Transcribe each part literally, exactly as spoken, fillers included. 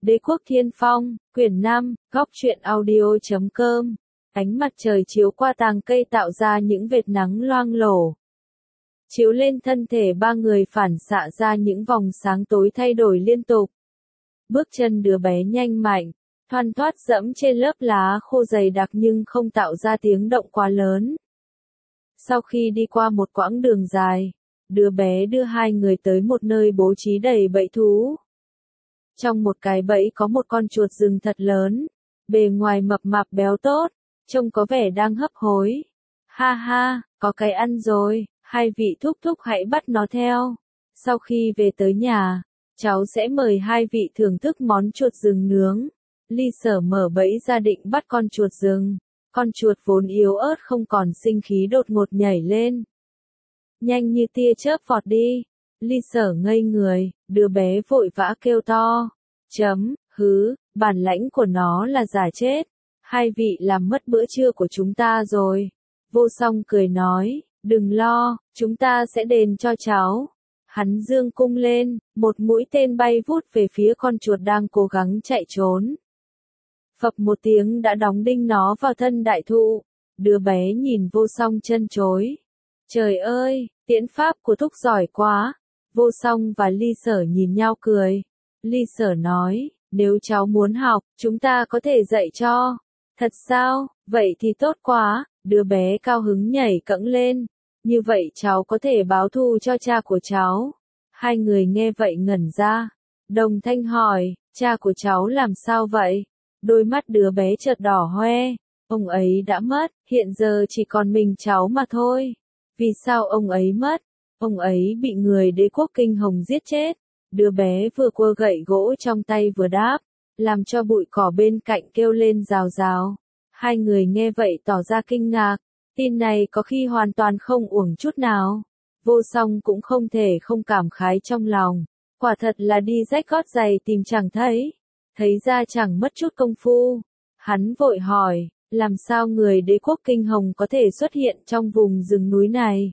Đế quốc Thiên Phong, quyển năm, góc truyện audio chấm com. Ánh mặt trời chiếu qua tàng cây tạo ra những vệt nắng loang lổ. Chiếu lên thân thể ba người phản xạ ra những vòng sáng tối thay đổi liên tục. Bước chân đứa bé nhanh mạnh, thoăn thoắt dẫm trên lớp lá khô dày đặc nhưng không tạo ra tiếng động quá lớn. Sau khi đi qua một quãng đường dài, đứa bé đưa hai người tới một nơi bố trí đầy bẫy thú. Trong một cái bẫy có một con chuột rừng thật lớn, bề ngoài mập mạp béo tốt, trông có vẻ đang hấp hối. Ha ha, có cái ăn rồi, hai vị thúc thúc hãy bắt nó theo. Sau khi về tới nhà, cháu sẽ mời hai vị thưởng thức món chuột rừng nướng. Ly Sở mở bẫy ra định bắt con chuột rừng. Con chuột vốn yếu ớt không còn sinh khí đột ngột nhảy lên. Nhanh như tia chớp vọt đi. Ly Sở ngây người, đứa bé vội vã kêu to. Chấm, hứ, bản lãnh của nó là giả chết. Hai vị làm mất bữa trưa của chúng ta rồi. Vô Song cười nói, đừng lo, chúng ta sẽ đền cho cháu. Hắn giương cung lên, một mũi tên bay vút về phía con chuột đang cố gắng chạy trốn. Phập một tiếng đã đóng đinh nó vào thân đại thụ. Đứa bé nhìn Vô Song chân chối. Trời ơi, tiễn pháp của thúc giỏi quá. Vô Song và Ly Sở nhìn nhau cười. Ly Sở nói, nếu cháu muốn học, chúng ta có thể dạy cho. Thật sao, vậy thì tốt quá. Đứa bé cao hứng nhảy cẫng lên. Như vậy cháu có thể báo thù cho cha của cháu. Hai người nghe vậy ngẩn ra. Đồng Thanh hỏi, cha của cháu làm sao vậy? Đôi mắt đứa bé chợt đỏ hoe. Ông ấy đã mất, hiện giờ chỉ còn mình cháu mà thôi. Vì sao ông ấy mất? Ông ấy bị người đế quốc Kinh Hồng giết chết. Đứa bé vừa quơ gậy gỗ trong tay vừa đáp, làm cho bụi cỏ bên cạnh kêu lên rào rào. Hai người nghe vậy tỏ ra kinh ngạc. Tin này có khi hoàn toàn không uổng chút nào. Vô Song cũng không thể không cảm khái trong lòng. Quả thật là đi rách gót giày tìm chẳng thấy. Thấy ra chẳng mất chút công phu. Hắn vội hỏi, làm sao người đế quốc Kinh Hồng có thể xuất hiện trong vùng rừng núi này?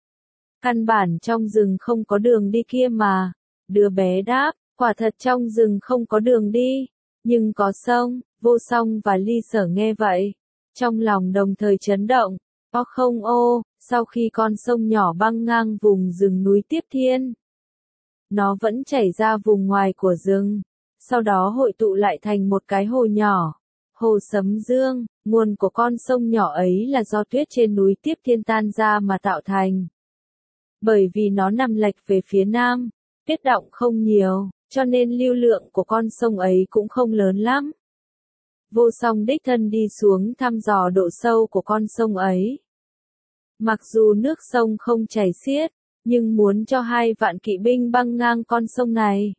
Căn bản trong rừng không có đường đi kia mà. Đứa bé đáp, quả thật trong rừng không có đường đi, nhưng có sông. Vô Song và Ly Sở nghe vậy, trong lòng đồng thời chấn động. Có không ô, sau khi con sông nhỏ băng ngang vùng rừng núi Tiếp Thiên, nó vẫn chảy ra vùng ngoài của rừng, sau đó hội tụ lại thành một cái hồ nhỏ. Hồ Sấm Dương, nguồn của con sông nhỏ ấy là do tuyết trên núi Tiếp Thiên tan ra mà tạo thành. Bởi vì nó nằm lệch về phía nam, tuyết đọng không nhiều, cho nên lưu lượng của con sông ấy cũng không lớn lắm. Vô Song đích thân đi xuống thăm dò độ sâu của con sông ấy. Mặc dù nước sông không chảy xiết, nhưng muốn cho hai vạn kỵ binh băng ngang con sông này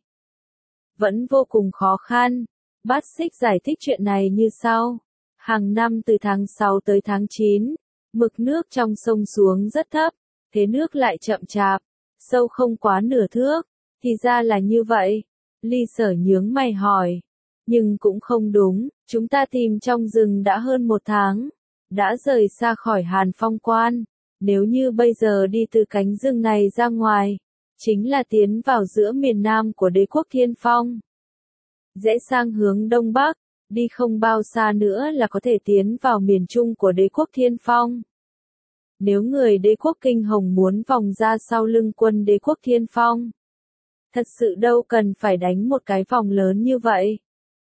vẫn vô cùng khó khăn. Bát Xích giải thích chuyện này như sau. Hàng năm từ tháng sáu tới tháng chín, mực nước trong sông xuống rất thấp, thế nước lại chậm chạp, sâu không quá nửa thước. Thì ra là như vậy. Ly Sở nhướng mày hỏi. Nhưng cũng không đúng, chúng ta tìm trong rừng đã hơn một tháng, đã rời xa khỏi Hàn Phong Quan. Nếu như bây giờ đi từ cánh rừng này ra ngoài, chính là tiến vào giữa miền Nam của đế quốc Thiên Phong. Rẽ sang hướng Đông Bắc, đi không bao xa nữa là có thể tiến vào miền Trung của đế quốc Thiên Phong. Nếu người đế quốc Kinh Hồng muốn vòng ra sau lưng quân đế quốc Thiên Phong, thật sự đâu cần phải đánh một cái vòng lớn như vậy.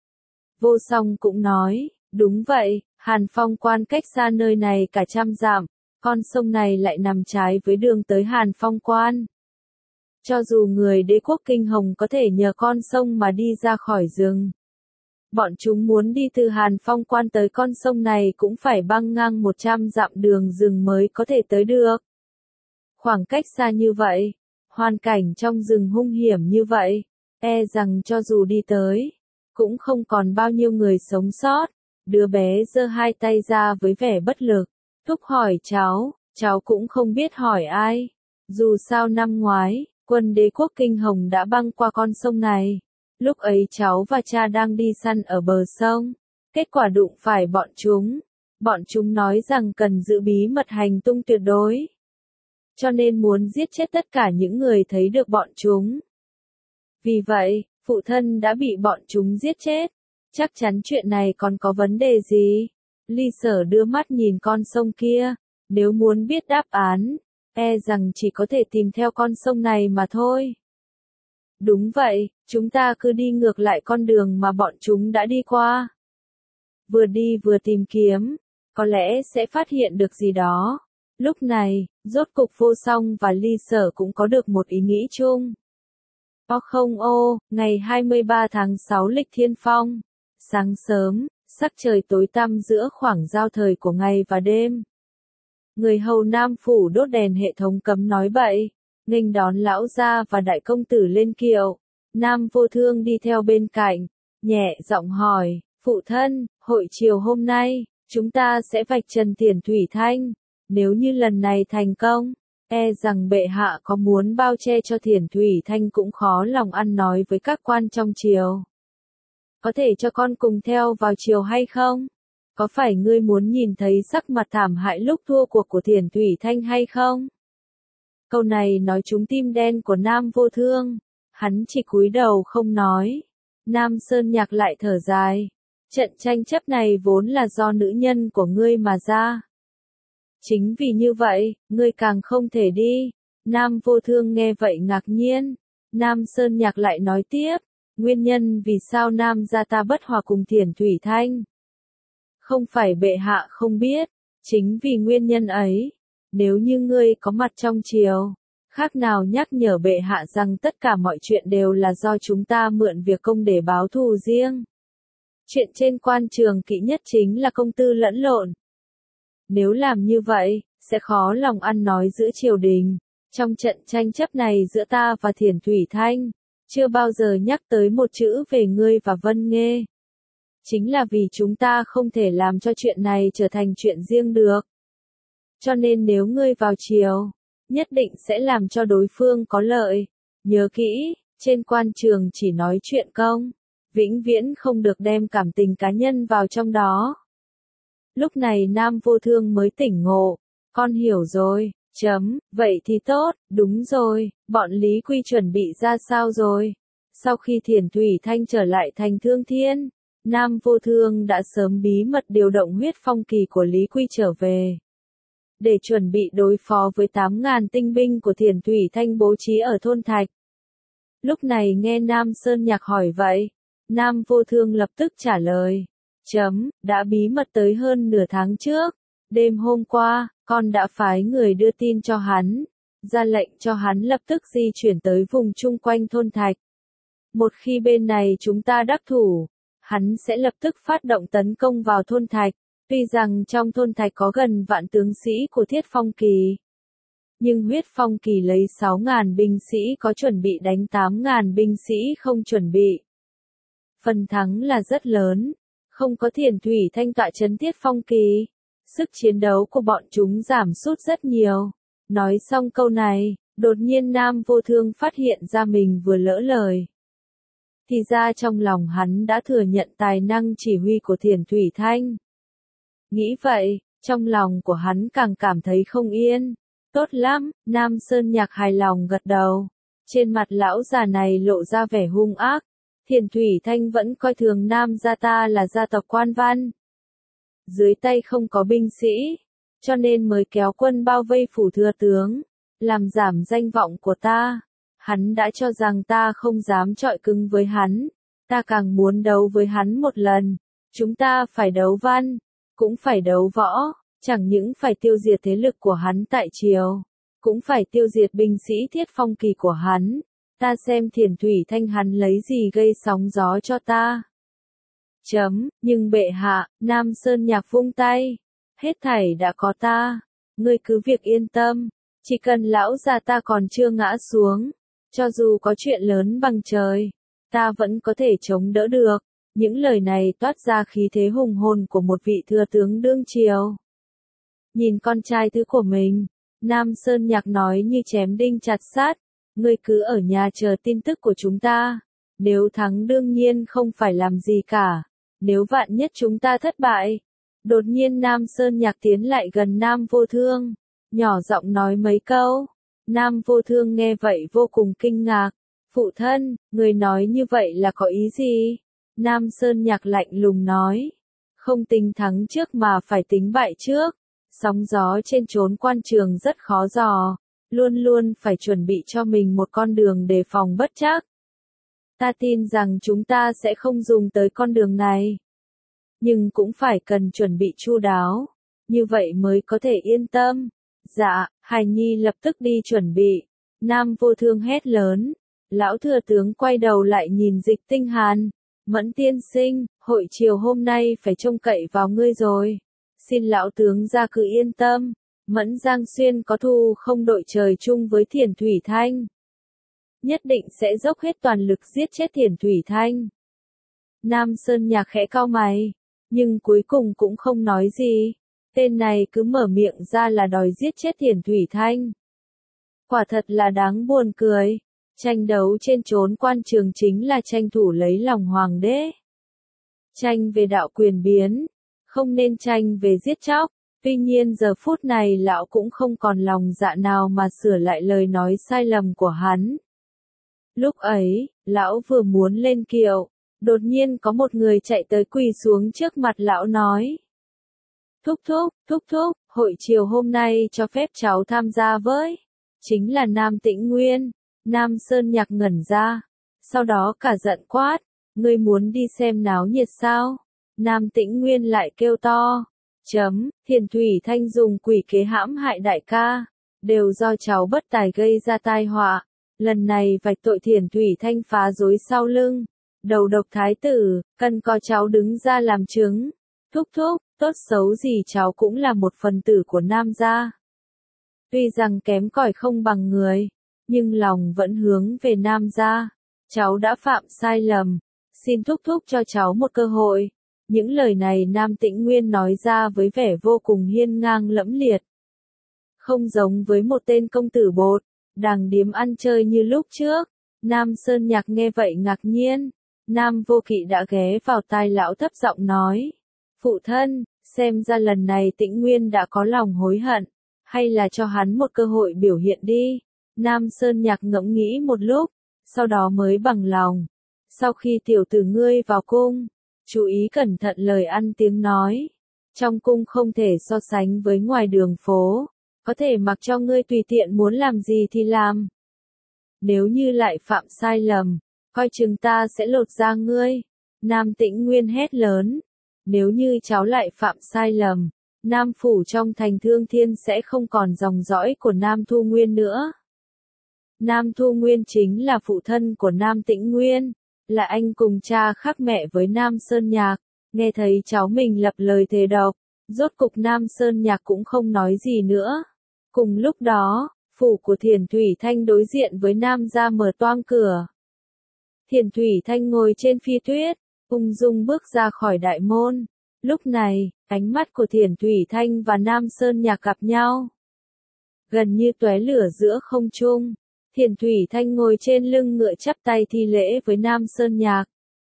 Vô Song cũng nói, đúng vậy, Hàn Phong Quan cách xa nơi này cả trăm dặm, con sông này lại nằm trái với đường tới Hàn Phong Quan. Cho dù người đế quốc Kinh Hồng có thể nhờ con sông mà đi ra khỏi rừng, bọn chúng muốn đi từ Hàn Phong Quan tới con sông này cũng phải băng ngang một trăm dặm đường rừng mới có thể tới được. Khoảng cách xa như vậy, hoàn cảnh trong rừng hung hiểm như vậy, e rằng cho dù đi tới, cũng không còn bao nhiêu người sống sót. Đứa bé giơ hai tay ra với vẻ bất lực. Thúc hỏi cháu, cháu cũng không biết hỏi ai. Dù sao năm ngoái, quân đế quốc Kinh Hồng đã băng qua con sông này. Lúc ấy cháu và cha đang đi săn ở bờ sông. Kết quả đụng phải bọn chúng. Bọn chúng nói rằng cần giữ bí mật hành tung tuyệt đối. Cho nên muốn giết chết tất cả những người thấy được bọn chúng. Vì vậy, Phụ thân đã bị bọn chúng giết chết. Chắc chắn chuyện này còn có vấn đề gì? Ly Sở đưa mắt nhìn con sông kia. Nếu muốn biết đáp án, e rằng chỉ có thể tìm theo con sông này mà thôi. Đúng vậy, chúng ta cứ đi ngược lại con đường mà bọn chúng đã đi qua. Vừa đi vừa tìm kiếm, có lẽ sẽ phát hiện được gì đó. Lúc này, rốt cục Vô Song và Ly Sở cũng có được một ý nghĩ chung. O không ô, ngày hai mươi ba tháng sáu lịch Thiên Phong. Sáng sớm, sắc trời tối tăm giữa khoảng giao thời của ngày và đêm. Người hầu Nam Phủ đốt đèn hệ thống cấm nói bậy, nghênh đón lão gia và đại công tử lên kiệu. Nam Vô Thương đi theo bên cạnh, nhẹ giọng hỏi, phụ thân, hội chiều hôm nay, chúng ta sẽ vạch trần Thiền Thủy Thanh. Nếu như lần này thành công, e rằng bệ hạ có muốn bao che cho Thiền Thủy Thanh cũng khó lòng ăn nói với các quan trong triều. Có thể cho con cùng theo vào triều hay không? Có phải ngươi muốn nhìn thấy sắc mặt thảm hại lúc thua cuộc của Thiền Thủy Thanh hay không? Câu này nói trúng tim đen của Nam Vô Thương. Hắn chỉ cúi đầu không nói. Nam Sơn Nhạc lại thở dài. Trận tranh chấp này vốn là do nữ nhân của ngươi mà ra. Chính vì như vậy, ngươi càng không thể đi. Nam Vô Thương nghe vậy ngạc nhiên. Nam Sơn Nhạc lại nói tiếp. Nguyên nhân vì sao Nam gia ta bất hòa cùng Thiền Thủy Thanh? Không phải bệ hạ không biết. Chính vì nguyên nhân ấy. Nếu như ngươi có mặt trong triều, khác nào nhắc nhở bệ hạ rằng tất cả mọi chuyện đều là do chúng ta mượn việc công để báo thù riêng. Chuyện trên quan trường kỵ nhất chính là công tư lẫn lộn. Nếu làm như vậy, sẽ khó lòng ăn nói giữa triều đình. Trong trận tranh chấp này giữa ta và Thiền Thủy Thanh, chưa bao giờ nhắc tới một chữ về ngươi và Vân Nghê. Chính là vì chúng ta không thể làm cho chuyện này trở thành chuyện riêng được. Cho nên nếu ngươi vào triều, nhất định sẽ làm cho đối phương có lợi. Nhớ kỹ, trên quan trường chỉ nói chuyện công, vĩnh viễn không được đem cảm tình cá nhân vào trong đó. Lúc này Nam Vô Thương mới tỉnh ngộ, con hiểu rồi, chấm, vậy thì tốt, đúng rồi, bọn Lý Quy chuẩn bị ra sao rồi? Sau khi Thiền Thủy Thanh trở lại thành Thương Thiên, Nam Vô Thương đã sớm bí mật điều động huyết phong kỳ của Lý Quy trở về. Để chuẩn bị đối phó với tám ngàn tinh binh của Thiền Thủy Thanh bố trí ở thôn Thạch. Lúc này nghe Nam Sơn Nhạc hỏi vậy, Nam Vô Thương lập tức trả lời. Chấm, đã bí mật tới hơn nửa tháng trước. Đêm hôm qua, con đã phái người đưa tin cho hắn, ra lệnh cho hắn lập tức di chuyển tới vùng chung quanh thôn Thạch. Một khi bên này chúng ta đắc thủ, hắn sẽ lập tức phát động tấn công vào thôn Thạch. Tuy rằng trong thôn Thạch có gần vạn tướng sĩ của Thiết Phong Kỳ, nhưng huyết phong kỳ lấy sáu ngàn binh sĩ có chuẩn bị đánh tám ngàn binh sĩ không chuẩn bị. Phần thắng là rất lớn, không có Thiền Thủy Thanh tọa trấn Thiết Phong Kỳ, sức chiến đấu của bọn chúng giảm sút rất nhiều. Nói xong câu này, đột nhiên Nam Vô Thương phát hiện ra mình vừa lỡ lời. Thì ra trong lòng hắn đã thừa nhận tài năng chỉ huy của Thiền Thủy Thanh. Nghĩ vậy, trong lòng của hắn càng cảm thấy không yên. Tốt lắm, Nam Sơn Nhạc hài lòng gật đầu. Trên mặt lão già này lộ ra vẻ hung ác. Thiền Thủy Thanh vẫn coi thường Nam gia ta là gia tộc quan văn. Dưới tay không có binh sĩ, cho nên mới kéo quân bao vây phủ thừa tướng, làm giảm danh vọng của ta. Hắn đã cho rằng ta không dám chọi cứng với hắn. Ta càng muốn đấu với hắn một lần. Chúng ta phải đấu văn, cũng phải đấu võ. Chẳng những phải tiêu diệt thế lực của hắn tại triều, cũng phải tiêu diệt binh sĩ Thiết Phong Kỳ của hắn. Ta xem Thiền Thủy Thanh hắn lấy gì gây sóng gió cho ta. Chấm, nhưng bệ hạ, Nam Sơn Nhạc vung tay. Hết thảy đã có ta. Ngươi cứ việc yên tâm. Chỉ cần lão già ta còn chưa ngã xuống. Cho dù có chuyện lớn bằng trời, ta vẫn có thể chống đỡ được. Những lời này toát ra khí thế hùng hồn của một vị thừa tướng đương triều. Nhìn con trai thứ của mình, Nam Sơn Nhạc nói như chém đinh chặt sắt. Ngươi cứ ở nhà chờ tin tức của chúng ta. Nếu thắng đương nhiên không phải làm gì cả. Nếu vạn nhất chúng ta thất bại. Đột nhiên Nam Sơn Nhạc tiến lại gần Nam Vô Thương, nhỏ giọng nói mấy câu. Nam Vô Thương nghe vậy vô cùng kinh ngạc. Phụ thân, người nói như vậy là có ý gì? Nam Sơn Nhạc lạnh lùng nói. Không tính thắng trước mà phải tính bại trước. Sóng gió trên chốn quan trường rất khó dò. Luôn luôn phải chuẩn bị cho mình một con đường đề phòng bất trắc. Ta tin rằng chúng ta sẽ không dùng tới con đường này. Nhưng cũng phải cần chuẩn bị chu đáo. Như vậy mới có thể yên tâm. Dạ, hài nhi lập tức đi chuẩn bị. Nam Vô Thương hét lớn. Lão thừa tướng quay đầu lại nhìn Dịch Tinh Hàn. Mẫn tiên sinh, hội chiều hôm nay phải trông cậy vào ngươi rồi. Xin lão tướng ra cứ yên tâm. Mẫn Giang Xuyên có thù không đội trời chung với Thiền Thủy Thanh. Nhất định sẽ dốc hết toàn lực giết chết Thiền Thủy Thanh. Nam Sơn Nhạc khẽ cau mày. Nhưng cuối cùng cũng không nói gì. Tên này cứ mở miệng ra là đòi giết chết Thiền Thủy Thanh. Quả thật là đáng buồn cười. Tranh đấu trên chốn quan trường chính là tranh thủ lấy lòng hoàng đế. Tranh về đạo quyền biến, không nên tranh về giết chóc. Tuy nhiên giờ phút này lão cũng không còn lòng dạ nào mà sửa lại lời nói sai lầm của hắn. Lúc ấy, lão vừa muốn lên kiệu, đột nhiên có một người chạy tới quỳ xuống trước mặt lão nói. Thúc thúc, thúc thúc, hội chiều hôm nay cho phép cháu tham gia với. Chính là Nam Tĩnh Nguyên. Nam Sơn Nhạc ngẩn ra. Sau đó cả giận quát. Ngươi muốn đi xem náo nhiệt sao? Nam Tĩnh Nguyên lại kêu to. Chấm, Thiền Thủy Thanh dùng quỷ kế hãm hại đại ca. Đều do cháu bất tài gây ra tai họa. Lần này vạch tội Thiền Thủy Thanh phá rối sau lưng. Đầu độc thái tử, cần có cháu đứng ra làm chứng. Thúc thúc, tốt xấu gì cháu cũng là một phần tử của Nam gia. Tuy rằng kém cỏi không bằng người, nhưng lòng vẫn hướng về Nam gia. Cháu đã phạm sai lầm, xin thúc thúc cho cháu một cơ hội. Những lời này Nam Tĩnh Nguyên nói ra với vẻ vô cùng hiên ngang lẫm liệt. Không giống với một tên công tử bột, đàng điếm ăn chơi như lúc trước. Nam Sơn Nhạc nghe vậy ngạc nhiên. Nam Vô Kỵ đã ghé vào tai lão thấp giọng nói. Phụ thân, xem ra lần này Tĩnh Nguyên đã có lòng hối hận. Hay là cho hắn một cơ hội biểu hiện đi. Nam Sơn Nhạc ngẫm nghĩ một lúc, sau đó mới bằng lòng. Sau khi tiểu tử ngươi vào cung, chú ý cẩn thận lời ăn tiếng nói. Trong cung không thể so sánh với ngoài đường phố, có thể mặc cho ngươi tùy tiện muốn làm gì thì làm. Nếu như lại phạm sai lầm, coi chừng ta sẽ lột da ngươi. Nam Tĩnh Nguyên hét lớn. Nếu như cháu lại phạm sai lầm, Nam phủ trong thành Thương Thiên sẽ không còn dòng dõi của Nam Thu Nguyên nữa. Nam Thu Nguyên chính là phụ thân của Nam Tĩnh Nguyên, là anh cùng cha khác mẹ với Nam Sơn Nhạc. Nghe thấy cháu mình lập lời thề độc, rốt cục Nam Sơn Nhạc cũng không nói gì nữa. Cùng lúc đó, phủ của Thiền Thủy Thanh đối diện với Nam gia mở toang cửa. Thiền Thủy Thanh ngồi trên phi tuyết, ung dung bước ra khỏi đại môn. Lúc này, ánh mắt của Thiền Thủy Thanh và Nam Sơn Nhạc gặp nhau. Gần như tóe lửa giữa không trung, Thiền Thủy Thanh ngồi trên lưng ngựa chắp tay thi lễ với Nam Sơn Nhạc.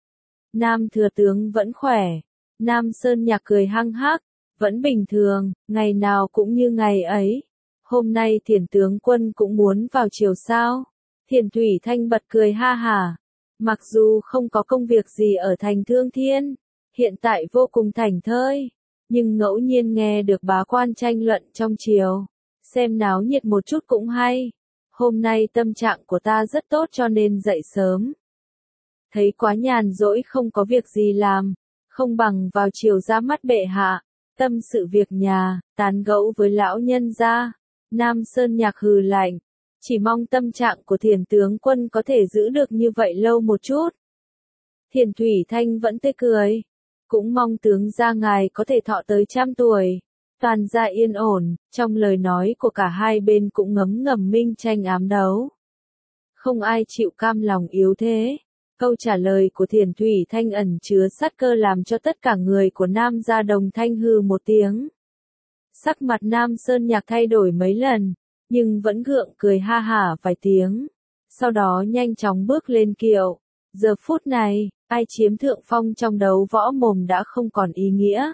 Nam thừa tướng vẫn khỏe. Nam Sơn Nhạc cười hăng hắc, vẫn bình thường, ngày nào cũng như ngày ấy. Hôm nay Thiền tướng quân cũng muốn vào triều sao? Thiền Thủy Thanh bật cười ha hả. Mặc dù không có công việc gì ở thành Thương Thiên, hiện tại vô cùng thảnh thơi, nhưng ngẫu nhiên nghe được bá quan tranh luận trong triều, xem náo nhiệt một chút cũng hay. Hôm nay tâm trạng của ta rất tốt cho nên dậy sớm. Thấy quá nhàn rỗi không có việc gì làm, không bằng vào triều ra mắt bệ hạ, tâm sự việc nhà, tán gẫu với lão nhân gia. Nam Sơn Nhạc hừ lạnh, chỉ mong tâm trạng của Thiền tướng quân có thể giữ được như vậy lâu một chút. Thiền Thủy Thanh vẫn tươi cười, cũng mong tướng gia ngài có thể thọ tới trăm tuổi, toàn gia yên ổn. Trong lời nói của cả hai bên cũng ngấm ngầm minh tranh ám đấu. Không ai chịu cam lòng yếu thế. Câu trả lời của Thiền Thủy Thanh ẩn chứa sát cơ làm cho tất cả người của Nam gia đồng thanh hừ một tiếng. Sắc mặt Nam Sơn Nhạc thay đổi mấy lần, nhưng vẫn gượng cười ha hả vài tiếng. Sau đó nhanh chóng bước lên kiệu. Giờ phút này, ai chiếm thượng phong trong đấu võ mồm đã không còn ý nghĩa.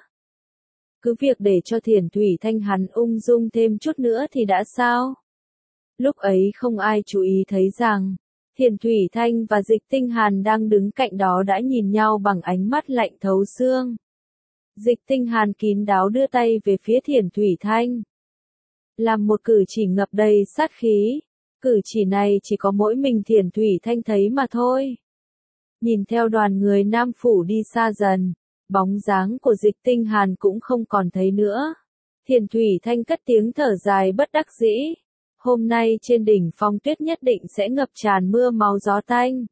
Cứ việc để cho Thiền Thủy Thanh hắn ung dung thêm chút nữa thì đã sao? Lúc ấy không ai chú ý thấy rằng, Thiền Thủy Thanh và Dịch Tinh Hàn đang đứng cạnh đó đã nhìn nhau bằng ánh mắt lạnh thấu xương. Dịch Tinh Hàn kín đáo đưa tay về phía Thiền Thủy Thanh. Làm một cử chỉ ngập đầy sát khí. Cử chỉ này chỉ có mỗi mình Thiền Thủy Thanh thấy mà thôi. Nhìn theo đoàn người Nam Phủ đi xa dần, bóng dáng của Dịch Tinh Hàn cũng không còn thấy nữa. Thiền Thủy Thanh cất tiếng thở dài bất đắc dĩ. Hôm nay trên đỉnh Phong Tuyết nhất định sẽ ngập tràn mưa máu gió tanh.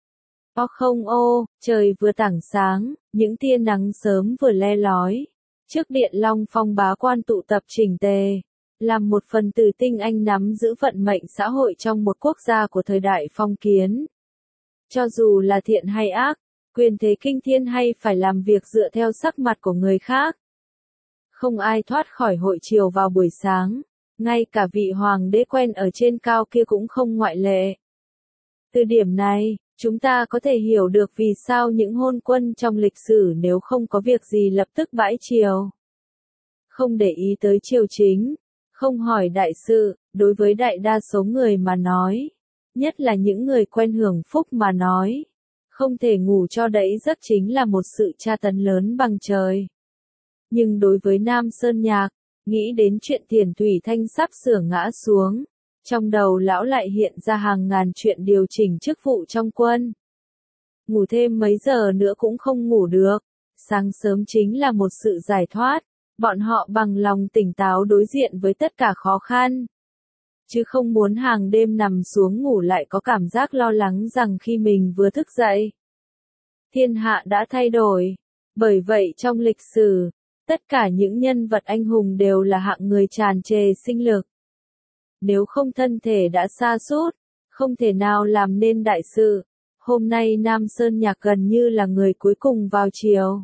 O không ô, trời vừa tảng sáng, những tia nắng sớm vừa le lói. Trước điện Long Phong bá quan tụ tập chỉnh tề. Làm một phần tử tinh anh nắm giữ vận mệnh xã hội trong một quốc gia của thời đại phong kiến. Cho dù là thiện hay ác, quyền thế kinh thiên hay phải làm việc dựa theo sắc mặt của người khác. Không ai thoát khỏi hội triều vào buổi sáng, ngay cả vị hoàng đế quen ở trên cao kia cũng không ngoại lệ. Từ điểm này, chúng ta có thể hiểu được vì sao những hôn quân trong lịch sử nếu không có việc gì lập tức bãi triều. Không để ý tới triều chính, không hỏi đại sự, đối với đại đa số người mà nói, nhất là những người quen hưởng phúc mà nói, không thể ngủ cho đẫy giấc chính là một sự tra tấn lớn bằng trời. Nhưng đối với Nam Sơn Nhạc, nghĩ đến chuyện Thiền Thủy Thanh sắp sửa ngã xuống, trong đầu lão lại hiện ra hàng ngàn chuyện điều chỉnh chức vụ trong quân. Ngủ thêm mấy giờ nữa cũng không ngủ được, sáng sớm chính là một sự giải thoát, bọn họ bằng lòng tỉnh táo đối diện với tất cả khó khăn. Chứ không muốn hàng đêm nằm xuống ngủ lại có cảm giác lo lắng rằng khi mình vừa thức dậy, thiên hạ đã thay đổi. Bởi vậy trong lịch sử, tất cả những nhân vật anh hùng đều là hạng người tràn trề sinh lực. Nếu không thân thể đã sa sút, không thể nào làm nên đại sự. Hôm nay Nam Sơn Nhạc gần như là người cuối cùng vào triều.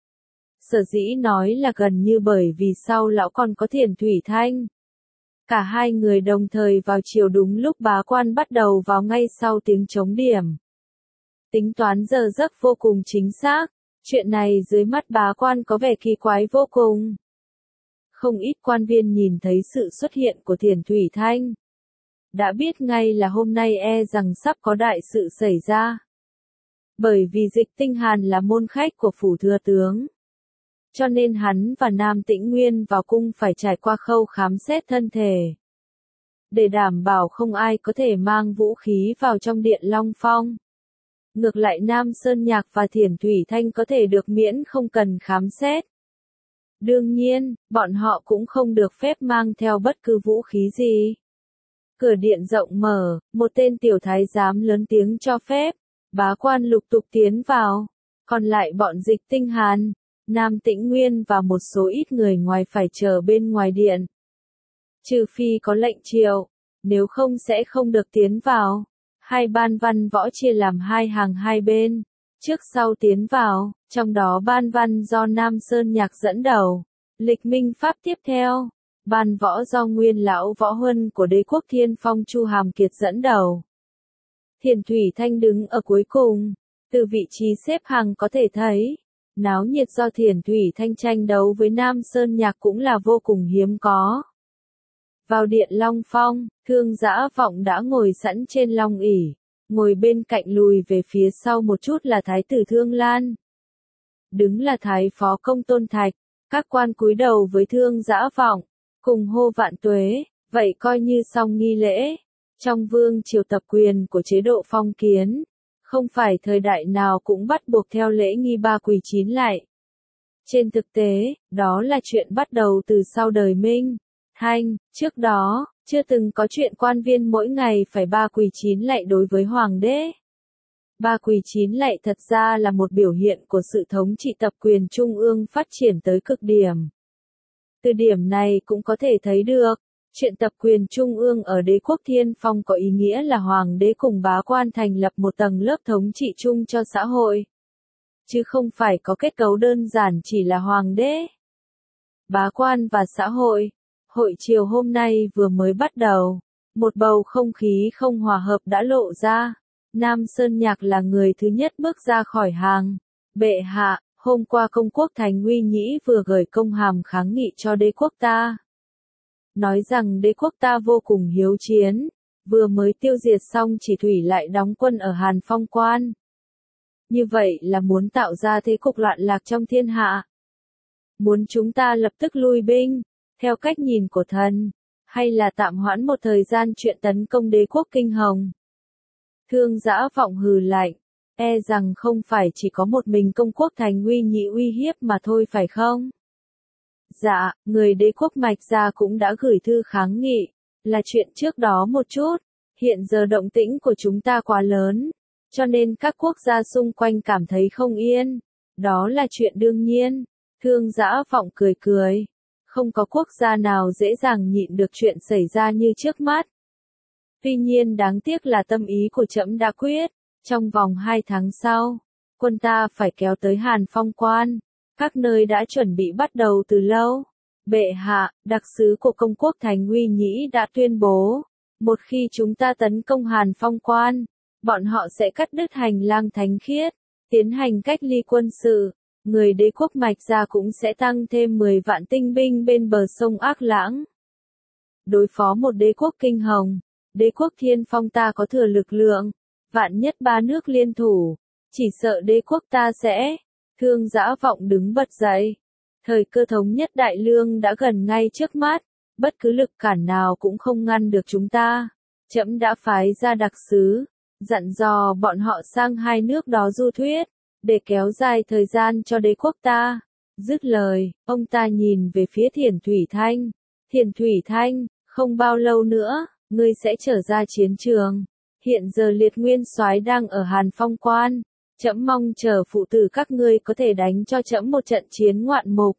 Sở dĩ nói là gần như bởi vì sau lão còn có Thiền Thủy Thanh. Cả hai người đồng thời vào triều đúng lúc bá quan bắt đầu vào ngay sau tiếng trống điểm. Tính toán giờ giấc vô cùng chính xác, chuyện này dưới mắt bá quan có vẻ kỳ quái vô cùng. Không ít quan viên nhìn thấy sự xuất hiện của Thiền Thủy Thanh. Đã biết ngay là hôm nay e rằng sắp có đại sự xảy ra. Bởi vì Dịch Tinh Hàn là môn khách của phủ thừa tướng. Cho nên hắn và Nam Tĩnh Nguyên vào cung phải trải qua khâu khám xét thân thể. Để đảm bảo không ai có thể mang vũ khí vào trong điện Long Phong. Ngược lại Nam Sơn Nhạc và Thiền Thủy Thanh có thể được miễn không cần khám xét. Đương nhiên, bọn họ cũng không được phép mang theo bất cứ vũ khí gì. Cửa điện rộng mở, một tên tiểu thái giám lớn tiếng cho phép, bá quan lục tục tiến vào, còn lại bọn Dịch Tinh Hàn, Nam Tĩnh Nguyên và một số ít người ngoài phải chờ bên ngoài điện. Trừ phi có lệnh triều, nếu không sẽ không được tiến vào. Hai ban văn võ chia làm hai hàng hai bên, trước sau tiến vào, trong đó ban văn do Nam Sơn Nhạc dẫn đầu, lịch minh pháp tiếp theo, ban võ do nguyên lão võ huân của đế quốc Thiên Phong Chu Hàm Kiệt dẫn đầu. Thiền Thủy Thanh đứng ở cuối cùng, từ vị trí xếp hàng có thể thấy, náo nhiệt do Thiền Thủy Thanh tranh đấu với Nam Sơn Nhạc cũng là vô cùng hiếm có. Vào điện Long Phong, Thương Dã Vọng đã ngồi sẵn trên long ỷ, ngồi bên cạnh lùi về phía sau một chút là Thái tử Thương Lan. Đứng là Thái phó Công Tôn Thạch, các quan cúi đầu với Thương Dã Vọng, cùng hô vạn tuế, vậy coi như xong nghi lễ. Trong vương triều tập quyền của chế độ phong kiến, không phải thời đại nào cũng bắt buộc theo lễ nghi ba quỳ chín lạy. Trên thực tế, đó là chuyện bắt đầu từ sau đời Minh. Thanh, trước đó, chưa từng có chuyện quan viên mỗi ngày phải ba quỳ chín lạy đối với hoàng đế. Ba quỳ chín lạy thật ra là một biểu hiện của sự thống trị tập quyền trung ương phát triển tới cực điểm. Từ điểm này cũng có thể thấy được, chuyện tập quyền trung ương ở đế quốc Thiên Phong có ý nghĩa là hoàng đế cùng bá quan thành lập một tầng lớp thống trị chung cho xã hội. Chứ không phải có kết cấu đơn giản chỉ là hoàng đế, bá quan và xã hội. Hội triều hôm nay vừa mới bắt đầu, một bầu không khí không hòa hợp đã lộ ra. Nam Sơn Nhạc là người thứ nhất bước ra khỏi hàng. Bệ hạ, hôm qua công quốc Thành Uy Nhĩ vừa gửi công hàm kháng nghị cho đế quốc ta. Nói rằng đế quốc ta vô cùng hiếu chiến, vừa mới tiêu diệt xong chỉ thủy lại đóng quân ở Hàn Phong Quan. Như vậy là muốn tạo ra thế cục loạn lạc trong thiên hạ. Muốn chúng ta lập tức lui binh, theo cách nhìn của thần, hay là tạm hoãn một thời gian chuyện tấn công đế quốc Kinh Hồng. Thương Dã Vọng hừ lạnh, e rằng không phải chỉ có một mình công quốc Thành Uy Nhĩ uy hiếp mà thôi phải không? Dạ, người đế quốc Mạch Gia cũng đã gửi thư kháng nghị, là chuyện trước đó một chút, hiện giờ động tĩnh của chúng ta quá lớn, cho nên các quốc gia xung quanh cảm thấy không yên, đó là chuyện đương nhiên. Thương Dã Vọng cười cười, không có quốc gia nào dễ dàng nhịn được chuyện xảy ra như trước mắt. Tuy nhiên đáng tiếc là tâm ý của trẫm đã quyết, trong vòng hai tháng sau, quân ta phải kéo tới Hàn Phong Quan, các nơi đã chuẩn bị bắt đầu từ lâu. Bệ hạ, đặc sứ của công quốc Thành Uy Nhĩ đã tuyên bố, một khi chúng ta tấn công Hàn Phong Quan, bọn họ sẽ cắt đứt hành lang thánh khiết, tiến hành cách ly quân sự. Người đế quốc Mạch Gia cũng sẽ tăng thêm mười vạn tinh binh bên bờ sông Ác Lãng. Đối phó một đế quốc Kinh Hồng, đế quốc Thiên Phong ta có thừa lực lượng, vạn nhất ba nước liên thủ, chỉ sợ đế quốc ta sẽ. Thương Dã Vọng đứng bật dậy. Thời cơ thống nhất đại lương đã gần ngay trước mắt, bất cứ lực cản nào cũng không ngăn được chúng ta. Trẫm đã phái ra đặc sứ, dặn dò bọn họ sang hai nước đó du thuyết, để kéo dài thời gian cho đế quốc ta. Dứt lời, ông ta nhìn về phía Thiền Thủy Thanh. Thiền Thủy Thanh, không bao lâu nữa, ngươi sẽ trở ra chiến trường. Hiện giờ Liệt Nguyên Soái đang ở Hàn Phong Quan. Trẫm mong chờ phụ tử các ngươi có thể đánh cho trẫm một trận chiến ngoạn mục.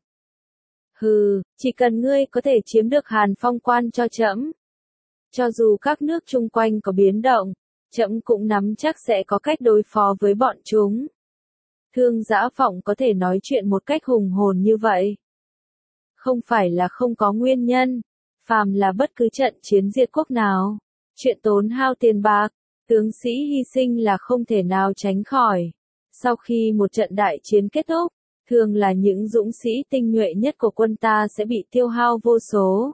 Hừ, chỉ cần ngươi có thể chiếm được Hàn Phong Quan cho trẫm. Cho dù các nước chung quanh có biến động, trẫm cũng nắm chắc sẽ có cách đối phó với bọn chúng. Thương Dã Vọng có thể nói chuyện một cách hùng hồn như vậy. Không phải là không có nguyên nhân, phàm là bất cứ trận chiến diệt quốc nào, chuyện tốn hao tiền bạc, tướng sĩ hy sinh là không thể nào tránh khỏi. Sau khi một trận đại chiến kết thúc, thường là những dũng sĩ tinh nhuệ nhất của quân ta sẽ bị tiêu hao vô số.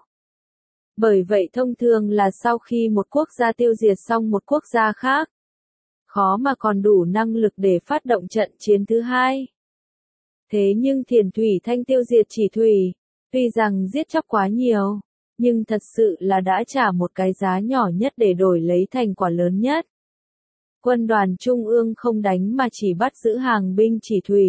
Bởi vậy thông thường là sau khi một quốc gia tiêu diệt xong một quốc gia khác, khó mà còn đủ năng lực để phát động trận chiến thứ hai. Thế nhưng Thiền Thủy Thanh tiêu diệt Chỉ Thủy, tuy rằng giết chóc quá nhiều, nhưng thật sự là đã trả một cái giá nhỏ nhất để đổi lấy thành quả lớn nhất. Quân đoàn Trung ương không đánh mà chỉ bắt giữ hàng binh Chỉ Thủy.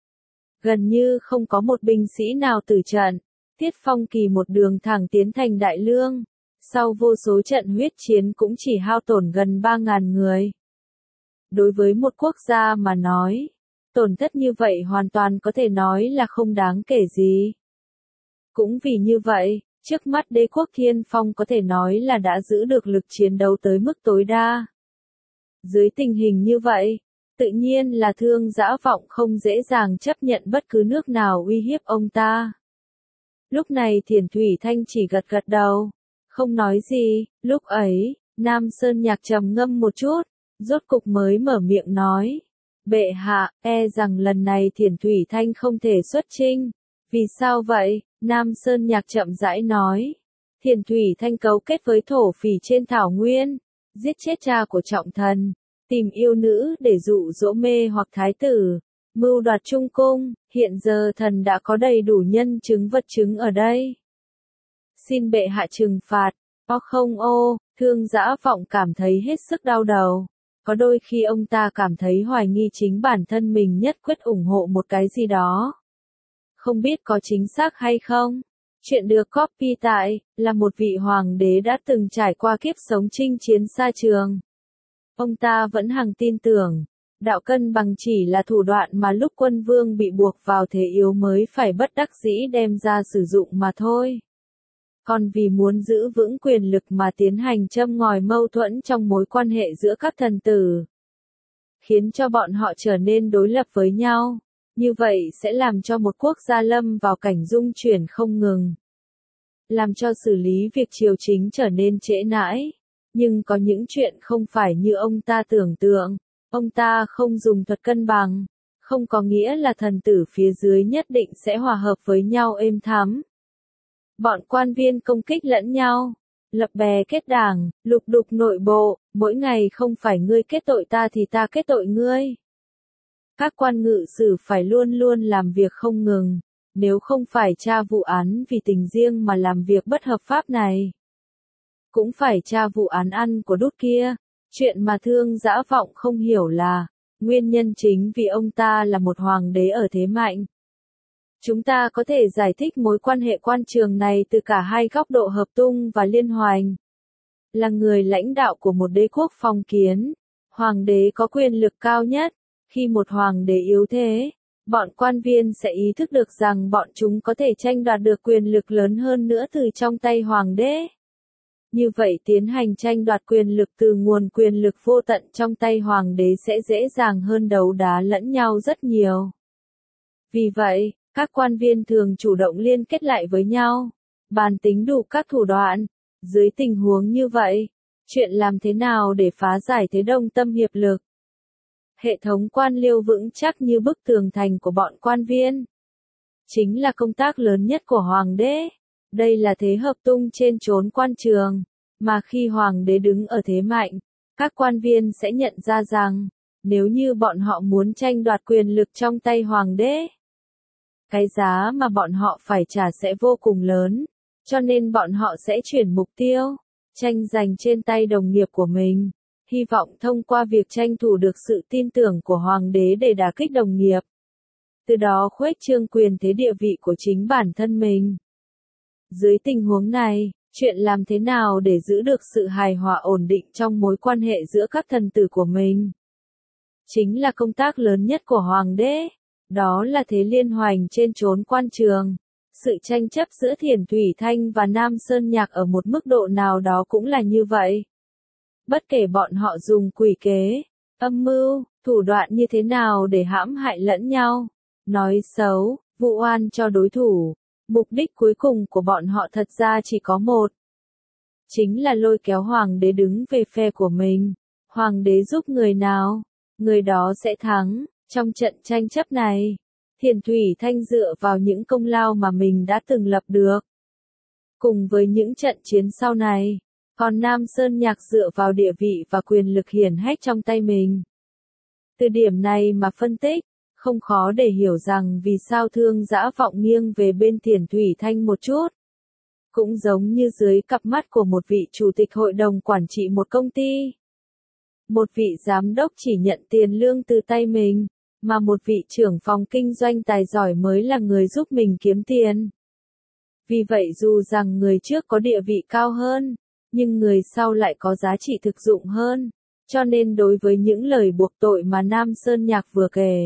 Gần như không có một binh sĩ nào tử trận, Tiết Phong Kỳ một đường thẳng tiến thành Đại Lương, sau vô số trận huyết chiến cũng chỉ hao tổn gần ba ngàn người. Đối với một quốc gia mà nói, tổn thất như vậy hoàn toàn có thể nói là không đáng kể gì. Cũng vì như vậy, trước mắt đế quốc Thiên Phong có thể nói là đã giữ được lực chiến đấu tới mức tối đa. Dưới tình hình như vậy, tự nhiên là Thương Dã Vọng không dễ dàng chấp nhận bất cứ nước nào uy hiếp ông ta. Lúc này Thiền Thủy Thanh chỉ gật gật đầu, không nói gì. Lúc ấy, Nam Sơn Nhạc trầm ngâm một chút, rốt cục mới mở miệng nói. Bệ hạ, e rằng lần này Thiền Thủy Thanh không thể xuất chinh. Vì sao vậy? Nam Sơn Nhạc chậm rãi nói. Thiền Thủy Thanh cấu kết với thổ phỉ trên thảo nguyên, giết chết cha của trọng thần, tìm yêu nữ để dụ dỗ mê hoặc thái tử, mưu đoạt trung cung. Hiện giờ thần đã có đầy đủ nhân chứng vật chứng ở đây. Xin bệ hạ trừng phạt. O không ô, Thương Dã Vọng cảm thấy hết sức đau đầu. Có đôi khi ông ta cảm thấy hoài nghi chính bản thân mình nhất quyết ủng hộ một cái gì đó. Không biết có chính xác hay không? Chuyện được copy tại, là một vị hoàng đế đã từng trải qua kiếp sống chinh chiến xa trường. Ông ta vẫn hằng tin tưởng, đạo cân bằng chỉ là thủ đoạn mà lúc quân vương bị buộc vào thế yếu mới phải bất đắc dĩ đem ra sử dụng mà thôi. Còn vì muốn giữ vững quyền lực mà tiến hành châm ngòi mâu thuẫn trong mối quan hệ giữa các thần tử, khiến cho bọn họ trở nên đối lập với nhau. Như vậy sẽ làm cho một quốc gia lâm vào cảnh dung chuyển không ngừng, làm cho xử lý việc triều chính trở nên trễ nải. Nhưng có những chuyện không phải như ông ta tưởng tượng. Ông ta không dùng thuật cân bằng, không có nghĩa là thần tử phía dưới nhất định sẽ hòa hợp với nhau êm thắm. Bọn quan viên công kích lẫn nhau, lập bè kết đảng, lục đục nội bộ, mỗi ngày không phải ngươi kết tội ta thì ta kết tội ngươi. Các quan ngự sử phải luôn luôn làm việc không ngừng, nếu không phải tra vụ án vì tình riêng mà làm việc bất hợp pháp này. Cũng phải tra vụ án ăn của đút kia. Chuyện mà Thương Dã Vọng không hiểu là, nguyên nhân chính vì ông ta là một hoàng đế ở thế mạnh. Chúng ta có thể giải thích mối quan hệ quan trường này từ cả hai góc độ Hợp Tung và Liên Hoành. Là người lãnh đạo của một đế quốc phong kiến, hoàng đế có quyền lực cao nhất. Khi một hoàng đế yếu thế, bọn quan viên sẽ ý thức được rằng bọn chúng có thể tranh đoạt được quyền lực lớn hơn nữa từ trong tay hoàng đế. Như vậy tiến hành tranh đoạt quyền lực từ nguồn quyền lực vô tận trong tay hoàng đế sẽ dễ dàng hơn đấu đá lẫn nhau rất nhiều. Vì vậy, các quan viên thường chủ động liên kết lại với nhau, bàn tính đủ các thủ đoạn. Dưới tình huống như vậy, chuyện làm thế nào để phá giải thế đồng tâm hiệp lực? Hệ thống quan liêu vững chắc như bức tường thành của bọn quan viên. Chính là công tác lớn nhất của hoàng đế. Đây là thế hợp tung trên chốn quan trường, mà khi hoàng đế đứng ở thế mạnh, các quan viên sẽ nhận ra rằng, nếu như bọn họ muốn tranh đoạt quyền lực trong tay hoàng đế, cái giá mà bọn họ phải trả sẽ vô cùng lớn, cho nên bọn họ sẽ chuyển mục tiêu, tranh giành trên tay đồng nghiệp của mình, hy vọng thông qua việc tranh thủ được sự tin tưởng của hoàng đế để đả kích đồng nghiệp. Từ đó khuếch trương quyền thế địa vị của chính bản thân mình. Dưới tình huống này, chuyện làm thế nào để giữ được sự hài hòa ổn định trong mối quan hệ giữa các thần tử của mình? Chính là công tác lớn nhất của hoàng đế. Đó là thế liên hoành trên chốn quan trường. Sự tranh chấp giữa Thiền Thủy Thanh và Nam Sơn Nhạc ở một mức độ nào đó cũng là như vậy. Bất kể bọn họ dùng quỷ kế, âm mưu, thủ đoạn như thế nào để hãm hại lẫn nhau, nói xấu, vụ oan cho đối thủ, mục đích cuối cùng của bọn họ thật ra chỉ có một. Chính là lôi kéo hoàng đế đứng về phe của mình. Hoàng đế giúp người nào, người đó sẽ thắng. Trong trận tranh chấp này, Thiền Thủy Thanh dựa vào những công lao mà mình đã từng lập được. Cùng với những trận chiến sau này, còn Nam Sơn Nhạc dựa vào địa vị và quyền lực hiển hách trong tay mình. Từ điểm này mà phân tích, không khó để hiểu rằng vì sao Thương Dã Vọng nghiêng về bên Thiền Thủy Thanh một chút. Cũng giống như dưới cặp mắt của một vị chủ tịch hội đồng quản trị một công ty. Một vị giám đốc chỉ nhận tiền lương từ tay mình, mà một vị trưởng phòng kinh doanh tài giỏi mới là người giúp mình kiếm tiền. Vì vậy dù rằng người trước có địa vị cao hơn, nhưng người sau lại có giá trị thực dụng hơn, cho nên đối với những lời buộc tội mà Nam Sơn Nhạc vừa kể,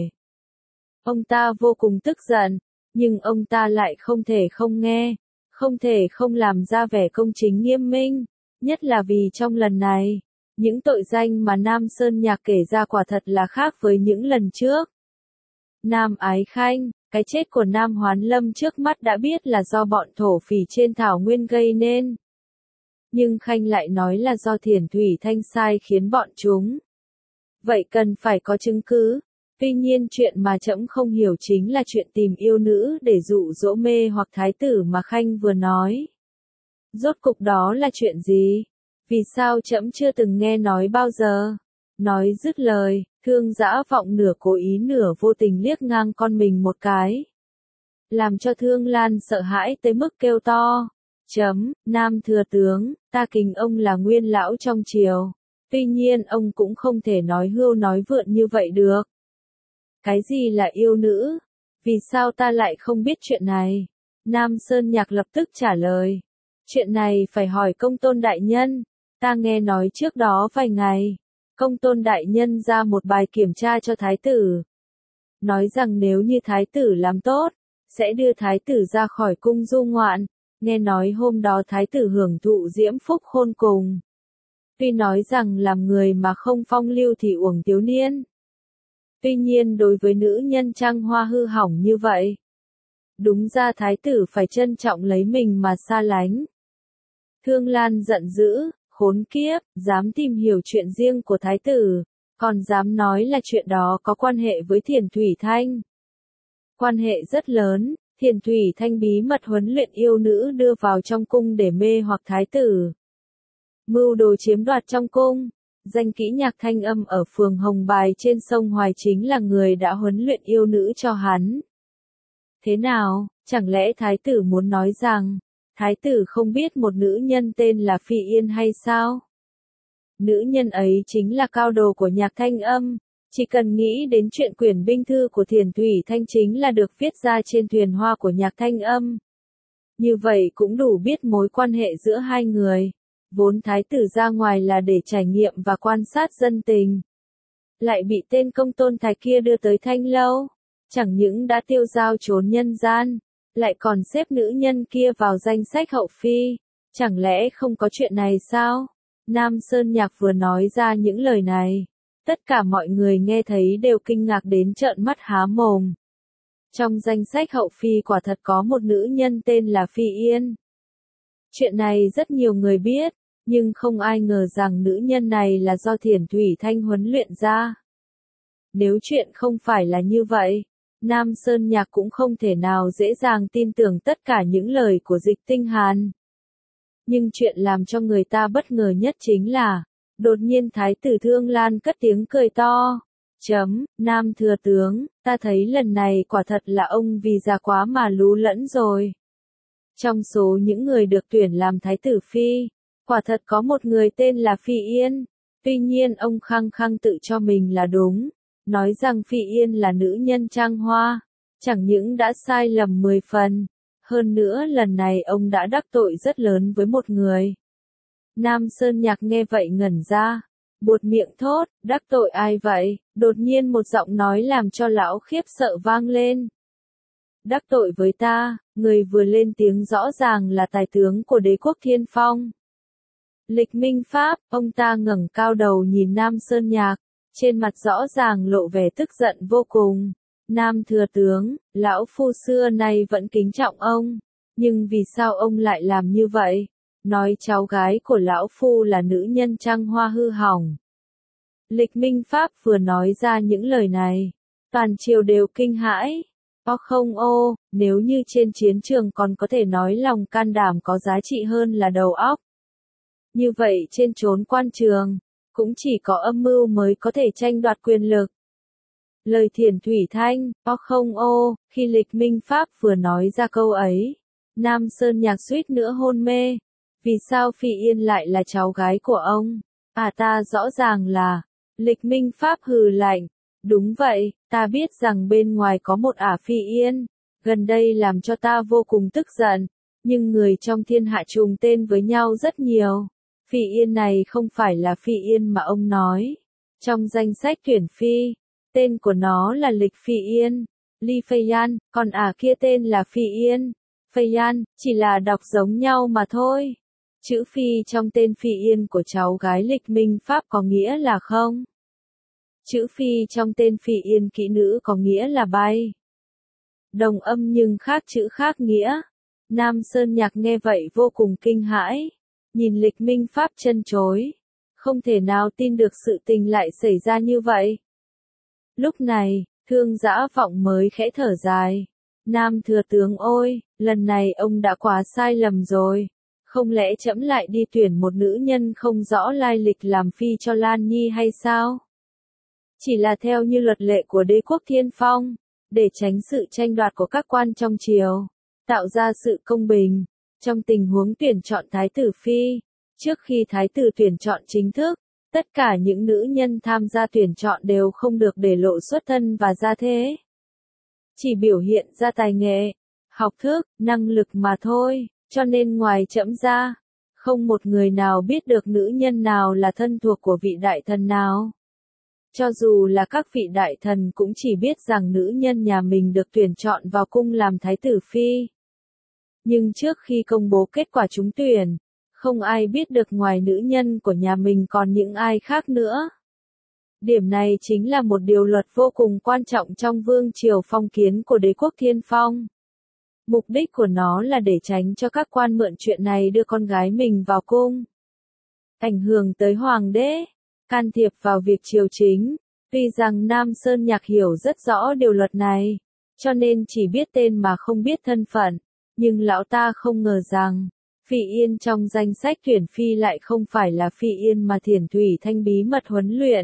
ông ta vô cùng tức giận, nhưng ông ta lại không thể không nghe, không thể không làm ra vẻ công chính nghiêm minh, nhất là vì trong lần này, những tội danh mà Nam Sơn Nhạc kể ra quả thật là khác với những lần trước. Nam Ái Khanh, cái chết của Nam Hoán Lâm trước mắt đã biết là do bọn thổ phỉ trên thảo nguyên gây nên. Nhưng Khanh lại nói là do Thiền Thủy Thanh sai khiến bọn chúng. Vậy cần phải có chứng cứ. Tuy nhiên chuyện mà trẫm không hiểu chính là chuyện tìm yêu nữ để dụ dỗ mê hoặc thái tử mà Khanh vừa nói. Rốt cục đó là chuyện gì? Vì sao trẫm chưa từng nghe nói bao giờ? Nói dứt lời, Thương Dã Vọng nửa cố ý nửa vô tình liếc ngang con mình một cái. Làm cho Thương Lan sợ hãi tới mức kêu to. Chấm, Nam thừa tướng, ta kính ông là nguyên lão trong triều. Tuy nhiên ông cũng không thể nói hưu nói vượn như vậy được. Cái gì là yêu nữ? Vì sao ta lại không biết chuyện này? Nam Sơn Nhạc lập tức trả lời. Chuyện này phải hỏi Công Tôn đại nhân. Ta nghe nói trước đó vài ngày, Công Tôn đại nhân ra một bài kiểm tra cho thái tử. Nói rằng nếu như thái tử làm tốt, sẽ đưa thái tử ra khỏi cung du ngoạn. Nghe nói hôm đó thái tử hưởng thụ diễm phúc khôn cùng. Tuy nói rằng làm người mà không phong lưu thì uổng thiếu niên. Tuy nhiên đối với nữ nhân trăng hoa hư hỏng như vậy, đúng ra thái tử phải trân trọng lấy mình mà xa lánh. Thương Lan giận dữ, khốn kiếp, dám tìm hiểu chuyện riêng của thái tử, còn dám nói là chuyện đó có quan hệ với Thiền Thủy Thanh. Quan hệ rất lớn, Thiền Thủy Thanh bí mật huấn luyện yêu nữ đưa vào trong cung để mê hoặc thái tử. mưu đồ chiếm đoạt trong cung. Danh kỹ Nhạc Thanh Âm ở phường Hồng Bài trên sông Hoài chính là người đã huấn luyện yêu nữ cho hắn. Thế nào, chẳng lẽ thái tử muốn nói rằng, thái tử không biết một nữ nhân tên là Phi Yên hay sao? Nữ nhân ấy chính là cao đồ của Nhạc Thanh Âm, chỉ cần nghĩ đến chuyện quyển binh thư của Thiền Thủy Thanh chính là được viết ra trên thuyền hoa của Nhạc Thanh Âm. Như vậy cũng đủ biết mối quan hệ giữa hai người. Vốn thái tử ra ngoài là để trải nghiệm và quan sát dân tình. Lại bị tên công tôn thái kia đưa tới Thanh Lâu. Chẳng những đã tiêu dao trốn nhân gian, lại còn xếp nữ nhân kia vào danh sách hậu phi. Chẳng lẽ không có chuyện này sao? Nam Sơn Nhạc vừa nói ra những lời này. Tất cả mọi người nghe thấy đều kinh ngạc đến trợn mắt há mồm. Trong danh sách hậu phi quả thật có một nữ nhân tên là Phi Yên. Chuyện này rất nhiều người biết, nhưng không ai ngờ rằng nữ nhân này là do Thiền Thủy Thanh huấn luyện ra. Nếu chuyện không phải là như vậy, Nam Sơn Nhạc cũng không thể nào dễ dàng tin tưởng tất cả những lời của Dịch Tinh Hàn. Nhưng chuyện làm cho người ta bất ngờ nhất chính là, đột nhiên Thái tử Thương Lan cất tiếng cười to. Chấm, Nam thừa tướng, ta thấy lần này quả thật là ông vì già quá mà lú lẫn rồi. Trong số những người được tuyển làm Thái tử Phi, quả thật có một người tên là Phi Yên. Tuy nhiên ông khăng khăng tự cho mình là đúng, nói rằng Phi Yên là nữ nhân trang hoa. Chẳng những đã sai lầm mười phần, hơn nữa lần này ông đã đắc tội rất lớn với một người. Nam Sơn Nhạc nghe vậy ngẩn ra, buột miệng thốt, đắc tội ai vậy? Đột nhiên một giọng nói làm cho lão khiếp sợ vang lên. Đắc tội với ta, người vừa lên tiếng rõ ràng là tài tướng của đế quốc Thiên Phong. Lịch Minh Pháp, ông ta ngẩng cao đầu nhìn Nam Sơn Nhạc, trên mặt rõ ràng lộ vẻ tức giận vô cùng. Nam thừa tướng, lão phu xưa nay vẫn kính trọng ông, nhưng vì sao ông lại làm như vậy? Nói cháu gái của lão phu là nữ nhân trăng hoa hư hỏng. Lịch Minh Pháp vừa nói ra những lời này, toàn triều đều kinh hãi. Ô không ô, nếu như trên chiến trường còn có thể nói lòng can đảm có giá trị hơn là đầu óc. Như vậy trên chốn quan trường, cũng chỉ có âm mưu mới có thể tranh đoạt quyền lực. Lời Thiền Thủy Thanh, ô không ô, khi Lịch Minh Pháp vừa nói ra câu ấy, Nam Sơn Nhạc suýt nữa hôn mê. Vì sao Phi Yên lại là cháu gái của ông? À ta rõ ràng là, Lịch Minh Pháp hừ lạnh. Đúng vậy, ta biết rằng bên ngoài có một ả Phi Yên, gần đây làm cho ta vô cùng tức giận, nhưng người trong thiên hạ trùng tên với nhau rất nhiều. Phi Yên này không phải là Phi Yên mà ông nói. Trong danh sách tuyển phi, tên của nó là Lịch Phi Yên, Ly Phây An, còn ả kia tên là Phi Yên, Phây An, chỉ là đọc giống nhau mà thôi. Chữ Phi trong tên Phi Yên của cháu gái Lịch Minh Pháp có nghĩa là không? Chữ Phi trong tên Phi Yên kỹ nữ có nghĩa là bay. Đồng âm nhưng khác chữ khác nghĩa. Nam Sơn Nhạc nghe vậy vô cùng kinh hãi. Nhìn Lịch Minh Pháp chân chối. Không thể nào tin được sự tình lại xảy ra như vậy. Lúc này, Thương Dã Vọng mới khẽ thở dài. Nam thừa tướng ôi, lần này ông đã quá sai lầm rồi. Không lẽ trẫm lại đi tuyển một nữ nhân không rõ lai lịch làm phi cho Lan Nhi hay sao? Chỉ là theo như luật lệ của đế quốc Thiên Phong, để tránh sự tranh đoạt của các quan trong triều, tạo ra sự công bình. Trong tình huống tuyển chọn Thái tử Phi, trước khi Thái tử tuyển chọn chính thức, tất cả những nữ nhân tham gia tuyển chọn đều không được để lộ xuất thân và gia thế. Chỉ biểu hiện ra tài nghệ, học thức, năng lực mà thôi. Cho nên ngoài trẫm ra, không một người nào biết được nữ nhân nào là thân thuộc của vị đại thần nào. Cho dù là các vị đại thần cũng chỉ biết rằng nữ nhân nhà mình được tuyển chọn vào cung làm Thái tử Phi. Nhưng trước khi công bố kết quả trúng tuyển, không ai biết được ngoài nữ nhân của nhà mình còn những ai khác nữa. Điểm này chính là một điều luật vô cùng quan trọng trong vương triều phong kiến của đế quốc Thiên Phong. Mục đích của nó là để tránh cho các quan mượn chuyện này đưa con gái mình vào cung. Ảnh hưởng tới hoàng đế, can thiệp vào việc triều chính. Tuy rằng Nam Sơn Nhạc hiểu rất rõ điều luật này, cho nên chỉ biết tên mà không biết thân phận. Nhưng lão ta không ngờ rằng, Phi Yên trong danh sách tuyển phi lại không phải là Phi Yên mà Thiền Thủy Thanh bí mật huấn luyện.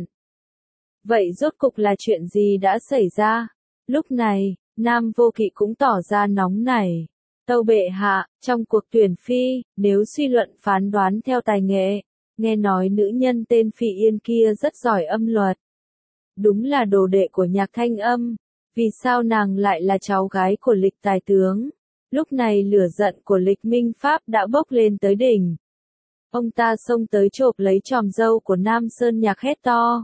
Vậy rốt cục là chuyện gì đã xảy ra? Lúc này, Nam Vô Kỵ cũng tỏ ra nóng nảy. Tâu bệ hạ, trong cuộc tuyển phi, nếu suy luận phán đoán theo tài nghệ, nghe nói nữ nhân tên Phi Yên kia rất giỏi âm luật. Đúng là đồ đệ của Nhạc Thanh Âm, vì sao nàng lại là cháu gái của Lịch Tài Tướng? Lúc này lửa giận của Lịch Minh Pháp đã bốc lên tới đỉnh. Ông ta xông tới chộp lấy chòm râu của Nam Sơn Nhạc hét to.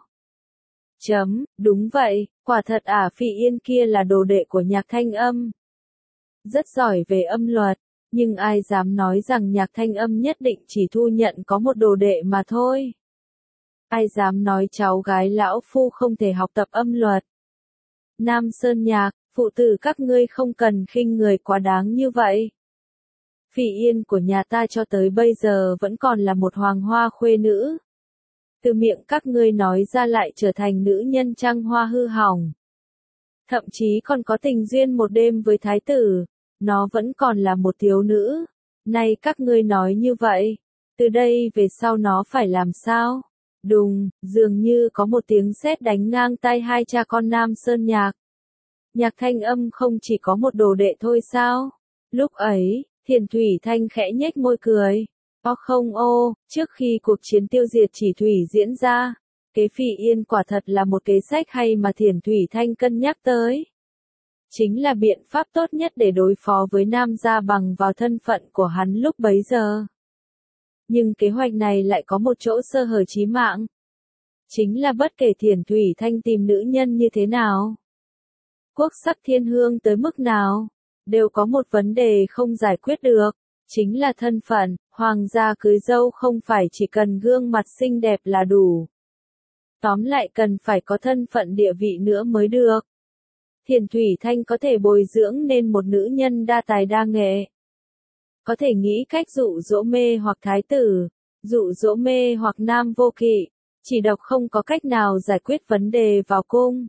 Chấm, đúng vậy, quả thật ả Phi Yên kia là đồ đệ của Nhạc Thanh Âm. Rất giỏi về âm luật, nhưng ai dám nói rằng Nhạc Thanh Âm nhất định chỉ thu nhận có một đồ đệ mà thôi. Ai dám nói cháu gái lão phu không thể học tập âm luật. Nam Sơn Nhạc, phụ tử các ngươi không cần khinh người quá đáng như vậy. Phi Yên của nhà ta cho tới bây giờ vẫn còn là một hoàng hoa khuê nữ. Từ miệng các ngươi nói ra lại trở thành nữ nhân trăng hoa hư hỏng. Thậm chí còn có tình duyên một đêm với thái tử, nó vẫn còn là một thiếu nữ. Nay các ngươi nói như vậy, từ đây về sau nó phải làm sao? Đùng, dường như có một tiếng sét đánh ngang tai hai cha con Nam Sơn Nhạc. Nhạc Thanh Âm không chỉ có một đồ đệ thôi sao? Lúc ấy, Thiền Thủy Thanh khẽ nhếch môi cười. O không ô, trước khi cuộc chiến tiêu diệt Chỉ Thủy diễn ra, kế Phi Yên quả thật là một kế sách hay mà Thiền Thủy Thanh cân nhắc tới. Chính là biện pháp tốt nhất để đối phó với Nam Gia bằng vào thân phận của hắn lúc bấy giờ. Nhưng kế hoạch này lại có một chỗ sơ hở chí mạng. Chính là bất kể Thiền Thủy Thanh tìm nữ nhân như thế nào, quốc sắc thiên hương tới mức nào, đều có một vấn đề không giải quyết được, chính là thân phận. Hoàng gia cưới dâu không phải chỉ cần gương mặt xinh đẹp là đủ. Tóm lại cần phải có thân phận địa vị nữa mới được. Thiền Thủy Thanh có thể bồi dưỡng nên một nữ nhân đa tài đa nghệ. Có thể nghĩ cách dụ dỗ mê hoặc thái tử, dụ dỗ mê hoặc Nam Vô Kỵ, chỉ độc không có cách nào giải quyết vấn đề vào cung.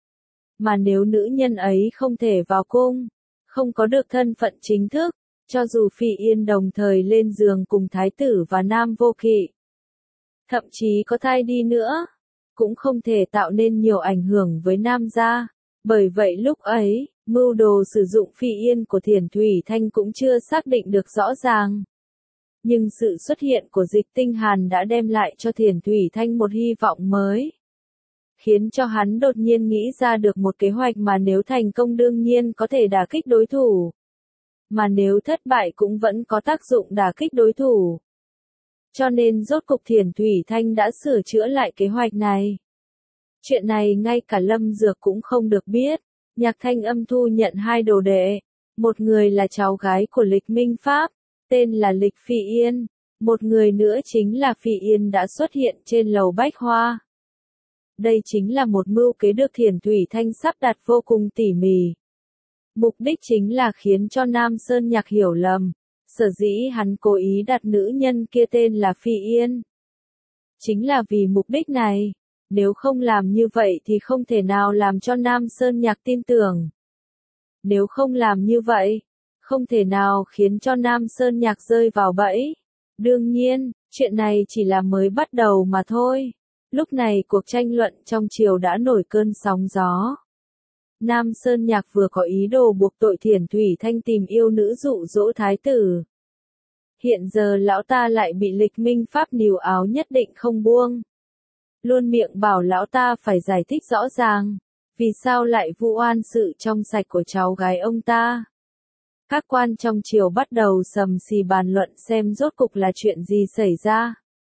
Mà nếu nữ nhân ấy không thể vào cung, không có được thân phận chính thức, cho dù Phi Yên đồng thời lên giường cùng thái tử và Nam Vô Kỵ, thậm chí có thai đi nữa, cũng không thể tạo nên nhiều ảnh hưởng với Nam gia. Bởi vậy lúc ấy, mưu đồ sử dụng Phi Yên của Thiền Thủy Thanh cũng chưa xác định được rõ ràng. Nhưng sự xuất hiện của Dịch Tinh Hàn đã đem lại cho Thiền Thủy Thanh một hy vọng mới, khiến cho hắn đột nhiên nghĩ ra được một kế hoạch mà nếu thành công đương nhiên có thể đả kích đối thủ. Mà nếu thất bại cũng vẫn có tác dụng đả kích đối thủ. Cho nên rốt cục Thiền Thủy Thanh đã sửa chữa lại kế hoạch này. Chuyện này ngay cả Lâm Dược cũng không được biết. Nhạc Thanh Âm thu nhận hai đồ đệ. Một người là cháu gái của Lịch Minh Pháp, tên là Lịch Phi Yên. Một người nữa chính là Phi Yên đã xuất hiện trên lầu Bách Hoa. Đây chính là một mưu kế được Thiền Thủy Thanh sắp đặt vô cùng tỉ mỉ. Mục đích chính là khiến cho Nam Sơn Nhạc hiểu lầm, sở dĩ hắn cố ý đặt nữ nhân kia tên là Phi Yên. Chính là vì mục đích này, nếu không làm như vậy thì không thể nào làm cho Nam Sơn Nhạc tin tưởng. Nếu không làm như vậy, không thể nào khiến cho Nam Sơn Nhạc rơi vào bẫy. Đương nhiên, chuyện này chỉ là mới bắt đầu mà thôi. Lúc này cuộc tranh luận trong triều đã nổi cơn sóng gió. Nam Sơn Nhạc vừa có ý đồ buộc tội Thiền Thủy Thanh tìm yêu nữ dụ dỗ thái tử. Hiện giờ lão ta lại bị Lịch Minh Pháp níu áo nhất định không buông. Luôn miệng bảo lão ta phải giải thích rõ ràng, vì sao lại vu oan sự trong sạch của cháu gái ông ta. Các quan trong triều bắt đầu sầm xì bàn luận xem rốt cục là chuyện gì xảy ra.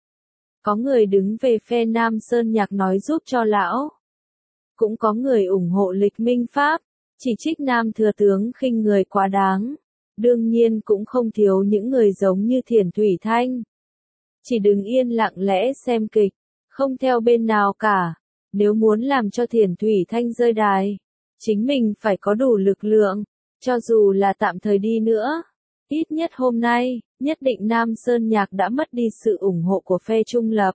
Có người đứng về phe Nam Sơn Nhạc nói giúp cho lão. Cũng có người ủng hộ Lịch Minh Pháp, chỉ trích Nam Thừa Tướng khinh người quá đáng. Đương nhiên cũng không thiếu những người giống như Thiền Thủy Thanh. Chỉ đứng yên lặng lẽ xem kịch, không theo bên nào cả. Nếu muốn làm cho Thiền Thủy Thanh rơi đài, chính mình phải có đủ lực lượng, cho dù là tạm thời đi nữa. Ít nhất hôm nay, nhất định Nam Sơn Nhạc đã mất đi sự ủng hộ của phe trung lập.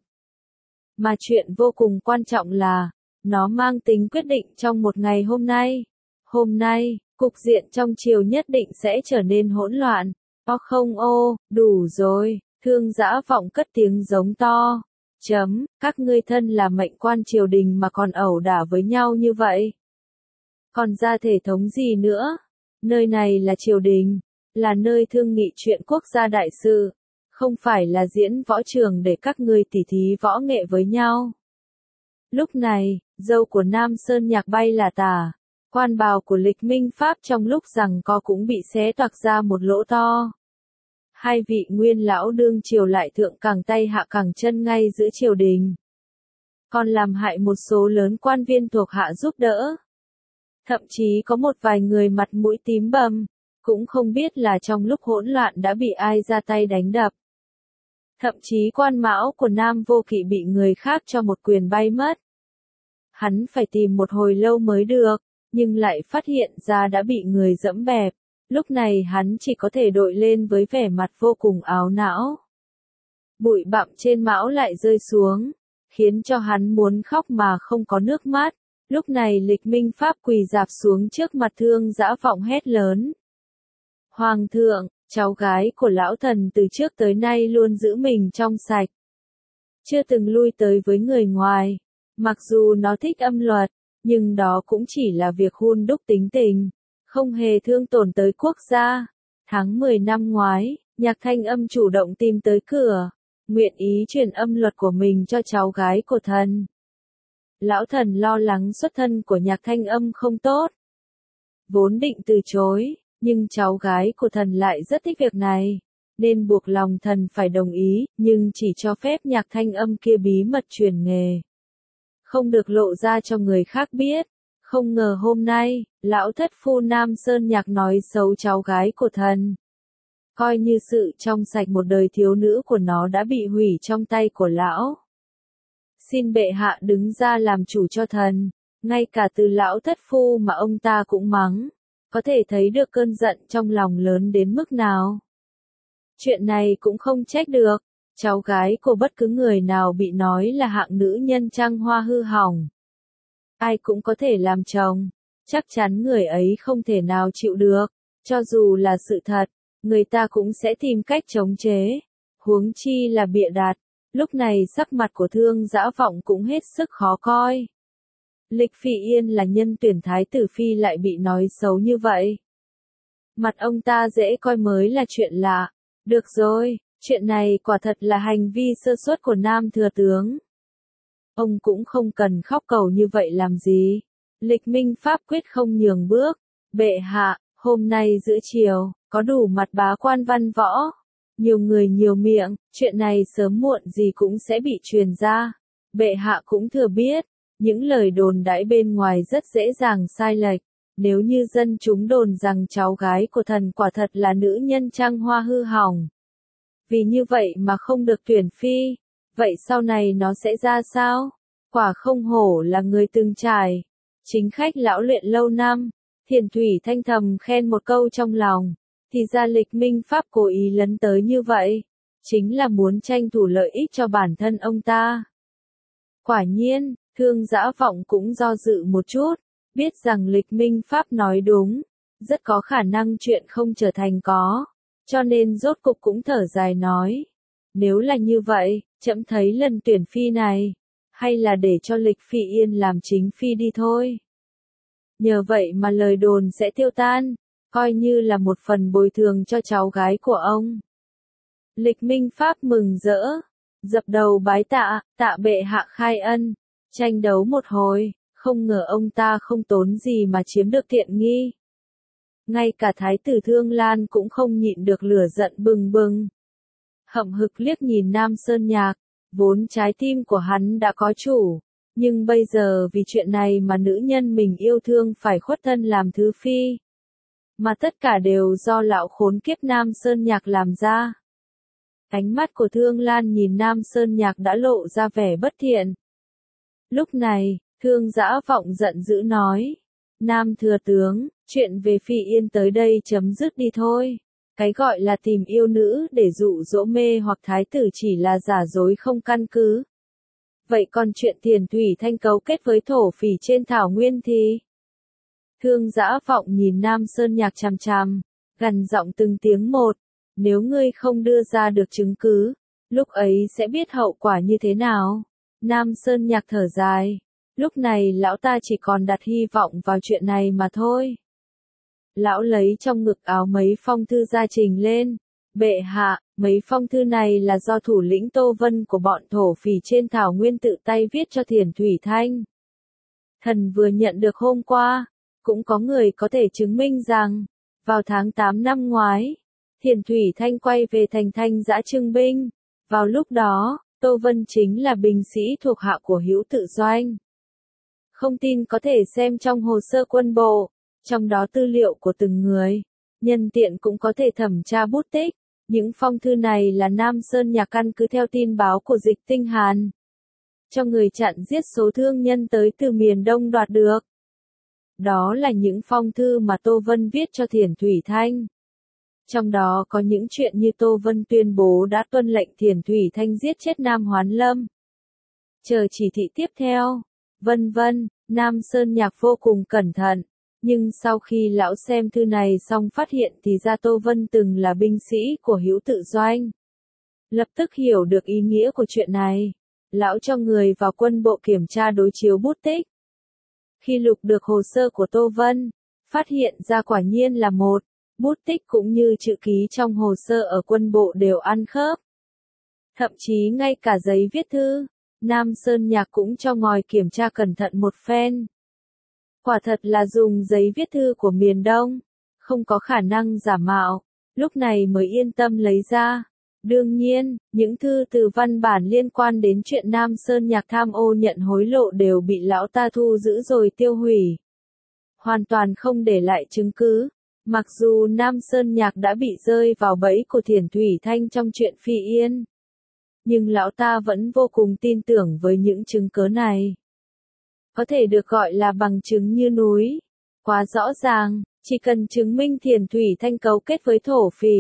Mà chuyện vô cùng quan trọng là, nó mang tính quyết định trong một ngày hôm nay. Hôm nay, cục diện trong triều nhất định sẽ trở nên hỗn loạn. O không ô, đủ rồi, Thương Dã Vọng cất tiếng giống to. Chấm, các ngươi thân là mệnh quan triều đình mà còn ẩu đả với nhau như vậy. Còn ra thể thống gì nữa? Nơi này là triều đình, là nơi thương nghị chuyện quốc gia đại sự, không phải là diễn võ trường để các ngươi tỉ thí võ nghệ với nhau. Lúc này, dâu của Nam Sơn Nhạc bay là tả, quan bào của Lịch Minh Pháp trong lúc giằng co cũng bị xé toạc ra một lỗ to. Hai vị nguyên lão đương triều lại thượng cẳng tay hạ cẳng chân ngay giữa triều đình. Còn làm hại một số lớn quan viên thuộc hạ giúp đỡ. Thậm chí có một vài người mặt mũi tím bầm, cũng không biết là trong lúc hỗn loạn đã bị ai ra tay đánh đập. Thậm chí quan mão của Nam Vô Kỵ bị người khác cho một quyền bay mất. Hắn phải tìm một hồi lâu mới được, nhưng lại phát hiện ra đã bị người dẫm bẹp. Lúc này hắn chỉ có thể đội lên với vẻ mặt vô cùng áo não. Bụi bặm trên mão lại rơi xuống, khiến cho hắn muốn khóc mà không có nước mắt. Lúc này Lịch Minh Pháp quỳ dạp xuống trước mặt Thương Dã Vọng hét lớn. Hoàng thượng, cháu gái của lão thần từ trước tới nay luôn giữ mình trong sạch. Chưa từng lui tới với người ngoài. Mặc dù nó thích âm luật, nhưng đó cũng chỉ là việc hun đúc tính tình, không hề thương tổn tới quốc gia. Tháng mười năm ngoái, Nhạc Thanh Âm chủ động tìm tới cửa, nguyện ý truyền âm luật của mình cho cháu gái của thần. Lão thần lo lắng xuất thân của Nhạc Thanh Âm không tốt, vốn định từ chối, nhưng cháu gái của thần lại rất thích việc này, nên buộc lòng thần phải đồng ý, nhưng chỉ cho phép Nhạc Thanh Âm kia bí mật truyền nghề, không được lộ ra cho người khác biết. Không ngờ hôm nay, lão thất phu Nam Sơn Nhạc nói xấu cháu gái của thần. Coi như sự trong sạch một đời thiếu nữ của nó đã bị hủy trong tay của lão. Xin bệ hạ đứng ra làm chủ cho thần, ngay cả từ lão thất phu mà ông ta cũng mắng, có thể thấy được cơn giận trong lòng lớn đến mức nào. Chuyện này cũng không trách được, cháu gái của bất cứ người nào bị nói là hạng nữ nhân trăng hoa hư hỏng. Ai cũng có thể làm chồng, chắc chắn người ấy không thể nào chịu được, cho dù là sự thật, người ta cũng sẽ tìm cách chống chế, huống chi là bịa đặt. Lúc này sắc mặt của Thương Dã Vọng cũng hết sức khó coi. Lịch Phi Yên là nhân tuyển thái tử phi lại bị nói xấu như vậy. Mặt ông ta dễ coi mới là chuyện lạ. Được rồi, chuyện này quả thật là hành vi sơ suất của Nam thừa tướng. Ông cũng không cần khóc cầu như vậy làm gì. Lịch Minh Pháp quyết không nhường bước. Bệ hạ, hôm nay giữa chiều, có đủ mặt bá quan văn võ. Nhiều người nhiều miệng, chuyện này sớm muộn gì cũng sẽ bị truyền ra. Bệ hạ cũng thừa biết, những lời đồn đãi bên ngoài rất dễ dàng sai lệch. Nếu như dân chúng đồn rằng cháu gái của thần quả thật là nữ nhân trăng hoa hư hỏng. Vì như vậy mà không được tuyển phi, vậy sau này nó sẽ ra sao? Quả không hổ là người từng trải. Chính khách lão luyện lâu năm, Thiền Thủy Thanh thầm khen một câu trong lòng. Thì ra Lịch Minh Pháp cố ý lấn tới như vậy, chính là muốn tranh thủ lợi ích cho bản thân ông ta. Quả nhiên, Thương Dã Vọng cũng do dự một chút, biết rằng Lịch Minh Pháp nói đúng, rất có khả năng chuyện không trở thành có, cho nên rốt cục cũng thở dài nói. Nếu là như vậy, trẫm thấy lần tuyển phi này, hay là để cho Lịch Phi Yên làm chính phi đi thôi. Nhờ vậy mà lời đồn sẽ tiêu tan. Coi như là một phần bồi thường cho cháu gái của ông. Lịch Minh Pháp mừng rỡ, dập đầu bái tạ, tạ bệ hạ khai ân, tranh đấu một hồi, không ngờ ông ta không tốn gì mà chiếm được tiện nghi. Ngay cả thái tử Thương Lan cũng không nhịn được lửa giận bừng bừng. Hậm hực liếc nhìn Nam Sơn Nhạc, vốn trái tim của hắn đã có chủ, nhưng bây giờ vì chuyện này mà nữ nhân mình yêu thương phải khuất thân làm thứ phi. Mà tất cả đều do lão khốn kiếp Nam Sơn Nhạc làm ra. Ánh mắt của Thương Lan nhìn Nam Sơn Nhạc đã lộ ra vẻ bất thiện. Lúc này, Thương Dã Vọng giận dữ nói. Nam thừa tướng, chuyện về Phi Yên tới đây chấm dứt đi thôi. Cái gọi là tìm yêu nữ để dụ dỗ mê hoặc thái tử chỉ là giả dối không căn cứ. Vậy còn chuyện Thiền Thủy Thanh cấu kết với thổ phỉ trên thảo nguyên thì... Thương Dã Vọng nhìn Nam Sơn Nhạc chằm chằm, gằn giọng từng tiếng một. Nếu ngươi không đưa ra được chứng cứ, lúc ấy sẽ biết hậu quả như thế nào. Nam Sơn Nhạc thở dài. Lúc này lão ta chỉ còn đặt hy vọng vào chuyện này mà thôi. Lão lấy trong ngực áo mấy phong thư ra trình lên. Bệ hạ, mấy phong thư này là do thủ lĩnh Tô Vân của bọn thổ phỉ trên thảo nguyên tự tay viết cho Thiền Thủy Thanh. Thần vừa nhận được hôm qua, cũng có người có thể chứng minh rằng, vào tháng tám năm ngoái, Thiền Thủy Thanh quay về thành Thanh Giã trưng binh. Vào lúc đó, Tô Vân chính là binh sĩ thuộc hạ của Hữu Tự Doanh. Không tin có thể xem trong hồ sơ quân bộ, trong đó tư liệu của từng người. Nhân tiện cũng có thể thẩm tra bút tích. Những phong thư này là Nam Sơn Nhạc căn cứ theo tin báo của Dịch Tinh Hàn, cho người chặn giết số thương nhân tới từ miền Đông đoạt được. Đó là những phong thư mà Tô Vân viết cho Thiền Thủy Thanh. Trong đó có những chuyện như Tô Vân tuyên bố đã tuân lệnh Thiền Thủy Thanh giết chết Nam Hoán Lâm. Chờ chỉ thị tiếp theo, vân vân. Nam Sơn Nhạc vô cùng cẩn thận. Nhưng sau khi lão xem thư này xong phát hiện thì ra Tô Vân từng là binh sĩ của Hữu Tự Doanh. Lập tức hiểu được ý nghĩa của chuyện này. Lão cho người vào quân bộ kiểm tra đối chiếu bút tích. Khi lục được hồ sơ của Tô Vân, phát hiện ra quả nhiên là một, bút tích cũng như chữ ký trong hồ sơ ở quân bộ đều ăn khớp. Thậm chí ngay cả giấy viết thư, Nam Sơn Nhạc cũng cho ngòi kiểm tra cẩn thận một phen. Quả thật là dùng giấy viết thư của miền Đông, không có khả năng giả mạo, lúc này mới yên tâm lấy ra. Đương nhiên, những thư từ văn bản liên quan đến chuyện Nam Sơn Nhạc tham ô nhận hối lộ đều bị lão ta thu giữ rồi tiêu hủy. Hoàn toàn không để lại chứng cứ. Mặc dù Nam Sơn Nhạc đã bị rơi vào bẫy của Thiền Thủy Thanh trong chuyện Phi Yên, nhưng lão ta vẫn vô cùng tin tưởng với những chứng cứ này. Có thể được gọi là bằng chứng như núi. Quá rõ ràng, chỉ cần chứng minh Thiền Thủy Thanh cấu kết với thổ phỉ,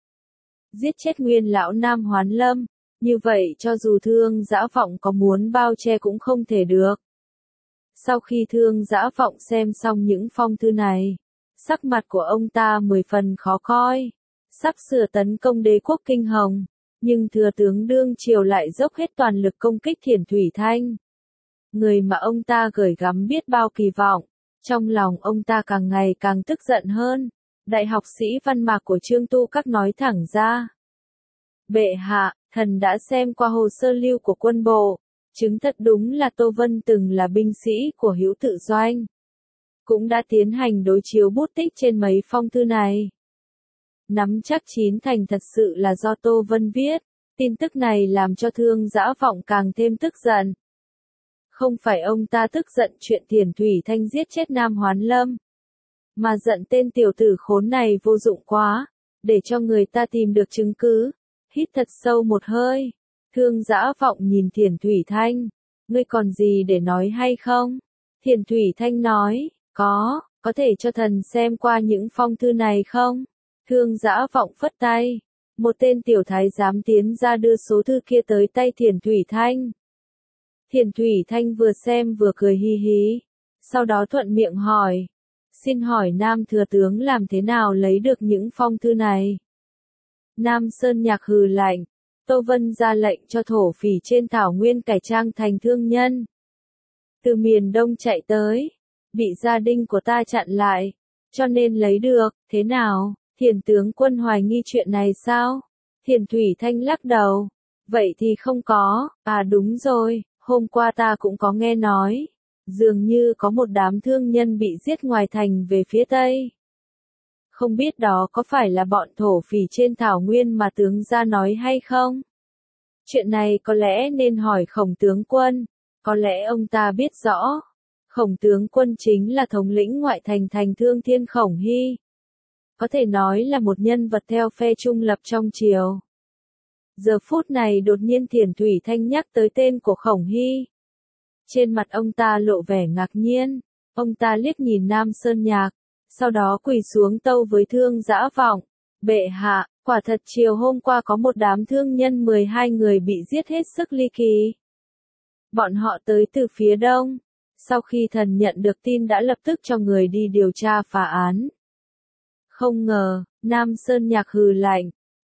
giết chết nguyên lão Nam Hoán Lâm, như vậy cho dù Thương Dã Vọng có muốn bao che cũng không thể được. Sau khi Thương Dã Vọng xem xong những phong thư này, sắc mặt của ông ta mười phần khó coi, sắp sửa tấn công đế quốc Kinh Hồng, nhưng thừa tướng đương triều lại dốc hết toàn lực công kích Thiền Thủy Thanh. Người mà ông ta gửi gắm biết bao kỳ vọng, trong lòng ông ta càng ngày càng tức giận hơn. Đại học sĩ văn mạc của Trương Tu Các nói thẳng ra. Bệ hạ, thần đã xem qua hồ sơ lưu của quân bộ, chứng thật đúng là Tô Vân từng là binh sĩ của Hữu Tự Doanh. Cũng đã tiến hành đối chiếu bút tích trên mấy phong thư này. Nắm chắc chín thành thật sự là do Tô Vân viết, tin tức này làm cho Thương Dã Vọng càng thêm tức giận. Không phải ông ta tức giận chuyện Thiền Thủy Thanh giết chết Nam Hoán Lâm, mà giận tên tiểu tử khốn này vô dụng quá, để cho người ta tìm được chứng cứ. Hít thật sâu một hơi, Thương Dã Vọng nhìn Thiền Thủy Thanh, ngươi còn gì để nói hay không? Thiền Thủy Thanh nói, có, có thể cho thần xem qua những phong thư này không? Thương Dã Vọng phất tay, một tên tiểu thái giám tiến ra đưa số thư kia tới tay Thiền Thủy Thanh. Thiền Thủy Thanh vừa xem vừa cười hi hí, sau đó thuận miệng hỏi, xin hỏi Nam thừa tướng làm thế nào lấy được những phong thư này? Nam Sơn Nhạc hừ lạnh, Tô Vân ra lệnh cho thổ phỉ trên thảo nguyên cải trang thành thương nhân. Từ miền Đông chạy tới, bị gia đình của ta chặn lại, cho nên lấy được, thế nào? Thiền tướng quân hoài nghi chuyện này sao? Thiền Thủy Thanh lắc đầu, vậy thì không có, à đúng rồi, hôm qua ta cũng có nghe nói, dường như có một đám thương nhân bị giết ngoài thành về phía Tây. Không biết đó có phải là bọn thổ phỉ trên thảo nguyên mà tướng gia nói hay không? Chuyện này có lẽ nên hỏi Khổng tướng quân, có lẽ ông ta biết rõ. Khổng tướng quân chính là thống lĩnh ngoại thành thành Thương Thiên Khổng Hy. Có thể nói là một nhân vật theo phe trung lập trong triều. Giờ phút này đột nhiên Thiền Thủy Thanh nhắc tới tên của Khổng Hy. Trên mặt ông ta lộ vẻ ngạc nhiên, ông ta liếc nhìn Nam Sơn Nhạc, sau đó quỳ xuống tâu với Thương Dã Vọng. Bệ hạ, quả thật chiều hôm qua có một đám thương nhân mười hai người bị giết hết sức ly kỳ. Bọn họ tới từ phía đông. Sau khi thần nhận được tin đã lập tức cho người đi điều tra phá án. Không ngờ, Nam Sơn Nhạc hừ lạnh,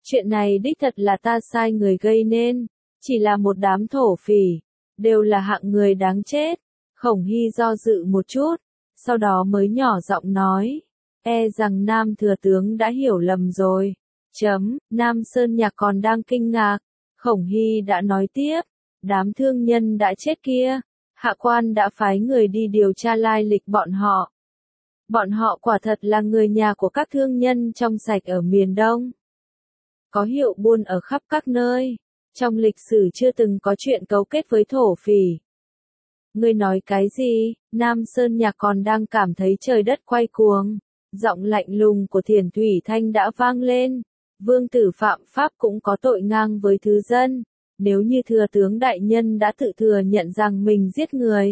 Chuyện này đích thật là ta sai người gây nên, chỉ là một đám thổ phỉ, đều là hạng người đáng chết. Khổng Hy do dự một chút, sau đó mới nhỏ giọng nói, e rằng Nam thừa tướng đã hiểu lầm rồi. Chấm, Nam Sơn Nhạc còn đang kinh ngạc, Khổng Hy đã nói tiếp, đám thương nhân đã chết kia, hạ quan đã phái người đi điều tra lai lịch bọn họ. Bọn họ quả thật là người nhà của các thương nhân trong sạch ở miền Đông. Có hiệu buôn ở khắp các nơi, trong lịch sử chưa từng có chuyện cấu kết với thổ phỉ. Ngươi nói cái gì? Nam Sơn Nhạc còn đang cảm thấy trời đất quay cuồng. Giọng lạnh lùng của Thiền Thủy Thanh đã vang lên. Vương tử phạm pháp cũng có tội ngang với thứ dân. Nếu như thừa tướng đại nhân đã tự thừa nhận rằng mình giết người,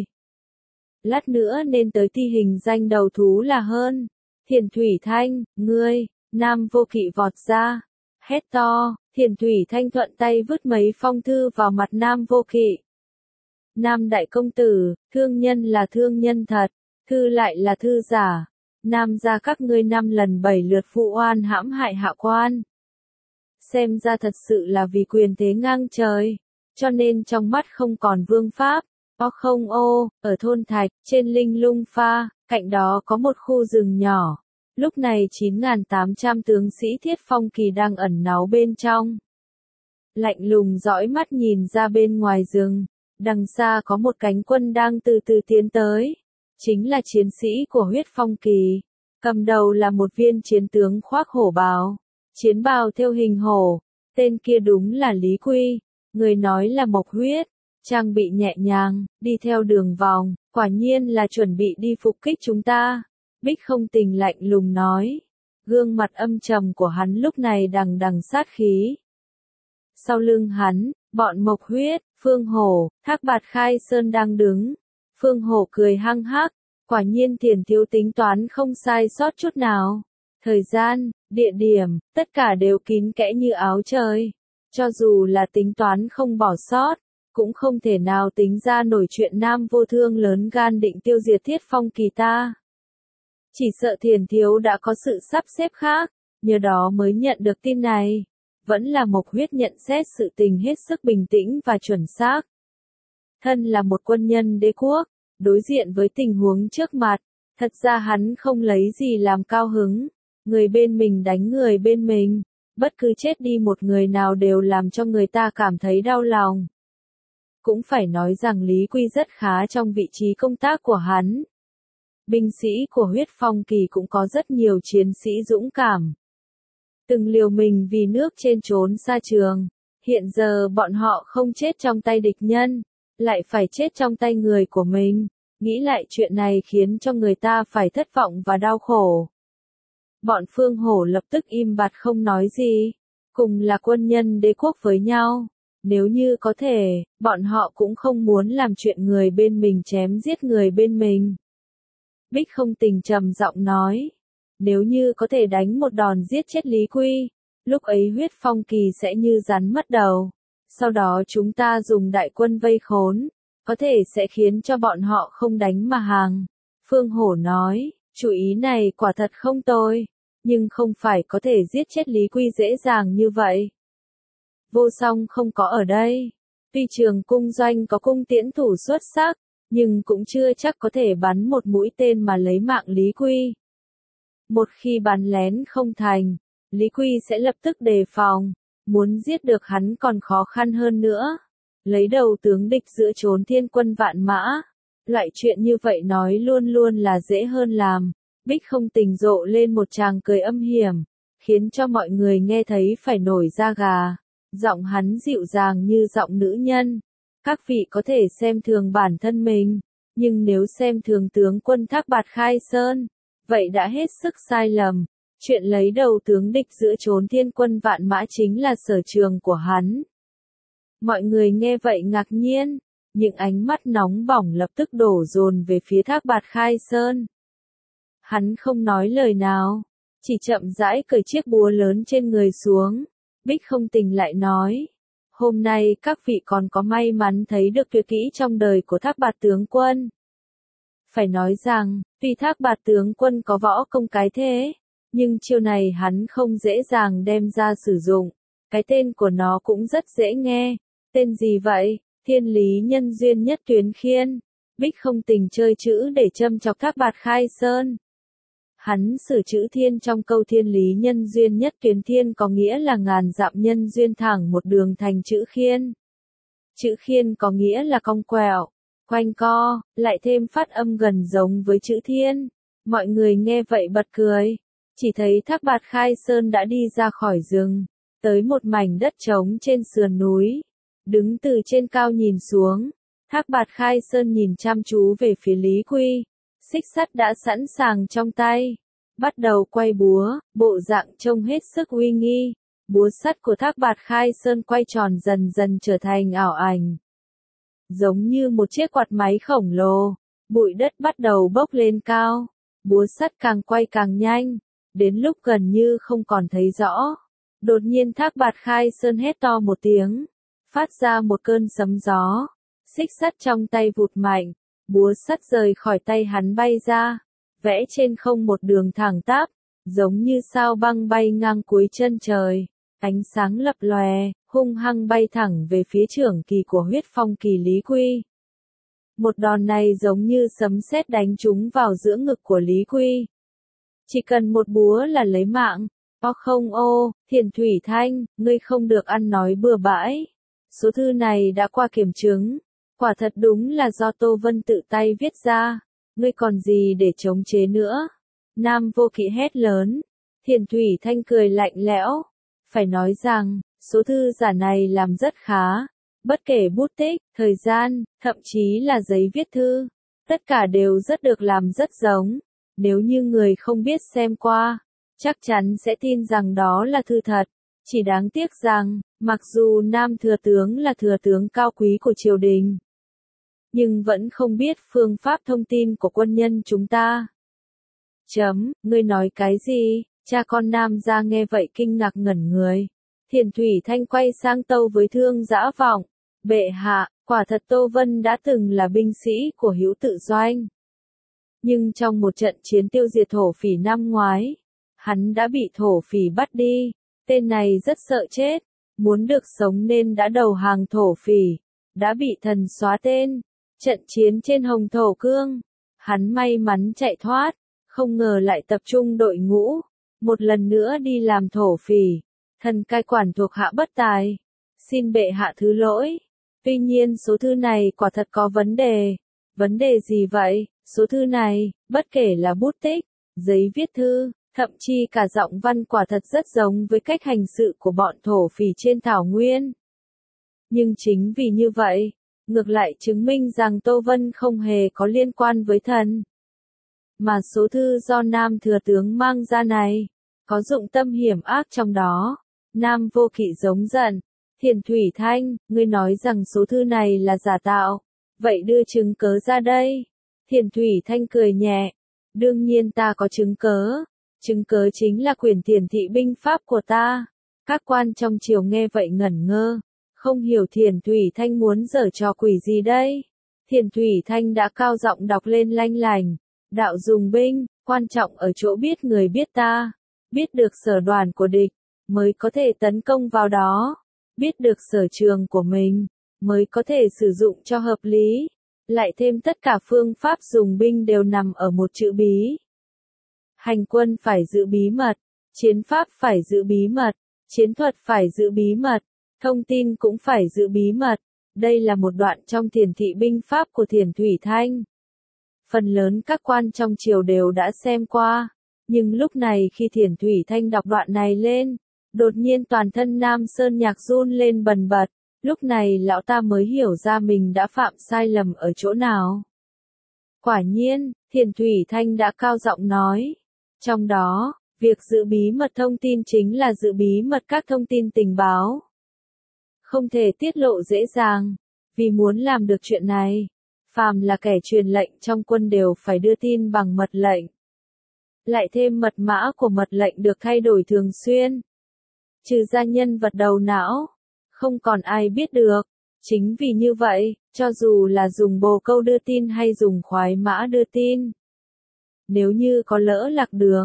lát nữa nên tới thi hình danh đầu thú là hơn. Thiền Thủy Thanh, ngươi, Nam Vô Kỵ vọt ra, hét to. Thiền Thủy Thanh thuận tay vứt mấy phong thư vào mặt Nam Vô Kỵ. Nam đại công tử, thương nhân là thương nhân thật, thư lại là thư giả. Nam gia các ngươi năm lần bảy lượt vụ oan hãm hại hạ quan. Xem ra thật sự là vì quyền thế ngang trời, cho nên trong mắt không còn vương pháp. O không ô, ở thôn Thạch, trên Linh Lung Pha, cạnh đó có một khu rừng nhỏ. Lúc này chín nghìn tám trăm tướng sĩ Thiết Phong Kỳ đang ẩn náu bên trong. Lạnh lùng dõi mắt nhìn ra bên ngoài rừng, đằng xa có một cánh quân đang từ từ tiến tới. Chính là chiến sĩ của Huyết Phong Kỳ. Cầm đầu là một viên chiến tướng khoác hổ bào, chiến bào theo hình hổ. Tên kia đúng là Lý Quy, người nói là Mộc Huyết. Trang bị nhẹ nhàng, đi theo đường vòng, quả nhiên là chuẩn bị đi phục kích chúng ta. Bích Không Tình lạnh lùng nói. Gương mặt âm trầm của hắn lúc này đằng đằng sát khí. Sau lưng hắn, bọn Mộc Huyết, Phương Hổ, Thác Bạt Khai Sơn đang đứng. Phương Hổ cười hăng hắc, quả nhiên Tiền thiếu tính toán không sai sót chút nào. Thời gian, địa điểm, tất cả đều kín kẽ như áo trời. Cho dù là tính toán không bỏ sót, cũng không thể nào tính ra nổi chuyện Nam Vô Thương lớn gan định tiêu diệt Thiết Phong Kỳ ta. Chỉ sợ Thiền thiếu đã có sự sắp xếp khác, nhờ đó mới nhận được tin này. Vẫn là Mộc Huyết nhận xét sự tình hết sức bình tĩnh và chuẩn xác. Thân là một quân nhân đế quốc, đối diện với tình huống trước mặt, thật ra hắn không lấy gì làm cao hứng. Người bên mình đánh người bên mình, bất cứ chết đi một người nào đều làm cho người ta cảm thấy đau lòng. Cũng phải nói rằng Lý Quy rất khá trong vị trí công tác của hắn. Binh sĩ của Huyết Phong Kỳ cũng có rất nhiều chiến sĩ dũng cảm. Từng liều mình vì nước trên trốn xa trường. Hiện giờ bọn họ không chết trong tay địch nhân, lại phải chết trong tay người của mình. Nghĩ lại chuyện này khiến cho người ta phải thất vọng và đau khổ. Bọn Phương Hổ lập tức im bặt không nói gì. Cùng là quân nhân đế quốc với nhau. Nếu như có thể, bọn họ cũng không muốn làm chuyện người bên mình chém giết người bên mình. Bích Không Tình trầm giọng nói. Nếu như có thể đánh một đòn giết chết Lý Quy, lúc ấy Huyết Phong Kỳ sẽ như rắn mất đầu. Sau đó chúng ta dùng đại quân vây khốn, có thể sẽ khiến cho bọn họ không đánh mà hàng. Phương Hổ nói, chủ ý này quả thật không tồi, nhưng không phải có thể giết chết Lý Quy dễ dàng như vậy. Vô Song không có ở đây. Tuy Trường Cung Doanh có cung tiễn thủ xuất sắc, nhưng cũng chưa chắc có thể bắn một mũi tên mà lấy mạng Lý Quy. Một khi bắn lén không thành, Lý Quy sẽ lập tức đề phòng, muốn giết được hắn còn khó khăn hơn nữa. Lấy đầu tướng địch giữa chốn thiên quân vạn mã. Loại chuyện như vậy nói luôn luôn là dễ hơn làm. Bích Không Tình rộ lên một tràng cười âm hiểm, khiến cho mọi người nghe thấy phải nổi da gà. Giọng hắn dịu dàng như giọng nữ nhân. Các vị có thể xem thường bản thân mình, nhưng nếu xem thường tướng quân Thác Bạt Khai Sơn, vậy đã hết sức sai lầm. Chuyện lấy đầu tướng địch giữa chốn thiên quân vạn mã chính là sở trường của hắn. Mọi người nghe vậy ngạc nhiên, những ánh mắt nóng bỏng lập tức đổ dồn về phía Thác Bạt Khai Sơn. Hắn không nói lời nào, chỉ chậm rãi cởi chiếc búa lớn trên người xuống. Bích Không Tình lại nói, hôm nay các vị còn có may mắn thấy được tuyệt kỹ trong đời của Thác Bạt tướng quân. Phải nói rằng, tuy Thác Bạt tướng quân có võ công cái thế, nhưng chiêu này hắn không dễ dàng đem ra sử dụng. Cái tên của nó cũng rất dễ nghe. Tên gì vậy? Thiên lý nhân duyên nhất tuyến khiên. Bích không tình chơi chữ để châm chọc Thác Bạt Khai Sơn. Hắn sử chữ thiên trong câu thiên lý nhân duyên nhất tuyến thiên có nghĩa là ngàn dặm nhân duyên thẳng một đường thành chữ khiên. Chữ khiên có nghĩa là cong quẹo, quanh co, lại thêm phát âm gần giống với chữ thiên. Mọi người nghe vậy bật cười. Chỉ thấy Thác Bạt Khai Sơn đã đi ra khỏi rừng, tới một mảnh đất trống trên sườn núi. Đứng từ trên cao nhìn xuống, Thác Bạt Khai Sơn nhìn chăm chú về phía Lý Quy. Xích sắt đã sẵn sàng trong tay, bắt đầu quay búa, bộ dạng trông hết sức uy nghi. Búa sắt của Thác Bạt Khai Sơn quay tròn dần dần trở thành ảo ảnh, giống như một chiếc quạt máy khổng lồ. Bụi đất bắt đầu bốc lên cao, búa sắt càng quay càng nhanh, đến lúc gần như không còn thấy rõ. Đột nhiên Thác Bạt Khai Sơn hét to một tiếng, phát ra một cơn sấm gió. Xích sắt trong tay vụt mạnh, búa sắt rời khỏi tay hắn bay ra, vẽ trên không một đường thẳng tắp, giống như sao băng bay ngang cuối chân trời. Ánh sáng lập lòe, hung hăng bay thẳng về phía trưởng kỳ của huyết phong kỳ Lý Quy. Một đòn này giống như sấm sét đánh trúng vào giữa ngực của Lý Quy. Chỉ cần một búa là lấy mạng. O không ô, Thiền Thủy Thanh, ngươi không được ăn nói bừa bãi. Số thư này đã qua kiểm chứng. Quả thật đúng là do Tô Vân tự tay viết ra. Ngươi còn gì để chống chế nữa? Nam Vô Kỵ hét lớn. Thiền Thủy Thanh cười lạnh lẽo. Phải nói rằng, số thư giả này làm rất khá. Bất kể bút tích, thời gian, thậm chí là giấy viết thư, tất cả đều rất được làm rất giống. Nếu như người không biết xem qua, chắc chắn sẽ tin rằng đó là thư thật. Chỉ đáng tiếc rằng, mặc dù Nam Thừa Tướng là thừa tướng cao quý của triều đình, nhưng vẫn không biết phương pháp thông tin của quân nhân chúng ta. Chấm, ngươi nói cái gì? Cha con Nam gia nghe vậy kinh ngạc ngẩn người. Thiền Thủy Thanh quay sang tâu với Thương Dã Vọng. Bệ hạ, quả thật Tô Vân đã từng là binh sĩ của Hữu Tự Doanh. Nhưng trong một trận chiến tiêu diệt thổ phỉ năm ngoái, hắn đã bị thổ phỉ bắt đi. Tên này rất sợ chết, muốn được sống nên đã đầu hàng thổ phỉ, đã bị thần xóa tên. Trận chiến trên Hồng Thổ Cương, hắn may mắn chạy thoát, không ngờ lại tập trung đội ngũ, một lần nữa đi làm thổ phỉ. Thần cai quản thuộc hạ bất tài, xin bệ hạ thứ lỗi. Tuy nhiên số thư này quả thật có vấn đề. Vấn đề gì vậy? Số thư này, bất kể là bút tích, giấy viết thư, thậm chí cả giọng văn quả thật rất giống với cách hành sự của bọn thổ phỉ trên thảo nguyên. Nhưng chính vì như vậy, ngược lại chứng minh rằng Tô Vân không hề có liên quan với thần. Mà số thư do Nam Thừa Tướng mang ra này, có dụng tâm hiểm ác trong đó. Nam Vô Kỵ giống giận. Thiền Thủy Thanh, ngươi nói rằng số thư này là giả tạo. Vậy đưa chứng cớ ra đây. Thiền Thủy Thanh cười nhẹ. Đương nhiên ta có chứng cớ. Chứng cớ chính là quyển Thiền Thị Binh Pháp của ta. Các quan trong triều nghe vậy ngẩn ngơ. Không hiểu Thiền Thủy Thanh muốn giở trò quỷ gì đây. Thiền Thủy Thanh đã cao giọng đọc lên lanh lành. Đạo dùng binh, quan trọng ở chỗ biết người biết ta. Biết được sở đoàn của địch, mới có thể tấn công vào đó. Biết được sở trường của mình, mới có thể sử dụng cho hợp lý. Lại thêm tất cả phương pháp dùng binh đều nằm ở một chữ bí. Hành quân phải giữ bí mật, chiến pháp phải giữ bí mật, chiến thuật phải giữ bí mật, thông tin cũng phải giữ bí mật. Đây là một đoạn trong Thiền Thị Binh Pháp của Thiền Thủy Thanh. Phần lớn các quan trong triều đều đã xem qua, nhưng lúc này khi Thiền Thủy Thanh đọc đoạn này lên, đột nhiên toàn thân Nam Sơn Nhạc run lên bần bật. Lúc này lão ta mới hiểu ra mình đã phạm sai lầm ở chỗ nào. Quả nhiên, Thiền Thủy Thanh đã cao giọng nói. Trong đó, việc giữ bí mật thông tin chính là giữ bí mật các thông tin tình báo. Không thể tiết lộ dễ dàng, vì muốn làm được chuyện này, phàm là kẻ truyền lệnh trong quân đều phải đưa tin bằng mật lệnh. Lại thêm mật mã của mật lệnh được thay đổi thường xuyên. Trừ ra nhân vật đầu não, không còn ai biết được. Chính vì như vậy, cho dù là dùng bồ câu đưa tin hay dùng khoái mã đưa tin, nếu như có lỡ lạc đường,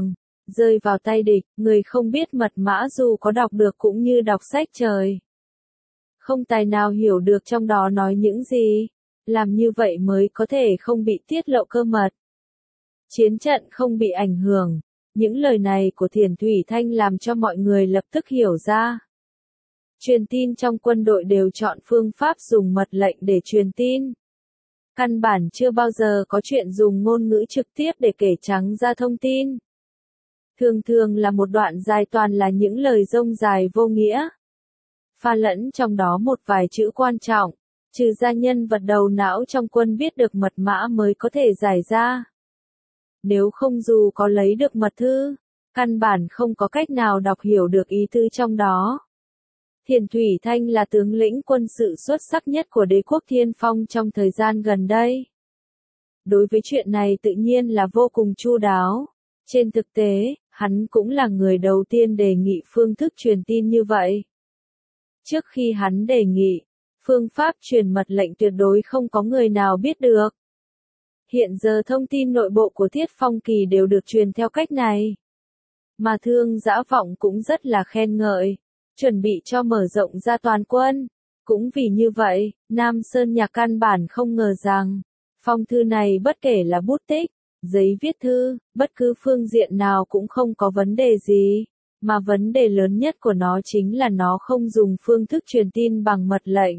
rơi vào tay địch, người không biết mật mã dù có đọc được cũng như đọc sách trời. Không tài nào hiểu được trong đó nói những gì, làm như vậy mới có thể không bị tiết lộ cơ mật. Chiến trận không bị ảnh hưởng, những lời này của Thiền Thủy Thanh làm cho mọi người lập tức hiểu ra. Truyền tin trong quân đội đều chọn phương pháp dùng mật lệnh để truyền tin. Căn bản chưa bao giờ có chuyện dùng ngôn ngữ trực tiếp để kể trắng ra thông tin. Thường thường là một đoạn dài toàn là những lời rông dài vô nghĩa. Pha lẫn trong đó một vài chữ quan trọng, trừ ra nhân vật đầu não trong quân biết được mật mã mới có thể giải ra. Nếu không dù có lấy được mật thư, căn bản không có cách nào đọc hiểu được ý tứ trong đó. Thiền Thủy Thanh là tướng lĩnh quân sự xuất sắc nhất của đế quốc Thiên Phong trong thời gian gần đây. Đối với chuyện này tự nhiên là vô cùng chu đáo. Trên thực tế, hắn cũng là người đầu tiên đề nghị phương thức truyền tin như vậy. Trước khi hắn đề nghị, phương pháp truyền mật lệnh tuyệt đối không có người nào biết được. Hiện giờ thông tin nội bộ của Thiết Phong Kỳ đều được truyền theo cách này. Mà Thương Dã Vọng cũng rất là khen ngợi, chuẩn bị cho mở rộng ra toàn quân. Cũng vì như vậy, Nam Sơn Nhạc căn bản không ngờ rằng, phong thư này bất kể là bút tích, giấy viết thư, bất cứ phương diện nào cũng không có vấn đề gì. Mà vấn đề lớn nhất của nó chính là nó không dùng phương thức truyền tin bằng mật lệnh.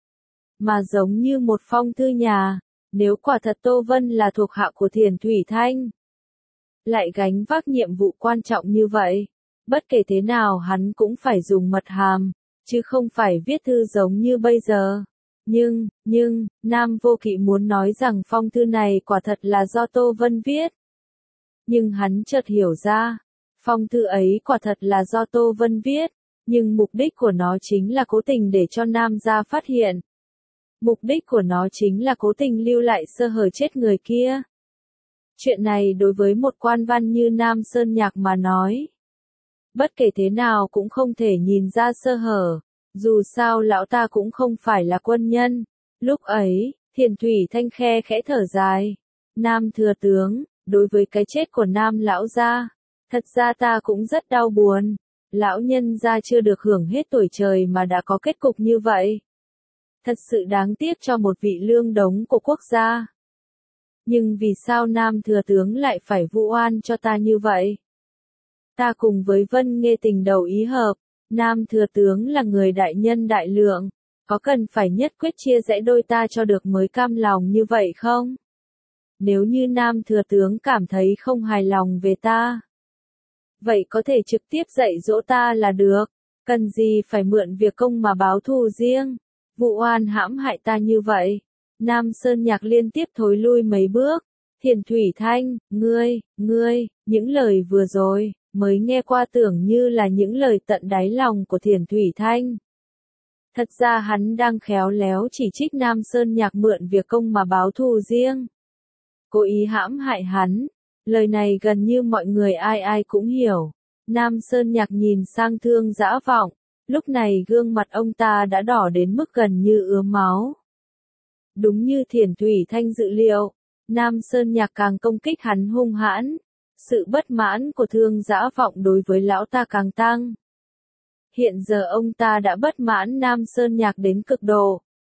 Mà giống như một phong thư nhà, nếu quả thật Tô Vân là thuộc hạ của Thiền Thủy Thanh, lại gánh vác nhiệm vụ quan trọng như vậy, bất kể thế nào hắn cũng phải dùng mật hàm, chứ không phải viết thư giống như bây giờ. Nhưng, nhưng, Nam Vô Kỵ muốn nói rằng phong thư này quả thật là do Tô Vân viết. Nhưng hắn chợt hiểu ra, phong thư ấy quả thật là do Tô Vân viết, nhưng mục đích của nó chính là cố tình để cho Nam gia phát hiện. Mục đích của nó chính là cố tình lưu lại sơ hở chết người kia. Chuyện này đối với một quan văn như Nam Sơn Nhạc mà nói, bất kể thế nào cũng không thể nhìn ra sơ hở, dù sao lão ta cũng không phải là quân nhân. Lúc ấy, Thiền Thủy Thanh khe khẽ thở dài. Nam thừa tướng, đối với cái chết của Nam lão gia, thật ra ta cũng rất đau buồn. Lão nhân gia chưa được hưởng hết tuổi trời mà đã có kết cục như vậy. Thật sự đáng tiếc cho một vị lương đống của quốc gia. Nhưng vì sao Nam thừa tướng lại phải vu oan cho ta như vậy? Ta cùng với Vân Nghê tình đầu ý hợp, Nam thừa tướng là người đại nhân đại lượng, có cần phải nhất quyết chia rẽ đôi ta cho được mới cam lòng như vậy không? Nếu như Nam thừa tướng cảm thấy không hài lòng về ta, vậy có thể trực tiếp dạy dỗ ta là được, cần gì phải mượn việc công mà báo thù riêng, vụ oan hãm hại ta như vậy. Nam Sơn Nhạc liên tiếp thối lui mấy bước. Thiền Thủy Thanh, ngươi, ngươi, những lời vừa rồi, mới nghe qua tưởng như là những lời tận đáy lòng của Thiền Thủy Thanh. Thật ra hắn đang khéo léo chỉ trích Nam Sơn Nhạc mượn việc công mà báo thù riêng, cố ý hãm hại hắn. Lời này gần như mọi người ai ai cũng hiểu. Nam Sơn Nhạc nhìn sang Thương Dã Vọng, lúc này gương mặt ông ta đã đỏ đến mức gần như ứa máu. Đúng như Thiền Thủy Thanh dự liệu, Nam Sơn Nhạc càng công kích hắn hung hãn, sự bất mãn của Thương Dã Vọng đối với lão ta càng tăng. Hiện giờ ông ta đã bất mãn Nam Sơn Nhạc đến cực độ.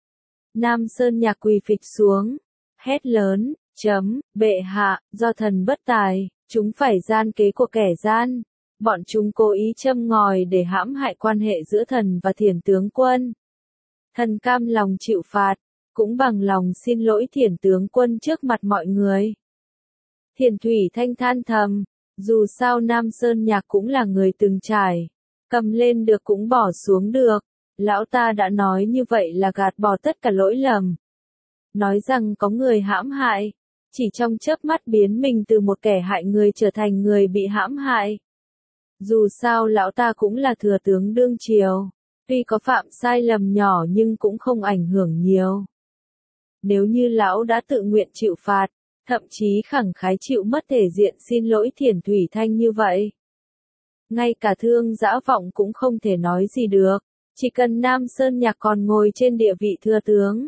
Nam Sơn Nhạc quỳ phịch xuống, hét lớn, chấm, bệ hạ, do thần bất tài, chúng phải gian kế của kẻ gian. Bọn chúng cố ý châm ngòi để hãm hại quan hệ giữa thần và Thiền tướng quân. Thần cam lòng chịu phạt, cũng bằng lòng xin lỗi Thiền tướng quân trước mặt mọi người. Thiền Thủy Thanh than thầm, dù sao Nam Sơn Nhạc cũng là người từng trải, cầm lên được cũng bỏ xuống được, lão ta đã nói như vậy là gạt bỏ tất cả lỗi lầm. Nói rằng có người hãm hại, chỉ trong chớp mắt biến mình từ một kẻ hại người trở thành người bị hãm hại. Dù sao lão ta cũng là thừa tướng đương triều, tuy có phạm sai lầm nhỏ nhưng cũng không ảnh hưởng nhiều. Nếu như lão đã tự nguyện chịu phạt, thậm chí khẳng khái chịu mất thể diện xin lỗi Thiền Thủy Thanh như vậy, ngay cả Thương Dã Vọng cũng không thể nói gì được, chỉ cần Nam Sơn Nhạc còn ngồi trên địa vị thừa tướng.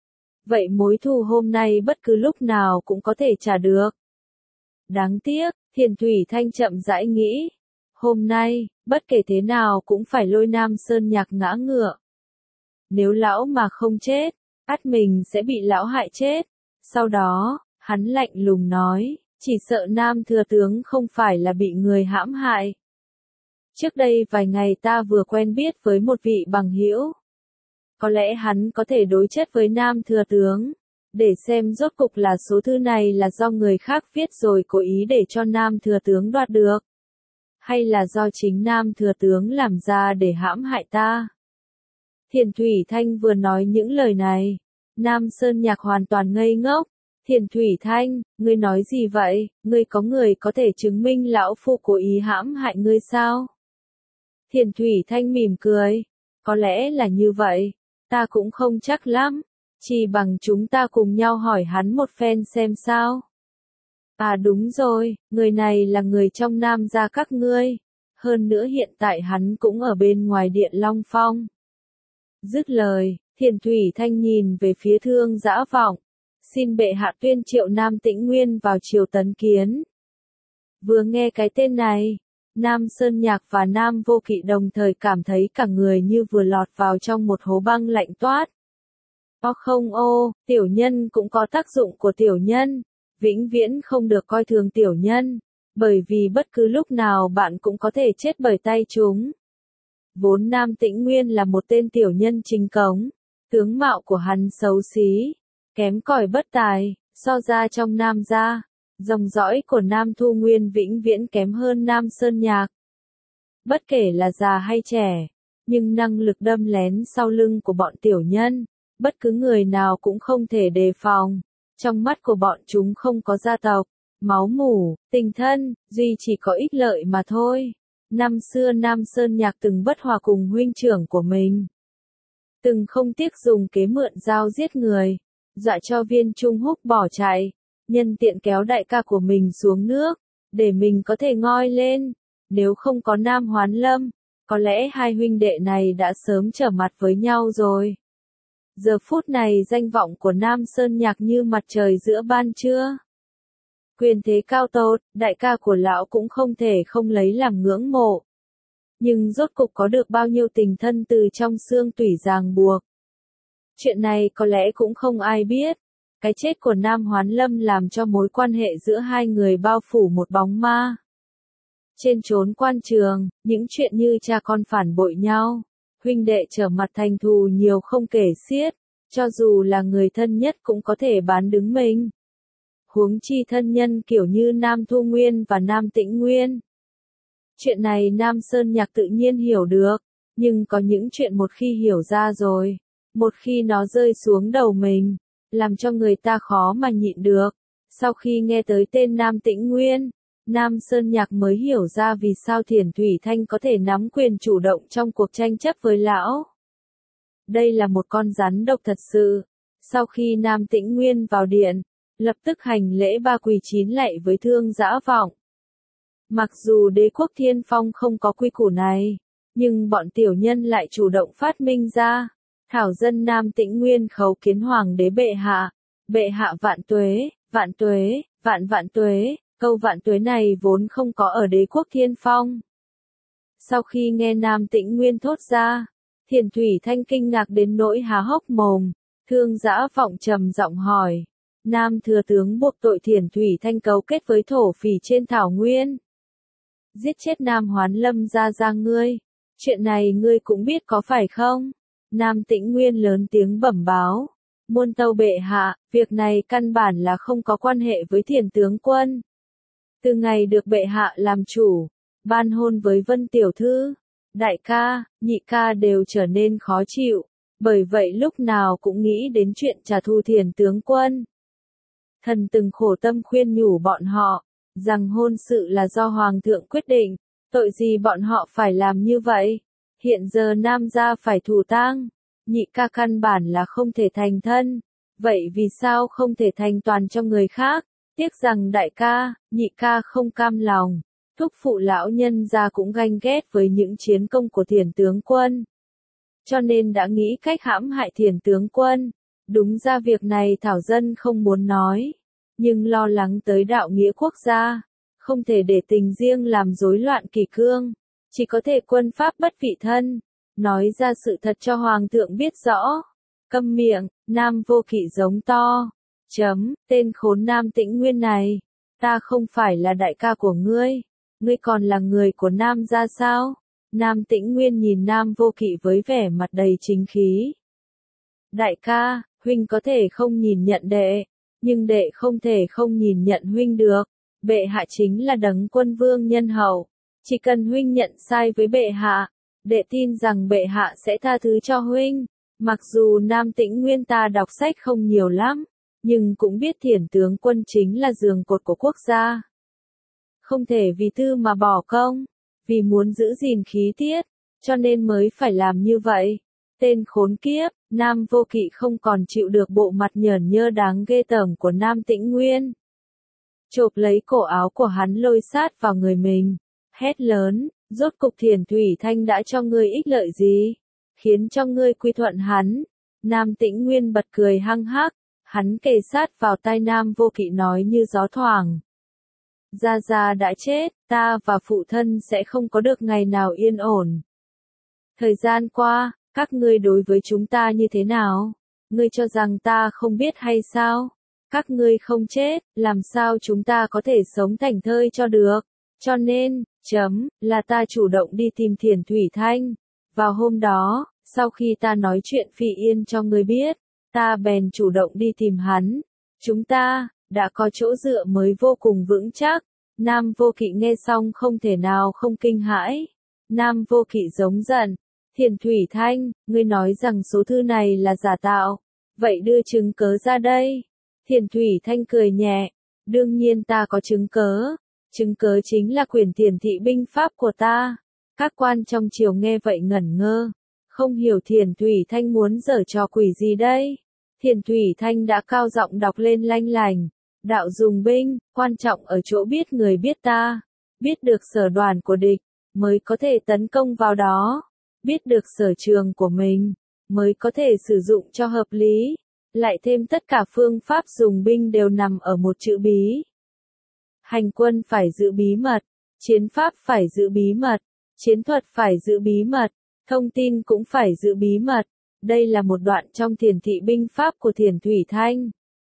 Vậy mối thù hôm nay bất cứ lúc nào cũng có thể trả được. Đáng tiếc, Thiền Thủy Thanh chậm rãi nghĩ. Hôm nay, bất kể thế nào cũng phải lôi Nam Sơn Nhạc ngã ngựa. Nếu lão mà không chết, ắt mình sẽ bị lão hại chết. Sau đó, hắn lạnh lùng nói, chỉ sợ Nam thừa tướng không phải là bị người hãm hại. Trước đây vài ngày ta vừa quen biết với một vị bằng hữu. Có lẽ hắn có thể đối chất với Nam thừa tướng. Để xem rốt cục là số thư này là do người khác viết rồi cố ý để cho Nam thừa tướng đoạt được. Hay là do chính Nam thừa tướng làm ra để hãm hại ta. Thiền Thủy Thanh vừa nói những lời này. Nam Sơn Nhạc hoàn toàn ngây ngốc. Thiền Thủy Thanh, ngươi nói gì vậy? Ngươi có người có thể chứng minh lão phu cố ý hãm hại ngươi sao? Thiền Thủy Thanh mỉm cười. Có lẽ là như vậy. Ta cũng không chắc lắm. Chỉ bằng chúng ta cùng nhau hỏi hắn một phen xem sao. À đúng rồi, người này là người trong Nam gia các ngươi. Hơn nữa hiện tại hắn cũng ở bên ngoài Điện Long Phong. Dứt lời, Thiền Thủy Thanh nhìn về phía Thương Dã Vọng. Xin bệ hạ tuyên triệu Nam Tĩnh Nguyên vào triều tấn kiến. Vừa nghe cái tên này, Nam Sơn Nhạc và Nam Vô Kỵ đồng thời cảm thấy cả người như vừa lọt vào trong một hố băng lạnh toát. Ô không ô, tiểu nhân cũng có tác dụng của tiểu nhân, vĩnh viễn không được coi thường tiểu nhân, bởi vì bất cứ lúc nào bạn cũng có thể chết bởi tay chúng. Vốn Nam Tĩnh Nguyên là một tên tiểu nhân chính cống, tướng mạo của hắn xấu xí, kém cỏi bất tài, so ra trong Nam gia, dòng dõi của Nam Thu Nguyên vĩnh viễn kém hơn Nam Sơn Nhạc. Bất kể là già hay trẻ, nhưng năng lực đâm lén sau lưng của bọn tiểu nhân, bất cứ người nào cũng không thể đề phòng. Trong mắt của bọn chúng không có gia tộc, máu mủ, tình thân, duy chỉ có ích lợi mà thôi. Năm xưa Nam Sơn Nhạc từng bất hòa cùng huynh trưởng của mình. Từng không tiếc dùng kế mượn dao giết người, dọa cho Viên Trung Húc bỏ chạy, nhân tiện kéo đại ca của mình xuống nước, để mình có thể ngoi lên. Nếu không có Nam Hoán Lâm, có lẽ hai huynh đệ này đã sớm trở mặt với nhau rồi. Giờ phút này danh vọng của Nam Sơn Nhạc như mặt trời giữa ban trưa. Quyền thế cao tột, đại ca của lão cũng không thể không lấy làm ngưỡng mộ. Nhưng rốt cục có được bao nhiêu tình thân từ trong xương tủy ràng buộc. Chuyện này có lẽ cũng không ai biết. Cái chết của Nam Hoán Lâm làm cho mối quan hệ giữa hai người bao phủ một bóng ma. Trên chốn quan trường, những chuyện như cha con phản bội nhau, huynh đệ trở mặt thành thù nhiều không kể xiết, cho dù là người thân nhất cũng có thể bán đứng mình. Huống chi thân nhân kiểu như Nam Thu Nguyên và Nam Tĩnh Nguyên. Chuyện này Nam Sơn Nhạc tự nhiên hiểu được, nhưng có những chuyện một khi hiểu ra rồi, một khi nó rơi xuống đầu mình, làm cho người ta khó mà nhịn được. Sau khi nghe tới tên Nam Tĩnh Nguyên, Nam Sơn Nhạc mới hiểu ra vì sao Thiền Thủy Thanh có thể nắm quyền chủ động trong cuộc tranh chấp với lão. Đây là một con rắn độc thật sự. Sau khi Nam Tĩnh Nguyên vào điện, lập tức hành lễ ba quỳ chín lạy với Thương Dã Vọng. Mặc dù đế quốc Thiên Phong không có quy củ này, nhưng bọn tiểu nhân lại chủ động phát minh ra. Thảo dân Nam Tĩnh Nguyên khấu kiến hoàng đế bệ hạ. Bệ hạ vạn tuế, vạn tuế, vạn vạn tuế. Câu vạn tuế này vốn không có ở đế quốc Thiên Phong. Sau khi nghe Nam Tĩnh Nguyên thốt ra, Thiền Thủy Thanh kinh ngạc đến nỗi há hốc mồm. Thương Dã Vọng trầm giọng hỏi. Nam thừa tướng buộc tội Thiền Thủy Thanh cấu kết với thổ phỉ trên thảo nguyên. Giết chết Nam Hoán Lâm ra ra ngươi. Chuyện này ngươi cũng biết có phải không? Nam Tĩnh Nguyên lớn tiếng bẩm báo. Muôn tâu bệ hạ, việc này căn bản là không có quan hệ với Thiền tướng quân. Từ ngày được bệ hạ làm chủ, ban hôn với Vân Tiểu Thư, đại ca, nhị ca đều trở nên khó chịu, bởi vậy lúc nào cũng nghĩ đến chuyện trả thù Thiền tướng quân. Thần từng khổ tâm khuyên nhủ bọn họ, rằng hôn sự là do Hoàng thượng quyết định, tội gì bọn họ phải làm như vậy. Hiện giờ Nam gia phải thủ tang, nhị ca căn bản là không thể thành thân, vậy vì sao không thể thành toàn cho người khác? Tiếc rằng đại ca, nhị ca không cam lòng, thúc phụ lão nhân gia cũng ganh ghét với những chiến công của Thiền tướng quân. Cho nên đã nghĩ cách hãm hại Thiền tướng quân. Đúng ra việc này Thảo Dân không muốn nói, nhưng lo lắng tới đạo nghĩa quốc gia, không thể để tình riêng làm rối loạn kỷ cương, chỉ có thể quân pháp bất vị thân, nói ra sự thật cho hoàng thượng biết rõ. Câm miệng, Nam Vô Kỵ giống to. Chấm, tên khốn Nam Tĩnh Nguyên này, ta không phải là đại ca của ngươi, ngươi còn là người của Nam gia sao? Nam Tĩnh Nguyên nhìn Nam Vô Kỵ với vẻ mặt đầy chính khí. Đại ca, huynh có thể không nhìn nhận đệ, nhưng đệ không thể không nhìn nhận huynh được. Bệ hạ chính là đấng quân vương nhân hậu, chỉ cần huynh nhận sai với bệ hạ, đệ tin rằng bệ hạ sẽ tha thứ cho huynh. Mặc dù Nam Tĩnh Nguyên ta đọc sách không nhiều lắm, nhưng cũng biết Thiển tướng quân chính là giường cột của quốc gia. Không thể vì tư mà bỏ công, vì muốn giữ gìn khí tiết, cho nên mới phải làm như vậy. Tên khốn kiếp, Nam Vô Kỵ không còn chịu được bộ mặt nhởn nhơ đáng ghê tởm của Nam Tĩnh Nguyên. Chộp lấy cổ áo của hắn lôi sát vào người mình, hét lớn, rốt cục Thiển Thủy Thanh đã cho ngươi ích lợi gì, khiến cho ngươi quy thuận hắn. Nam Tĩnh Nguyên bật cười hăng hắc, hắn kề sát vào tai Nam Vô Kỵ nói như gió thoảng. Gia Gia đã chết, ta và phụ thân sẽ không có được ngày nào yên ổn. Thời gian qua, các ngươi đối với chúng ta như thế nào? Ngươi cho rằng ta không biết hay sao? Các ngươi không chết, làm sao chúng ta có thể sống thảnh thơi cho được? Cho nên, chấm, là ta chủ động đi tìm Thiển Thủy Thanh. Vào hôm đó, sau khi ta nói chuyện Phi Yên cho ngươi biết, ta bèn chủ động đi tìm hắn. Chúng ta đã có chỗ dựa mới vô cùng vững chắc. Nam Vô Kỵ nghe xong không thể nào không kinh hãi. Nam Vô Kỵ giống giận. Thiển Thủy Thanh, ngươi nói rằng số thư này là giả tạo. Vậy đưa chứng cớ ra đây. Thiển Thủy Thanh cười nhẹ. Đương nhiên ta có chứng cớ. Chứng cớ chính là quyển Thiển thị binh pháp của ta. Các quan trong triều nghe vậy ngẩn ngơ. Không hiểu Thiển Thủy Thanh muốn giở trò quỷ gì đây. Thiển Thủy Thanh đã cao giọng đọc lên lanh lành. Đạo dùng binh, quan trọng ở chỗ biết người biết ta. Biết được sở đoàn của địch, mới có thể tấn công vào đó. Biết được sở trường của mình, mới có thể sử dụng cho hợp lý. Lại thêm tất cả phương pháp dùng binh đều nằm ở một chữ bí. Hành quân phải giữ bí mật, chiến pháp phải giữ bí mật, chiến thuật phải giữ bí mật, thông tin cũng phải giữ bí mật. Đây là một đoạn trong Thiển thị binh pháp của Thiển Thủy Thanh.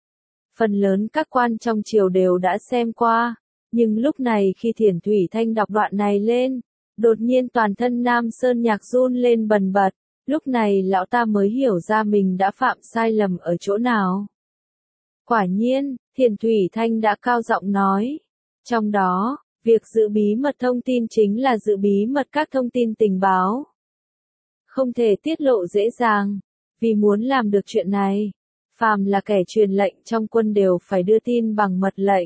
Phần lớn các quan trong triều đều đã xem qua, nhưng lúc này khi Thiển Thủy Thanh đọc đoạn này lên, đột nhiên toàn thân Nam Sơn Nhạc run lên bần bật, lúc này lão ta mới hiểu ra mình đã phạm sai lầm ở chỗ nào. Quả nhiên, Thiển Thủy Thanh đã cao giọng nói, trong đó, việc giữ bí mật thông tin chính là giữ bí mật các thông tin tình báo. Không thể tiết lộ dễ dàng, vì muốn làm được chuyện này, phàm là kẻ truyền lệnh trong quân đều phải đưa tin bằng mật lệnh.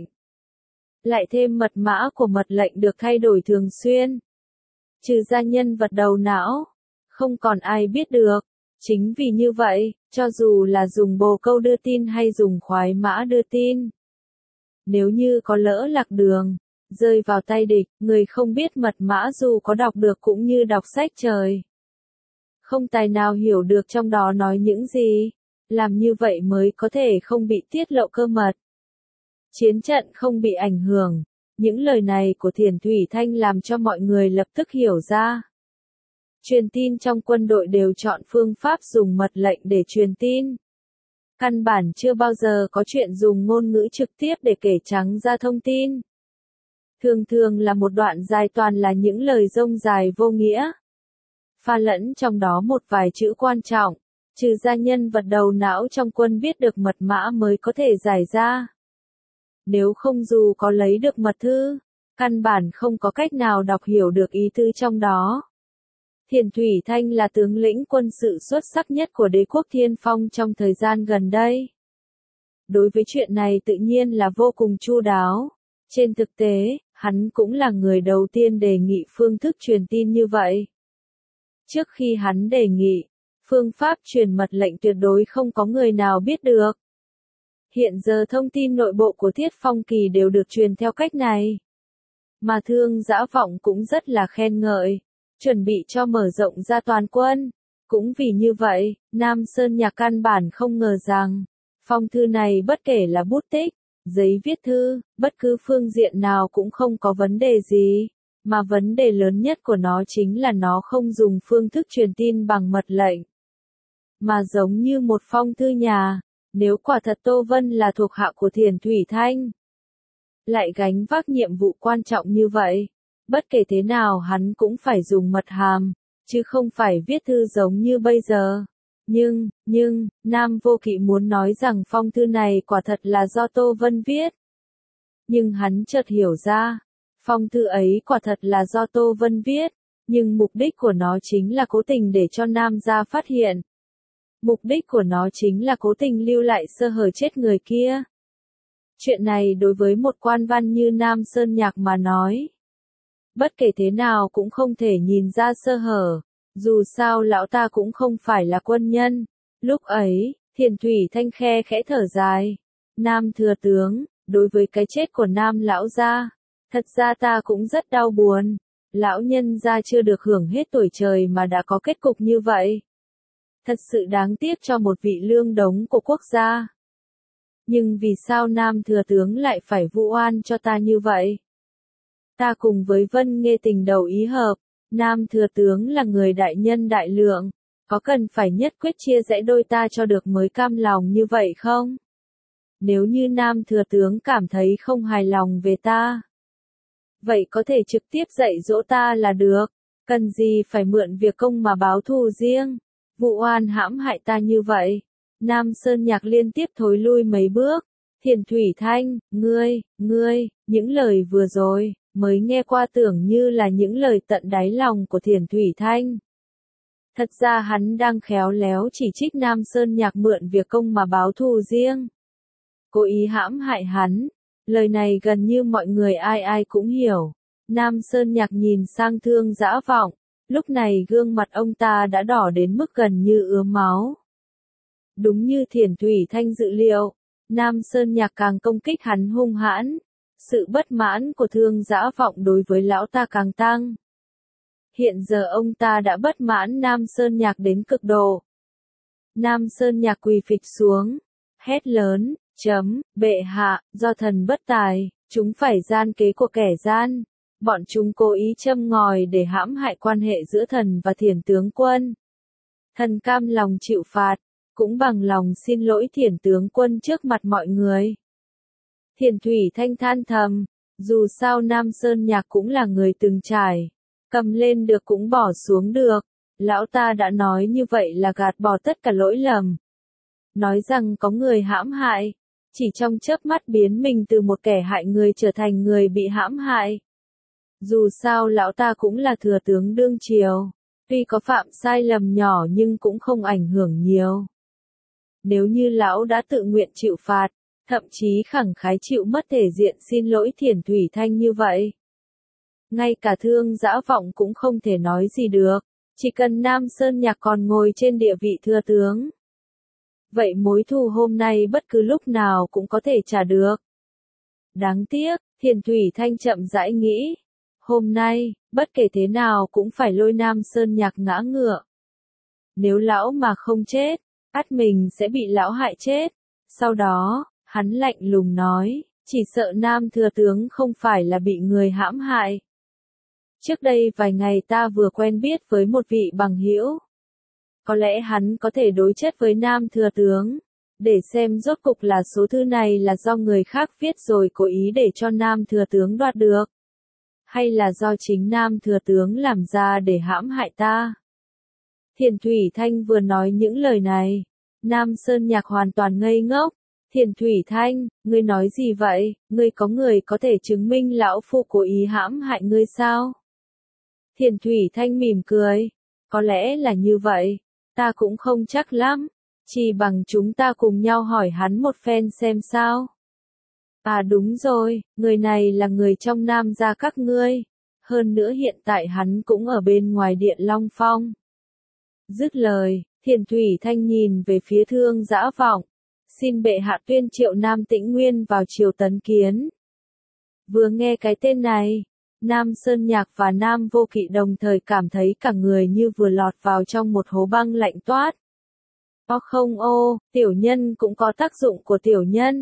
Lại thêm mật mã của mật lệnh được thay đổi thường xuyên. Trừ ra nhân vật đầu não, không còn ai biết được. Chính vì như vậy, cho dù là dùng bồ câu đưa tin hay dùng khoái mã đưa tin, nếu như có lỡ lạc đường, rơi vào tay địch, người không biết mật mã dù có đọc được cũng như đọc sách trời. Không tài nào hiểu được trong đó nói những gì. Làm như vậy mới có thể không bị tiết lộ cơ mật. Chiến trận không bị ảnh hưởng. Những lời này của Thiển Thủy Thanh làm cho mọi người lập tức hiểu ra. Truyền tin trong quân đội đều chọn phương pháp dùng mật lệnh để truyền tin. Căn bản chưa bao giờ có chuyện dùng ngôn ngữ trực tiếp để kể trắng ra thông tin. Thường thường là một đoạn dài toàn là những lời rông dài vô nghĩa. Pha lẫn trong đó một vài chữ quan trọng. Trừ ra nhân vật đầu não trong quân biết được mật mã mới có thể giải ra. Nếu không dù có lấy được mật thư, căn bản không có cách nào đọc hiểu được ý tứ trong đó. Thiển Thủy Thanh là tướng lĩnh quân sự xuất sắc nhất của đế quốc Thiên Phong trong thời gian gần đây. Đối với chuyện này tự nhiên là vô cùng chu đáo. Trên thực tế, hắn cũng là người đầu tiên đề nghị phương thức truyền tin như vậy. Trước khi hắn đề nghị, phương pháp truyền mật lệnh tuyệt đối không có người nào biết được. Hiện giờ thông tin nội bộ của Thiết Phong Kỳ đều được truyền theo cách này. Mà Thương Dã Vọng cũng rất là khen ngợi, chuẩn bị cho mở rộng ra toàn quân. Cũng vì như vậy, Nam Sơn Nhạc căn bản không ngờ rằng, phong thư này bất kể là bút tích, giấy viết thư, bất cứ phương diện nào cũng không có vấn đề gì. Mà vấn đề lớn nhất của nó chính là nó không dùng phương thức truyền tin bằng mật lệnh. Mà giống như một phong thư nhà, nếu quả thật Tô Vân là thuộc hạ của Thiền Thủy Thanh, lại gánh vác nhiệm vụ quan trọng như vậy, bất kể thế nào hắn cũng phải dùng mật hàm, chứ không phải viết thư giống như bây giờ. Nhưng, nhưng, Nam Vô Kỵ muốn nói rằng phong thư này quả thật là do Tô Vân viết. Nhưng hắn chợt hiểu ra, phong thư ấy quả thật là do Tô Vân viết, nhưng mục đích của nó chính là cố tình để cho Nam gia phát hiện. Mục đích của nó chính là cố tình lưu lại sơ hở chết người kia. Chuyện này đối với một quan văn như Nam Sơn Nhạc mà nói, bất kể thế nào cũng không thể nhìn ra sơ hở, dù sao lão ta cũng không phải là quân nhân. Lúc ấy, Thiền Thủy Thanh khe khẽ thở dài. Nam thừa tướng, đối với cái chết của Nam lão gia, thật ra ta cũng rất đau buồn. Lão nhân gia chưa được hưởng hết tuổi trời mà đã có kết cục như vậy. Thật sự đáng tiếc cho một vị lương đống của quốc gia. Nhưng vì sao Nam thừa tướng lại phải vu oan cho ta như vậy? Ta cùng với Vân Nghê tình đầu ý hợp, Nam thừa tướng là người đại nhân đại lượng, có cần phải nhất quyết chia rẽ đôi ta cho được mới cam lòng như vậy không? Nếu như Nam thừa tướng cảm thấy không hài lòng về ta, vậy có thể trực tiếp dạy dỗ ta là được, cần gì phải mượn việc công mà báo thù riêng, vụ oan hãm hại ta như vậy. Nam Sơn Nhạc liên tiếp thối lui mấy bước. Thiền Thủy Thanh, ngươi, ngươi, những lời vừa rồi, mới nghe qua tưởng như là những lời tận đáy lòng của Thiền Thủy Thanh. Thật ra hắn đang khéo léo chỉ trích Nam Sơn Nhạc mượn việc công mà báo thù riêng. Cố ý hãm hại hắn. Lời này gần như mọi người ai ai cũng hiểu. Nam Sơn Nhạc nhìn sang Thương Dã Vọng. Lúc này gương mặt ông ta đã đỏ đến mức gần như ứa máu. Đúng như Thiền Thủy Thanh dự liệu, Nam Sơn Nhạc càng công kích hắn hung hãn. Sự bất mãn của Thương Dã Vọng đối với lão ta càng tăng. Hiện giờ ông ta đã bất mãn Nam Sơn Nhạc đến cực độ. Nam Sơn Nhạc quỳ phịch xuống, hét lớn, chấm, bệ hạ, do thần bất tài, chúng phải gian kế của kẻ gian. Bọn chúng cố ý châm ngòi để hãm hại quan hệ giữa thần và Thiền tướng quân. Thần cam lòng chịu phạt, cũng bằng lòng xin lỗi Thiền tướng quân trước mặt mọi người. Thiền Thủy Thanh than thầm, dù sao Nam Sơn Nhạc cũng là người từng trải, cầm lên được cũng bỏ xuống được, lão ta đã nói như vậy là gạt bỏ tất cả lỗi lầm. Nói rằng có người hãm hại, chỉ trong chớp mắt biến mình từ một kẻ hại người trở thành người bị hãm hại. Dù sao lão ta cũng là thừa tướng đương triều, tuy có phạm sai lầm nhỏ nhưng cũng không ảnh hưởng nhiều. Nếu như lão đã tự nguyện chịu phạt, thậm chí khẳng khái chịu mất thể diện xin lỗi Thiền Thủy Thanh như vậy, ngay cả Thương Dã Vọng cũng không thể nói gì được, chỉ cần Nam Sơn Nhạc còn ngồi trên địa vị thừa tướng. Vậy mối thù hôm nay bất cứ lúc nào cũng có thể trả được. Đáng tiếc, Thiền Thủy Thanh chậm rãi nghĩ, hôm nay, bất kể thế nào cũng phải lôi Nam Sơn Nhạc ngã ngựa. Nếu lão mà không chết, ắt mình sẽ bị lão hại chết. Sau đó, hắn lạnh lùng nói, chỉ sợ Nam thừa tướng không phải là bị người hãm hại. Trước đây vài ngày ta vừa quen biết với một vị bằng hữu. Có lẽ hắn có thể đối chất với Nam thừa tướng, để xem rốt cục là số thư này là do người khác viết rồi cố ý để cho Nam thừa tướng đoạt được, hay là do chính Nam thừa tướng làm ra để hãm hại ta. Thiền Thủy Thanh vừa nói những lời này, Nam Sơn Nhạc hoàn toàn ngây ngốc. Thiền Thủy Thanh, ngươi nói gì vậy? Ngươi có người có thể chứng minh lão phu cố ý hãm hại ngươi sao? Thiền Thủy Thanh mỉm cười, có lẽ là như vậy, ta cũng không chắc lắm, chỉ bằng chúng ta cùng nhau hỏi hắn một phen xem sao. À đúng rồi, người này là người trong Nam gia các ngươi, hơn nữa hiện tại hắn cũng ở bên ngoài Điện Long Phong. Dứt lời, Thiền Thủy Thanh nhìn về phía Thương Dã Vọng, xin bệ hạ tuyên triệu Nam Tĩnh Nguyên vào triều tấn kiến. Vừa nghe cái tên này, Nam Sơn Nhạc và Nam Vô Kỵ đồng thời cảm thấy cả người như vừa lọt vào trong một hố băng lạnh toát. Ô không ô, tiểu nhân cũng có tác dụng của tiểu nhân,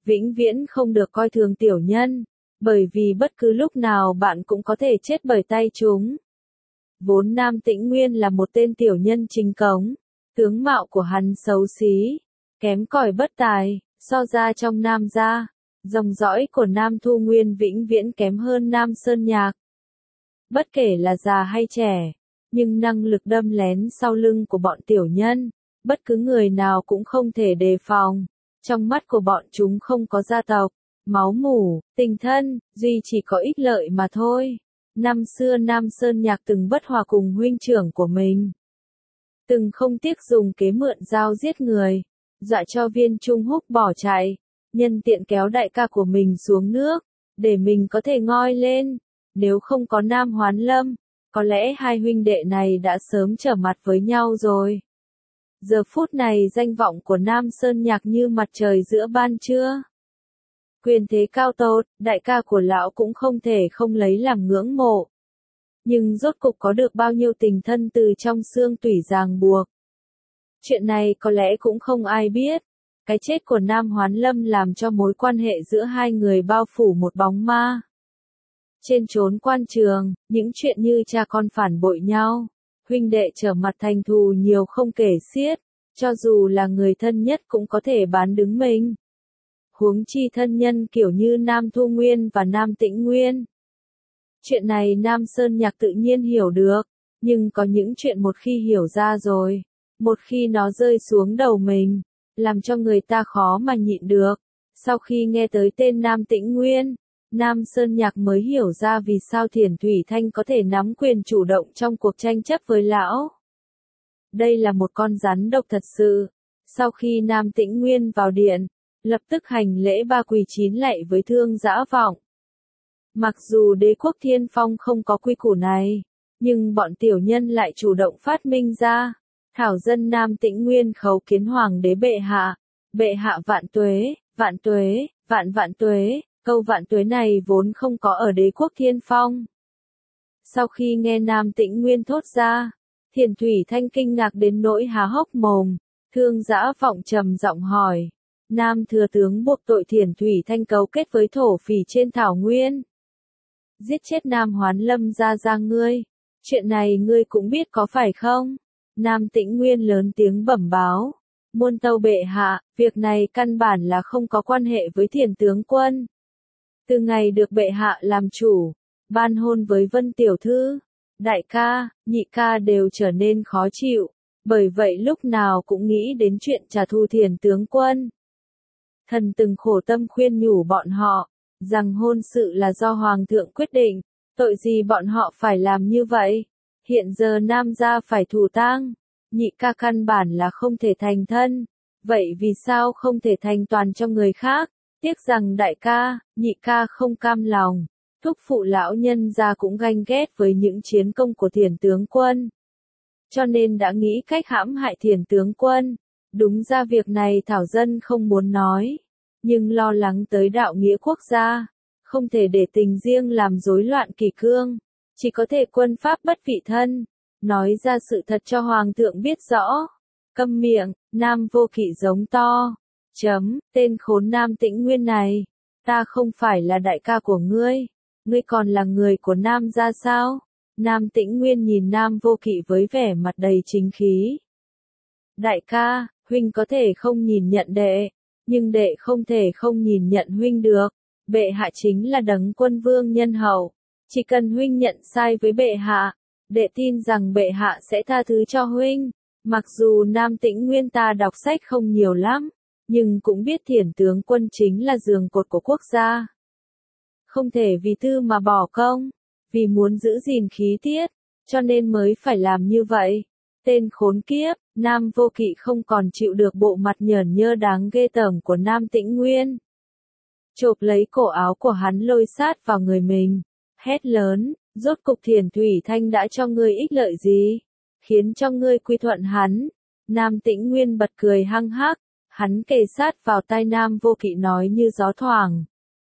vĩnh viễn không được coi thường tiểu nhân, bởi vì bất cứ lúc nào bạn cũng có thể chết bởi tay chúng. Vốn Nam Tĩnh Nguyên là một tên tiểu nhân chính cống, tướng mạo của hắn xấu xí, kém cỏi bất tài, so ra trong Nam gia, dòng dõi của Nam Thu Nguyên vĩnh viễn kém hơn Nam Sơn Nhạc. Bất kể là già hay trẻ, nhưng năng lực đâm lén sau lưng của bọn tiểu nhân, bất cứ người nào cũng không thể đề phòng. Trong mắt của bọn chúng không có gia tộc, máu mủ, tình thân, duy chỉ có ích lợi mà thôi. Năm xưa Nam Sơn Nhạc từng bất hòa cùng huynh trưởng của mình. Từng không tiếc dùng kế mượn dao giết người, dọa cho Viên Trung Húc bỏ chạy, nhân tiện kéo đại ca của mình xuống nước, để mình có thể ngoi lên. Nếu không có Nam Hoán Lâm, có lẽ hai huynh đệ này đã sớm trở mặt với nhau rồi. Giờ phút này danh vọng của Nam Sơn Nhạc như mặt trời giữa ban trưa. Quyền thế cao tốt, đại ca của lão cũng không thể không lấy làm ngưỡng mộ. Nhưng rốt cục có được bao nhiêu tình thân từ trong xương tủy ràng buộc. Chuyện này có lẽ cũng không ai biết. Cái chết của Nam Hoán Lâm làm cho mối quan hệ giữa hai người bao phủ một bóng ma. Trên chốn quan trường, những chuyện như cha con phản bội nhau, huynh đệ trở mặt thành thù nhiều không kể xiết, cho dù là người thân nhất cũng có thể bán đứng mình. Huống chi thân nhân kiểu như Nam Thu Nguyên và Nam Tĩnh Nguyên. Chuyện này Nam Sơn Nhạc tự nhiên hiểu được, nhưng có những chuyện một khi hiểu ra rồi, một khi nó rơi xuống đầu mình, làm cho người ta khó mà nhịn được. Sau khi nghe tới tên Nam Tĩnh Nguyên, Nam Sơn Nhạc mới hiểu ra vì sao Thiền Thủy Thanh có thể nắm quyền chủ động trong cuộc tranh chấp với lão. Đây là một con rắn độc thật sự. Sau khi Nam Tĩnh Nguyên vào điện, lập tức hành lễ ba quỳ chín lạy với Thương Dã Vọng. Mặc dù đế quốc Thiên Phong không có quy củ này, nhưng bọn tiểu nhân lại chủ động phát minh ra. Thảo dân Nam Tĩnh Nguyên khấu kiến hoàng đế bệ hạ, bệ hạ vạn tuế, vạn tuế, vạn vạn tuế. Câu vạn tuế này vốn không có ở đế quốc Thiên Phong. Sau khi nghe Nam Tĩnh Nguyên thốt ra, Thiền Thủy Thanh kinh ngạc đến nỗi há hốc mồm. Thương Dã Vọng trầm giọng hỏi, Nam thừa tướng buộc tội Thiền Thủy Thanh cấu kết với thổ phỉ trên thảo nguyên, giết chết Nam Hoán Lâm gia gia ngươi, chuyện này ngươi cũng biết có phải không? Nam Tĩnh Nguyên lớn tiếng bẩm báo, muôn tâu bệ hạ, việc này căn bản là không có quan hệ với Thiền tướng quân. Từ ngày được bệ hạ làm chủ, ban hôn với Vân tiểu thư, đại ca, nhị ca đều trở nên khó chịu, bởi vậy lúc nào cũng nghĩ đến chuyện trả thù Thiền tướng quân. Thần từng khổ tâm khuyên nhủ bọn họ, rằng hôn sự là do Hoàng thượng quyết định, tội gì bọn họ phải làm như vậy. Hiện giờ Nam gia phải thủ tang, nhị ca căn bản là không thể thành thân, vậy vì sao không thể thành toàn cho người khác? Tiếc rằng đại ca, nhị ca không cam lòng, thúc phụ lão nhân gia cũng ganh ghét với những chiến công của Thiền tướng quân. Cho nên đã nghĩ cách hãm hại Thiền tướng quân. Đúng ra việc này Thảo dân không muốn nói, nhưng lo lắng tới đạo nghĩa quốc gia, không thể để tình riêng làm rối loạn kỷ cương, chỉ có thể quân pháp bất vị thân, nói ra sự thật cho Hoàng thượng biết rõ. Câm miệng, Nam Vô Kỵ giống to. Chấm, tên khốn Nam Tĩnh Nguyên này, ta không phải là đại ca của ngươi, ngươi còn là người của Nam gia sao? Nam Tĩnh Nguyên nhìn Nam Vô Kỵ với vẻ mặt đầy chính khí. Đại ca, huynh có thể không nhìn nhận đệ, nhưng đệ không thể không nhìn nhận huynh được. Bệ hạ chính là đấng quân vương nhân hậu, chỉ cần huynh nhận sai với bệ hạ, đệ tin rằng bệ hạ sẽ tha thứ cho huynh. Mặc dù Nam Tĩnh Nguyên ta đọc sách không nhiều lắm, nhưng cũng biết Thiền tướng quân chính là giường cột của quốc gia. Không thể vì tư mà bỏ công, vì muốn giữ gìn khí tiết, cho nên mới phải làm như vậy. Tên khốn kiếp, Nam Vô Kỵ không còn chịu được bộ mặt nhởn nhơ đáng ghê tởm của Nam Tĩnh Nguyên. Chộp lấy cổ áo của hắn lôi sát vào người mình, hét lớn, rốt cục Thiền Thủy Thanh đã cho ngươi ích lợi gì, khiến cho ngươi quy thuận hắn. Nam Tĩnh Nguyên bật cười hăng hắc, hắn kề sát vào tai Nam Vô Kỵ nói như gió thoảng.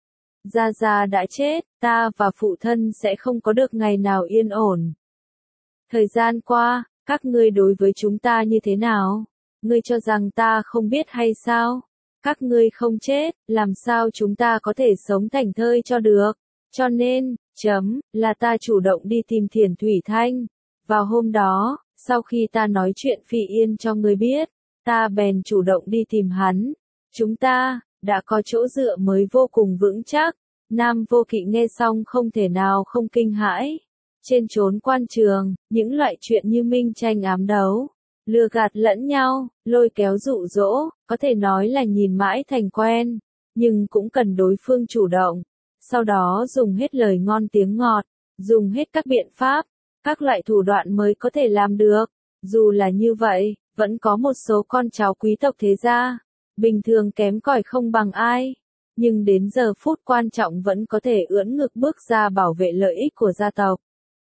Gia Gia đã chết, ta và phụ thân sẽ không có được ngày nào yên ổn. Thời gian qua, các ngươi đối với chúng ta như thế nào? Ngươi cho rằng ta không biết hay sao? Các ngươi không chết, làm sao chúng ta có thể sống thành thơi cho được. Cho nên, chấm, là ta chủ động đi tìm Thiền Thủy Thanh. Vào hôm đó, sau khi ta nói chuyện Phi Yên cho ngươi biết, ta bèn chủ động đi tìm hắn. Chúng ta, đã có chỗ dựa mới vô cùng vững chắc. Nam Vô Kỵ nghe xong không thể nào không kinh hãi. Trên chốn quan trường, những loại chuyện như minh tranh ám đấu, lừa gạt lẫn nhau, lôi kéo dụ dỗ, có thể nói là nhìn mãi thành quen, nhưng cũng cần đối phương chủ động. Sau đó dùng hết lời ngon tiếng ngọt, dùng hết các biện pháp, các loại thủ đoạn mới có thể làm được. Dù là như vậy, vẫn có một số con cháu quý tộc thế gia, bình thường kém cỏi không bằng ai, nhưng đến giờ phút quan trọng vẫn có thể ưỡn ngực bước ra bảo vệ lợi ích của gia tộc.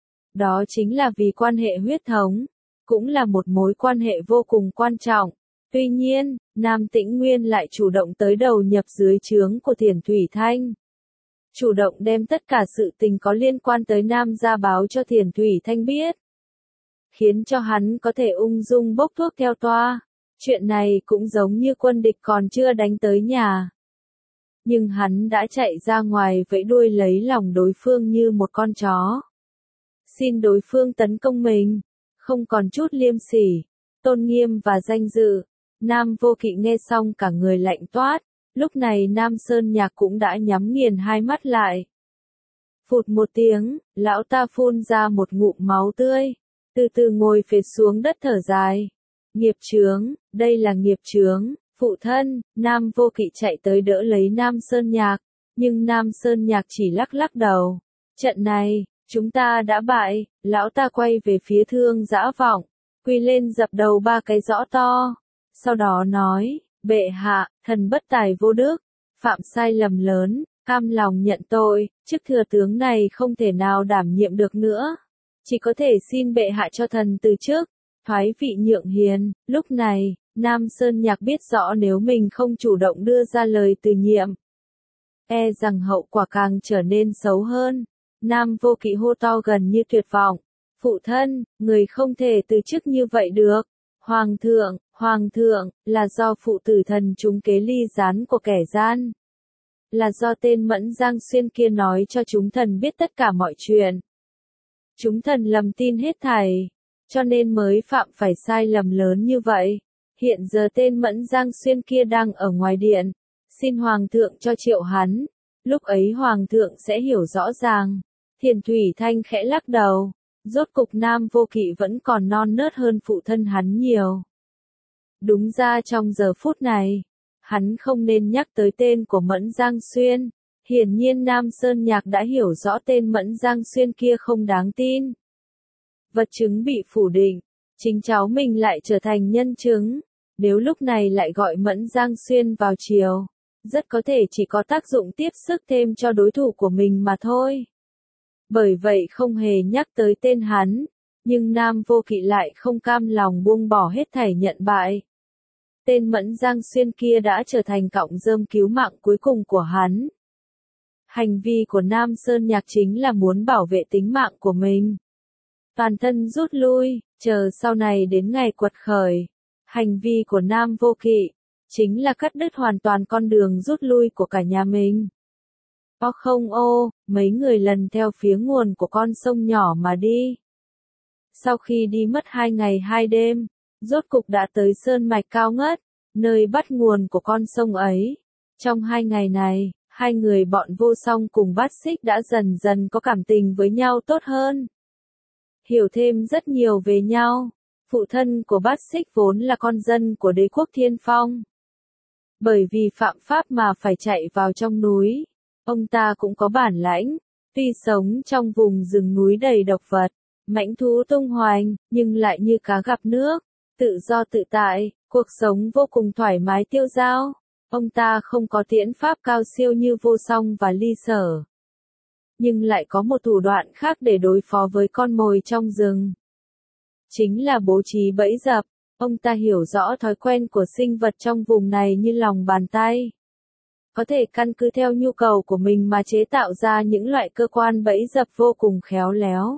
Đó chính là vì quan hệ huyết thống, cũng là một mối quan hệ vô cùng quan trọng. Tuy nhiên, Nam Tĩnh Nguyên lại chủ động tới đầu nhập dưới trướng của Thiền Thủy Thanh. Chủ động đem tất cả sự tình có liên quan tới Nam gia báo cho Thiền Thủy Thanh biết, khiến cho hắn có thể ung dung bốc thuốc theo toa. Chuyện này cũng giống như quân địch còn chưa đánh tới nhà, nhưng hắn đã chạy ra ngoài vẫy đuôi lấy lòng đối phương như một con chó. Xin đối phương tấn công mình, không còn chút liêm sỉ, tôn nghiêm và danh dự. Nam Vô Kỵ nghe xong cả người lạnh toát, lúc này Nam Sơn Nhạc cũng đã nhắm nghiền hai mắt lại. Phụt một tiếng, lão ta phun ra một ngụm máu tươi, từ từ ngồi phệt xuống đất thở dài. Nghiệp chướng, đây là nghiệp chướng, phụ thân. Nam Vô Kỵ chạy tới đỡ lấy Nam Sơn Nhạc, nhưng Nam Sơn Nhạc chỉ lắc lắc đầu. Trận này, chúng ta đã bại. Lão ta quay về phía Thương Dã Vọng, quỳ lên dập đầu ba cái rõ to. Sau đó nói, bệ hạ, thần bất tài vô đức, phạm sai lầm lớn, cam lòng nhận tội, chức thừa tướng này không thể nào đảm nhiệm được nữa. Chỉ có thể xin bệ hạ cho thần từ chức, thoái vị nhượng hiền. Lúc này, Nam Sơn Nhạc biết rõ nếu mình không chủ động đưa ra lời từ nhiệm, e rằng hậu quả càng trở nên xấu hơn. Nam Vô Kỵ hô to gần như tuyệt vọng. Phụ thân, người không thể từ chức như vậy được. Hoàng thượng, Hoàng thượng, là do phụ tử thần chúng kế ly gián của kẻ gian. Là do tên Mẫn Giang Xuyên kia nói cho chúng thần biết tất cả mọi chuyện. Chúng thần lầm tin hết thảy, cho nên mới phạm phải sai lầm lớn như vậy. Hiện giờ tên Mẫn Giang Xuyên kia đang ở ngoài điện, xin Hoàng thượng cho triệu hắn. Lúc ấy Hoàng thượng sẽ hiểu rõ ràng. Thiền Thủy Thanh khẽ lắc đầu. Rốt cục Nam Vô Kỵ vẫn còn non nớt hơn phụ thân hắn nhiều. Đúng ra trong giờ phút này, hắn không nên nhắc tới tên của Mẫn Giang Xuyên. Hiển nhiên Nam Sơn Nhạc đã hiểu rõ tên Mẫn Giang Xuyên kia không đáng tin. Vật chứng bị phủ định, chính cháu mình lại trở thành nhân chứng. Nếu lúc này lại gọi Mẫn Giang Xuyên vào triều, rất có thể chỉ có tác dụng tiếp sức thêm cho đối thủ của mình mà thôi. Bởi vậy không hề nhắc tới tên hắn, nhưng Nam Vô Kỵ lại không cam lòng buông bỏ hết thảy nhận bại. Tên Mẫn Giang Xuyên kia đã trở thành cọng rơm cứu mạng cuối cùng của hắn. Hành vi của Nam Sơn Nhạc chính là muốn bảo vệ tính mạng của mình. Toàn thân rút lui, chờ sau này đến ngày quật khởi. Hành vi của Nam Vô Kỵ chính là cắt đứt hoàn toàn con đường rút lui của cả nhà mình. O không ô, mấy người lần theo phía nguồn của con sông nhỏ mà đi. Sau khi đi mất hai ngày hai đêm, rốt cục đã tới sơn mạch cao ngất, nơi bắt nguồn của con sông ấy. Trong hai ngày này, hai người bọn Vô Song cùng Bát Xích đã dần dần có cảm tình với nhau tốt hơn. Hiểu thêm rất nhiều về nhau. Phụ thân của Bát Xích vốn là con dân của đế quốc Thiên Phong. Bởi vì phạm pháp mà phải chạy vào trong núi. Ông ta cũng có bản lãnh, tuy sống trong vùng rừng núi đầy độc vật, mãnh thú tung hoành, nhưng lại như cá gặp nước, tự do tự tại, cuộc sống vô cùng thoải mái tiêu dao. Ông ta không có tiễn pháp cao siêu như Vô Song và Ly Sở, nhưng lại có một thủ đoạn khác để đối phó với con mồi trong rừng. Chính là bố trí bẫy dập. Ông ta hiểu rõ thói quen của sinh vật trong vùng này như lòng bàn tay. Có thể căn cứ theo nhu cầu của mình mà chế tạo ra những loại cơ quan bẫy dập vô cùng khéo léo.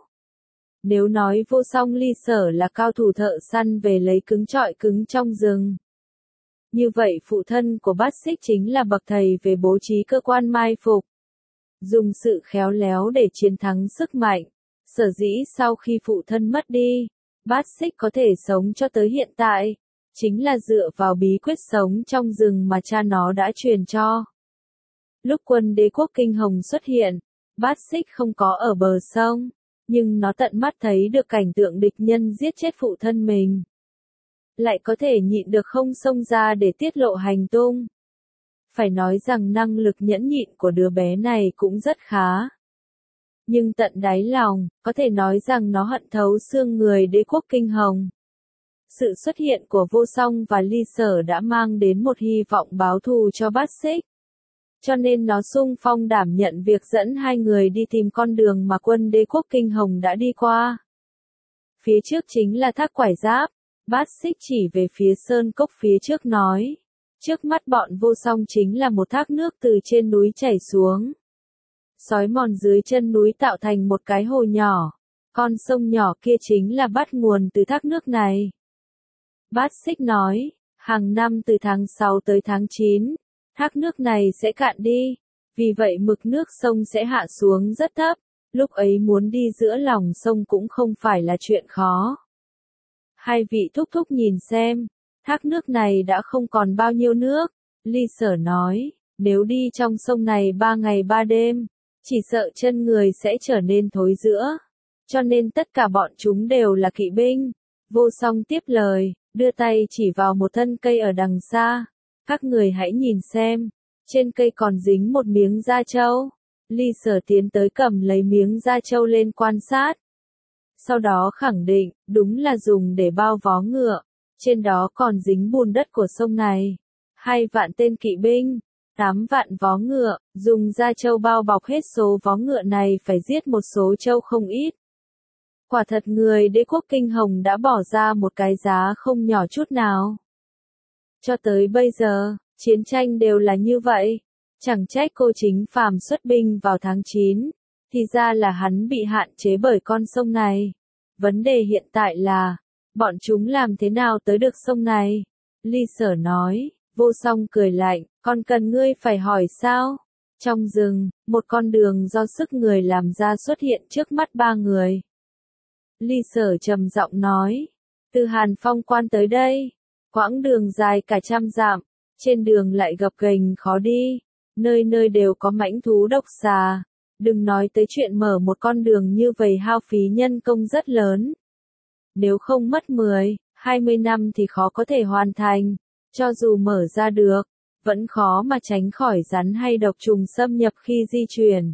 Nếu nói Vô Song Ly Sở là cao thủ thợ săn về lấy cứng trọi cứng trong rừng, Như vậy phụ thân của Bát Xích chính là bậc thầy về bố trí cơ quan mai phục. Dùng sự khéo léo để chiến thắng sức mạnh. Sở dĩ sau khi phụ thân mất đi, Bát Xích có thể sống cho tới hiện tại, chính là dựa vào bí quyết sống trong rừng mà cha nó đã truyền cho. Lúc quân đế quốc Kinh Hồng xuất hiện, Bát Xích không có ở bờ sông, nhưng nó tận mắt thấy được cảnh tượng địch nhân giết chết phụ thân mình. Lại có thể nhịn được không xông ra để tiết lộ hành tung. Phải nói rằng năng lực nhẫn nhịn của đứa bé này cũng rất khá. Nhưng tận đáy lòng, có thể nói rằng nó hận thấu xương người đế quốc Kinh Hồng. Sự xuất hiện của Vô Song và Ly Sở đã mang đến một hy vọng báo thù cho Bát Xích. Cho nên nó xung phong đảm nhận việc dẫn hai người đi tìm con đường mà quân đế quốc Kinh Hồng đã đi qua. Phía trước chính là thác Quải Giáp. Bát Xích chỉ về phía sơn cốc phía trước nói. Trước mắt bọn Vô Song chính là một thác nước từ trên núi chảy xuống. Xói mòn dưới chân núi tạo thành một cái hồ nhỏ. Con sông nhỏ kia chính là bắt nguồn từ thác nước này. Bát Xích nói, hàng năm từ tháng sáu tới tháng chín, thác nước này sẽ cạn đi. Vì vậy mực nước sông sẽ hạ xuống rất thấp. Lúc ấy muốn đi giữa lòng sông cũng không phải là chuyện khó. Hai vị thúc thúc nhìn xem, thác nước này đã không còn bao nhiêu nước. Ly Sở nói, nếu đi trong sông này ba ngày ba đêm, chỉ sợ chân người sẽ trở nên thối rữa. Cho nên tất cả bọn chúng đều là kỵ binh. Vô Song tiếp lời, đưa tay chỉ vào một thân cây ở đằng xa. Các người hãy nhìn xem, trên cây còn dính một miếng da trâu. Ly Sở tiến tới cầm lấy miếng da trâu lên quan sát. Sau đó khẳng định, đúng là dùng để bao vó ngựa. Trên đó còn dính bùn đất của sông này. Hai vạn tên kỵ binh, tám vạn vó ngựa, dùng da trâu bao bọc hết số vó ngựa này phải giết một số trâu không ít. Quả thật người đế quốc Kinh Hồng đã bỏ ra một cái giá không nhỏ chút nào. Cho tới bây giờ, chiến tranh đều là như vậy. Chẳng trách Cô Chính Phàm xuất binh vào tháng chín, thì ra là hắn bị hạn chế bởi con sông này. Vấn đề hiện tại là, bọn chúng làm thế nào tới được sông này? Ly Sở nói, Vô Song cười lạnh, còn cần ngươi phải hỏi sao? Trong rừng, một con đường do sức người làm ra xuất hiện trước mắt ba người. Ly Sở trầm giọng nói, từ Hàn Phong Quan tới đây, quãng đường dài cả trăm dặm, trên đường lại gập ghềnh khó đi, nơi nơi đều có mãnh thú độc xà. Đừng nói tới chuyện mở một con đường như vậy hao phí nhân công rất lớn. Nếu không mất mười, hai mươi năm thì khó có thể hoàn thành, cho dù mở ra được, vẫn khó mà tránh khỏi rắn hay độc trùng xâm nhập khi di chuyển.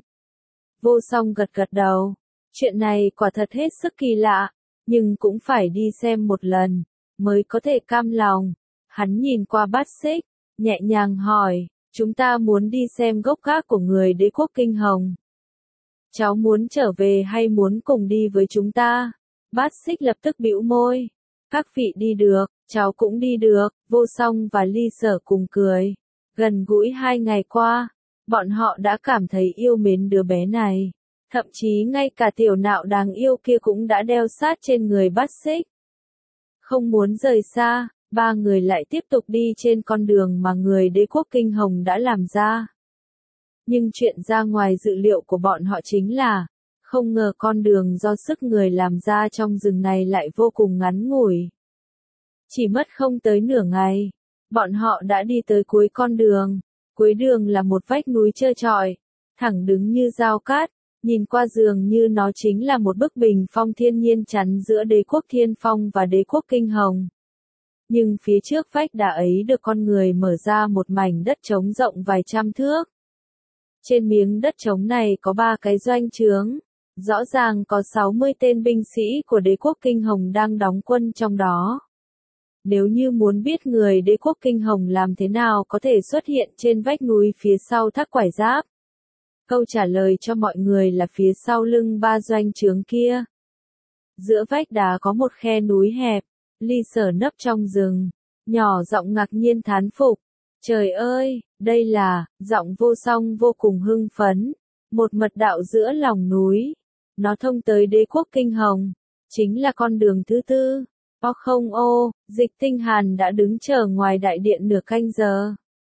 Vô Song gật gật đầu, chuyện này quả thật hết sức kỳ lạ, nhưng cũng phải đi xem một lần, mới có thể cam lòng. Hắn nhìn qua Bát Xích, nhẹ nhàng hỏi, chúng ta muốn đi xem gốc gác của người đế quốc Kinh Hồng. Cháu muốn trở về hay muốn cùng đi với chúng ta? Bát Xích lập tức bĩu môi. Các vị đi được, cháu cũng đi được. Vô Song và Ly Sở cùng cười. Gần gũi hai ngày qua, bọn họ đã cảm thấy yêu mến đứa bé này. Thậm chí ngay cả tiểu nạo đáng yêu kia cũng đã đeo sát trên người Bát Xích. Không muốn rời xa, ba người lại tiếp tục đi trên con đường mà người đế quốc Kinh Hồng đã làm ra. Nhưng chuyện ra ngoài dự liệu của bọn họ chính là, không ngờ con đường do sức người làm ra trong rừng này lại vô cùng ngắn ngủi. Chỉ mất không tới nửa ngày, bọn họ đã đi tới cuối con đường. Cuối đường là một vách núi trơ trọi, thẳng đứng như dao cát, nhìn qua dường như nó chính là một bức bình phong thiên nhiên chắn giữa đế quốc Thiên Phong và đế quốc Kinh Hồng. Nhưng phía trước vách đá ấy được con người mở ra một mảnh đất trống rộng vài trăm thước. Trên miếng đất trống này có ba cái doanh trướng, rõ ràng có sáu mươi tên binh sĩ của đế quốc Kinh Hồng đang đóng quân trong đó. Nếu như muốn biết người đế quốc Kinh Hồng làm thế nào có thể xuất hiện trên vách núi phía sau thác Quải Giáp, câu trả lời cho mọi người là phía sau lưng ba doanh trướng kia. Giữa vách đá có một khe núi hẹp, Ly Sở nấp trong rừng, nhỏ giọng ngạc nhiên thán phục. Trời ơi, đây là, giọng Vô Song vô cùng hưng phấn, một mật đạo giữa lòng núi. Nó thông tới đế quốc Kinh Hồng, chính là con đường thứ tư. O không ô, Dịch Tinh Hàn đã đứng chờ ngoài đại điện nửa canh giờ.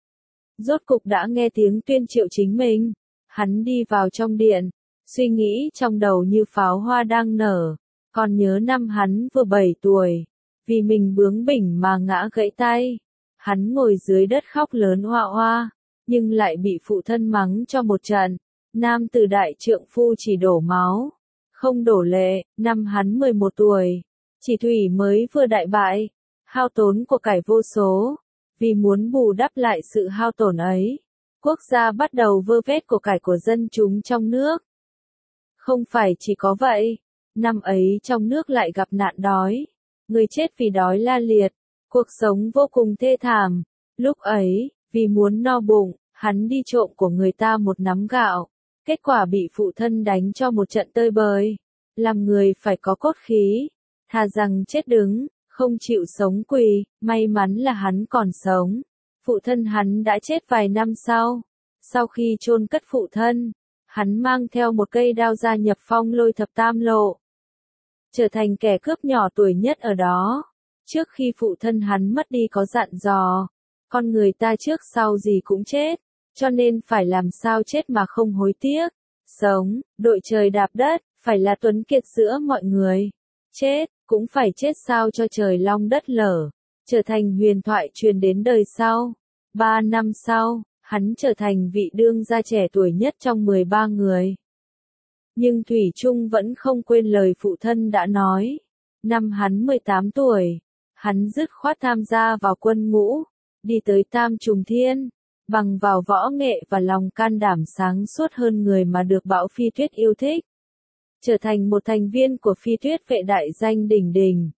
Rốt cục đã nghe tiếng tuyên triệu chính mình. Hắn đi vào trong điện, suy nghĩ trong đầu như pháo hoa đang nở. Còn nhớ năm hắn vừa bảy tuổi, vì mình bướng bỉnh mà ngã gãy tay. Hắn ngồi dưới đất khóc lớn oa oa, nhưng lại bị phụ thân mắng cho một trận. Nam tử đại trượng phu chỉ đổ máu, không đổ lệ. Năm hắn mười một tuổi, Chỉ Thủy mới vừa đại bại, hao tốn của cải vô số. Vì muốn bù đắp lại sự hao tổn ấy, quốc gia bắt đầu vơ vét của cải của dân chúng trong nước. Không phải chỉ có vậy, năm ấy trong nước lại gặp nạn đói, người chết vì đói la liệt, cuộc sống vô cùng thê thảm. Lúc ấy, vì muốn no bụng, hắn đi trộm của người ta một nắm gạo, kết quả bị phụ thân đánh cho một trận tơi bời. Làm người phải có cốt khí, thà rằng chết đứng, không chịu sống quỳ. May mắn là hắn còn sống. Phụ thân hắn đã chết vài năm sau. Sau khi chôn cất phụ thân, hắn mang theo một cây đao gia nhập Phong Lôi Thập Tam Lộ, trở thành kẻ cướp nhỏ tuổi nhất ở đó. Trước khi phụ thân hắn mất đi có dặn dò, con người ta trước sau gì cũng chết, cho nên phải làm sao chết mà không hối tiếc. Sống, đội trời đạp đất, phải là tuấn kiệt giữa mọi người. Chết, cũng phải chết sao cho trời long đất lở, trở thành huyền thoại truyền đến đời sau. Ba năm sau, hắn trở thành vị đương gia trẻ tuổi nhất trong mười ba người. Nhưng Thủy Trung vẫn không quên lời phụ thân đã nói. Năm hắn mười tám tuổi, hắn dứt khoát tham gia vào quân ngũ, đi tới Tam Trùng Thiên, bằng vào võ nghệ và lòng can đảm sáng suốt hơn người mà được Bão Phi Tuyết yêu thích. Trở thành một thành viên của Phi Tuyết vệ đại danh đỉnh đỉnh.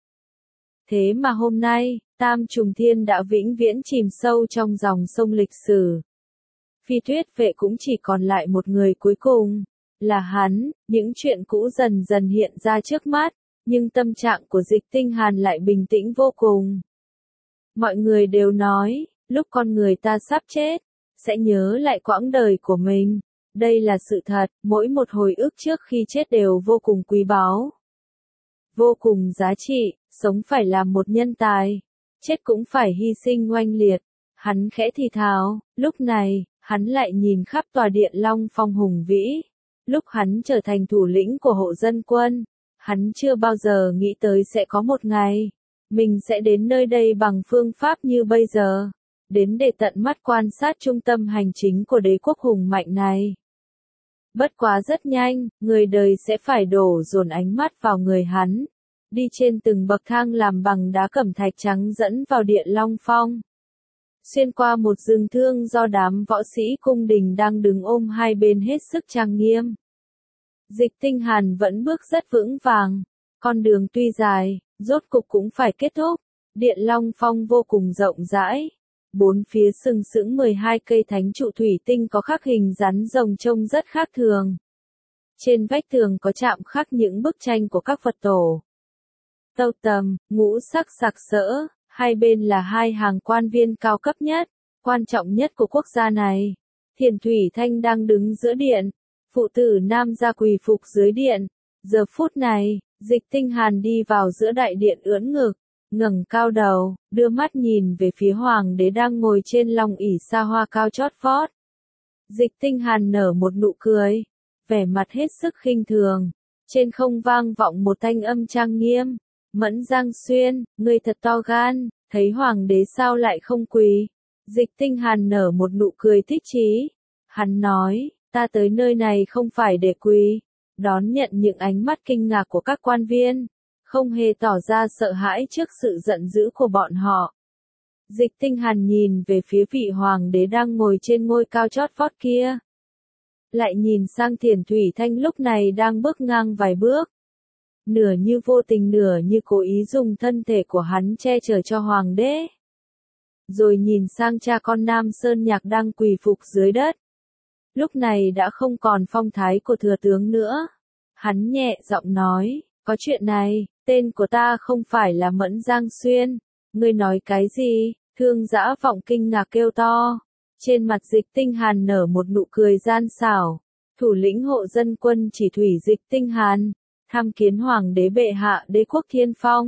Thế mà hôm nay, Tam Trùng Thiên đã vĩnh viễn chìm sâu trong dòng sông lịch sử. Phi Tuyết vệ cũng chỉ còn lại một người cuối cùng, là hắn. Những chuyện cũ dần dần hiện ra trước mắt, nhưng tâm trạng của Dịch Tinh Hàn lại bình tĩnh vô cùng. Mọi người đều nói, lúc con người ta sắp chết, sẽ nhớ lại quãng đời của mình. Đây là sự thật, mỗi một hồi ức trước khi chết đều vô cùng quý báu, vô cùng giá trị. Sống phải làm một nhân tài, chết cũng phải hy sinh oanh liệt. Hắn khẽ thì thào. Lúc này, hắn lại nhìn khắp tòa điện Long Phong hùng vĩ. Lúc hắn trở thành thủ lĩnh của hộ dân quân, hắn chưa bao giờ nghĩ tới sẽ có một ngày, mình sẽ đến nơi đây bằng phương pháp như bây giờ. Đến để tận mắt quan sát trung tâm hành chính của đế quốc hùng mạnh này. Bất quá rất nhanh, người đời sẽ phải đổ dồn ánh mắt vào người hắn. Đi trên từng bậc thang làm bằng đá cẩm thạch trắng dẫn vào điện Long Phong. Xuyên qua một rừng thương do đám võ sĩ cung đình đang đứng ôm hai bên hết sức trang nghiêm. Dịch Tinh Hàn vẫn bước rất vững vàng. Con đường tuy dài, rốt cục cũng phải kết thúc. Điện Long Phong vô cùng rộng rãi. Bốn phía sừng sững mười hai cây thánh trụ thủy tinh có khắc hình rắn rồng trông rất khác thường. Trên vách tường có chạm khắc những bức tranh của các Phật tổ. Tâu tầm, ngũ sắc sặc sỡ, hai bên là hai hàng quan viên cao cấp nhất, quan trọng nhất của quốc gia này. Thiền Thủy Thanh đang đứng giữa điện, phụ tử nam gia quỳ phục dưới điện. Giờ phút này, Dịch Tinh Hàn đi vào giữa đại điện ưỡn ngực, ngẩng cao đầu, đưa mắt nhìn về phía hoàng đế đang ngồi trên long ỷ sa hoa cao chót vót. Dịch Tinh Hàn nở một nụ cười, vẻ mặt hết sức khinh thường. Trên không vang vọng một thanh âm trang nghiêm. Mẫn Giang Xuyên, ngươi thật to gan, thấy hoàng đế sao lại không quỳ? Dịch Tinh Hàn nở một nụ cười thích chí. Hắn nói, ta tới nơi này không phải để quỳ, đón nhận những ánh mắt kinh ngạc của các quan viên, không hề tỏ ra sợ hãi trước sự giận dữ của bọn họ. Dịch Tinh Hàn nhìn về phía vị hoàng đế đang ngồi trên ngôi cao chót vót kia. Lại nhìn sang Thiền Thủy Thanh lúc này đang bước ngang vài bước. Nửa như vô tình nửa như cố ý dùng thân thể của hắn che chở cho hoàng đế. Rồi nhìn sang cha con Nam Sơn Nhạc đang quỳ phục dưới đất. Lúc này đã không còn phong thái của thừa tướng nữa. Hắn nhẹ giọng nói, có chuyện này, tên của ta không phải là Mẫn Giang Xuyên. Ngươi nói cái gì? Thương Dã Vọng kinh ngạc kêu to. Trên mặt Dịch Tinh Hàn nở một nụ cười gian xảo. Thủ lĩnh hộ dân quân Chỉ Thủy Dịch Tinh Hàn tham kiến hoàng đế bệ hạ đế quốc Thiên Phong.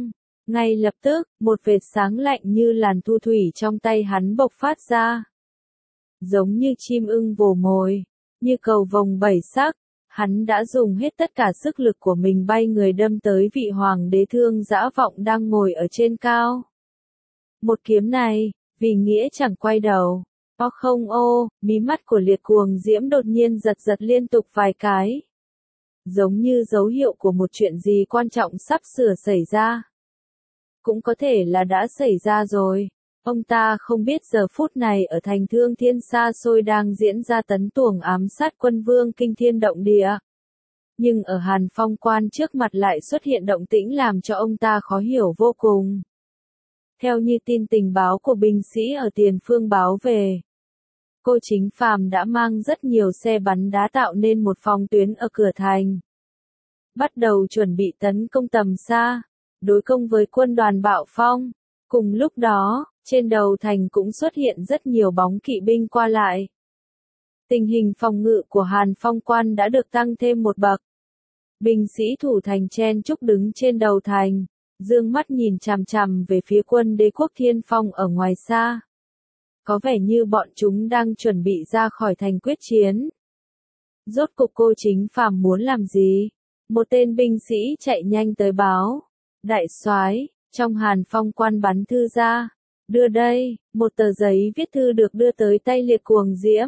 Ngay lập tức, một vệt sáng lạnh như làn thu thủy trong tay hắn bộc phát ra. Giống như chim ưng vồ mồi, như cầu vồng bảy sắc, hắn đã dùng hết tất cả sức lực của mình bay người đâm tới vị hoàng đế Thương Dã Vọng đang ngồi ở trên cao. Một kiếm này, vì nghĩa chẳng quay đầu. O không ô, mí mắt của Liệt Cuồng Diễm đột nhiên giật giật liên tục vài cái. Giống như dấu hiệu của một chuyện gì quan trọng sắp sửa xảy ra. Cũng có thể là đã xảy ra rồi. Ông ta không biết giờ phút này ở thành Thương Thiên xa xôi đang diễn ra tấn tuồng ám sát quân vương kinh thiên động địa. Nhưng ở Hàn Phong Quan trước mặt lại xuất hiện động tĩnh làm cho ông ta khó hiểu vô cùng. Theo như tin tình báo của binh sĩ ở tiền phương báo về, Cô Chính Phàm đã mang rất nhiều xe bắn đá tạo nên một phòng tuyến ở cửa thành. Bắt đầu chuẩn bị tấn công tầm xa, đối công với quân đoàn Bạo Phong. Cùng lúc đó, trên đầu thành cũng xuất hiện rất nhiều bóng kỵ binh qua lại. Tình hình phòng ngự của Hàn Phong Quan đã được tăng thêm một bậc. Binh sĩ thủ thành chen chúc đứng trên đầu thành, dương mắt nhìn chằm chằm về phía quân đế quốc Thiên Phong ở ngoài xa. Có vẻ như bọn chúng đang chuẩn bị ra khỏi thành quyết chiến. Rốt cục Cô Chính Phàm muốn làm gì? Một tên binh sĩ chạy nhanh tới báo. Đại soái, trong Hàn Phong Quan bắn thư ra. Đưa đây, một tờ giấy viết thư được đưa tới tay Liệt Cuồng Diễm.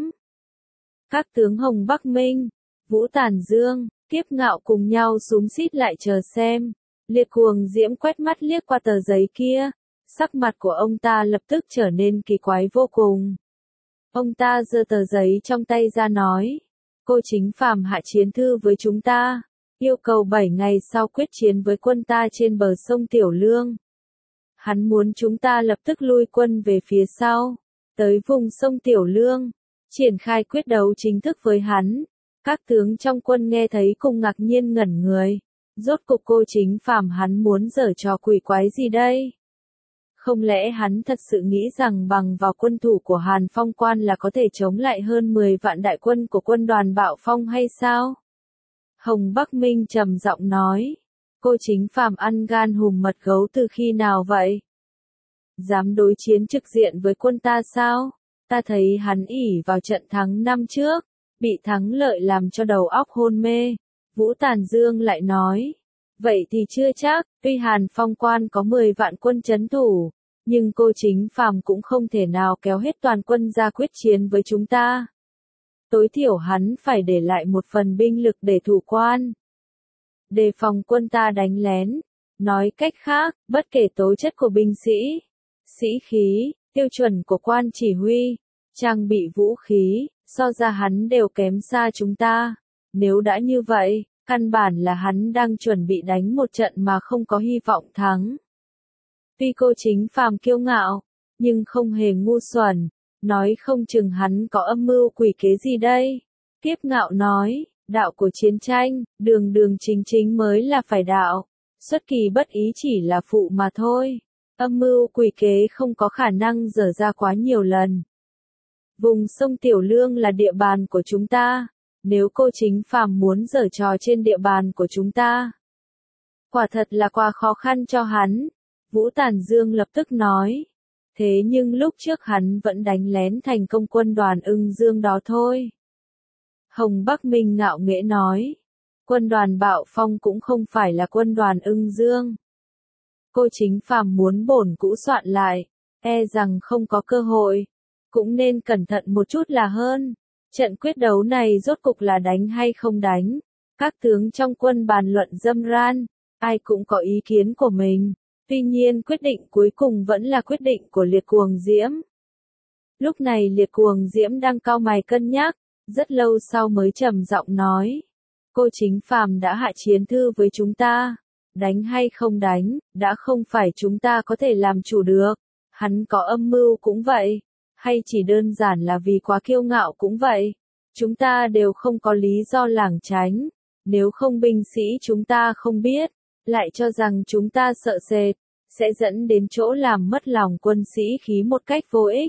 Các tướng Hồng Bắc Minh, Vũ Tản Dương, Kiếp Ngạo cùng nhau xúm xít lại chờ xem. Liệt Cuồng Diễm quét mắt liếc qua tờ giấy kia. Sắc mặt của ông ta lập tức trở nên kỳ quái vô cùng. Ông ta giơ tờ giấy trong tay ra nói. Cô Chính Phàm hạ chiến thư với chúng ta. Yêu cầu bảy ngày sau quyết chiến với quân ta trên bờ sông Tiểu Lương. Hắn muốn chúng ta lập tức lui quân về phía sau. Tới vùng sông Tiểu Lương. Triển khai quyết đấu chính thức với hắn. Các tướng trong quân nghe thấy cùng ngạc nhiên ngẩn người. Rốt cục Cô Chính Phàm hắn muốn giở trò quỷ quái gì đây? Không lẽ hắn thật sự nghĩ rằng bằng vào quân thủ của Hàn Phong Quan là có thể chống lại hơn mười vạn đại quân của quân đoàn Bạo Phong hay sao? Hồng Bắc Minh trầm giọng nói. Cô Chính Phàm ăn gan hùm mật gấu từ khi nào vậy? Dám đối chiến trực diện với quân ta sao? Ta thấy hắn ỷ vào trận thắng năm trước, bị thắng lợi làm cho đầu óc hôn mê. Vũ Tản Dương lại nói. Vậy thì chưa chắc, tuy Hàn Phong Quan có mười vạn quân trấn thủ, nhưng Cô Chính Phàm cũng không thể nào kéo hết toàn quân ra quyết chiến với chúng ta. Tối thiểu hắn phải để lại một phần binh lực để thủ quan. Đề phòng quân ta đánh lén. Nói cách khác, bất kể tố chất của binh sĩ, sĩ khí, tiêu chuẩn của quan chỉ huy, trang bị vũ khí, so ra hắn đều kém xa chúng ta. Nếu đã như vậy, căn bản là hắn đang chuẩn bị đánh một trận mà không có hy vọng thắng. Tuy Cô Chính Phàm kiêu ngạo, nhưng không hề ngu xuẩn, nói không chừng hắn có âm mưu quỷ kế gì đây. Kiếp Ngạo nói, đạo của chiến tranh, đường đường chính chính mới là phải đạo, xuất kỳ bất ý chỉ là phụ mà thôi. Âm mưu quỷ kế không có khả năng dở ra quá nhiều lần. Vùng sông Tiểu Lương là địa bàn của chúng ta. Nếu Cô Chính Phàm muốn giở trò trên địa bàn của chúng ta, quả thật là quá khó khăn cho hắn. Vũ Tản Dương lập tức nói. Thế nhưng lúc trước hắn vẫn đánh lén thành công quân đoàn Ưng Dương đó thôi. Hồng Bắc Minh ngạo nghễ nói. Quân đoàn Bạo Phong cũng không phải là quân đoàn Ưng Dương. Cô Chính Phàm muốn bổn cũ soạn lại, e rằng không có cơ hội. Cũng nên cẩn thận một chút là hơn. Trận quyết đấu này rốt cục là đánh hay không đánh? Các tướng trong quân bàn luận râm ran, ai cũng có ý kiến của mình. Tuy nhiên quyết định cuối cùng vẫn là quyết định của Liệt Cuồng Diễm. Lúc này Liệt Cuồng Diễm đang cau mày cân nhắc, rất lâu sau mới trầm giọng nói. Cô Chính Phàm đã hạ chiến thư với chúng ta. Đánh hay không đánh, đã không phải chúng ta có thể làm chủ được. Hắn có âm mưu cũng vậy. Hay chỉ đơn giản là vì quá kiêu ngạo cũng vậy. Chúng ta đều không có lý do lảng tránh. Nếu không binh sĩ chúng ta không biết, lại cho rằng chúng ta sợ sệt, sẽ dẫn đến chỗ làm mất lòng quân sĩ khí một cách vô ích.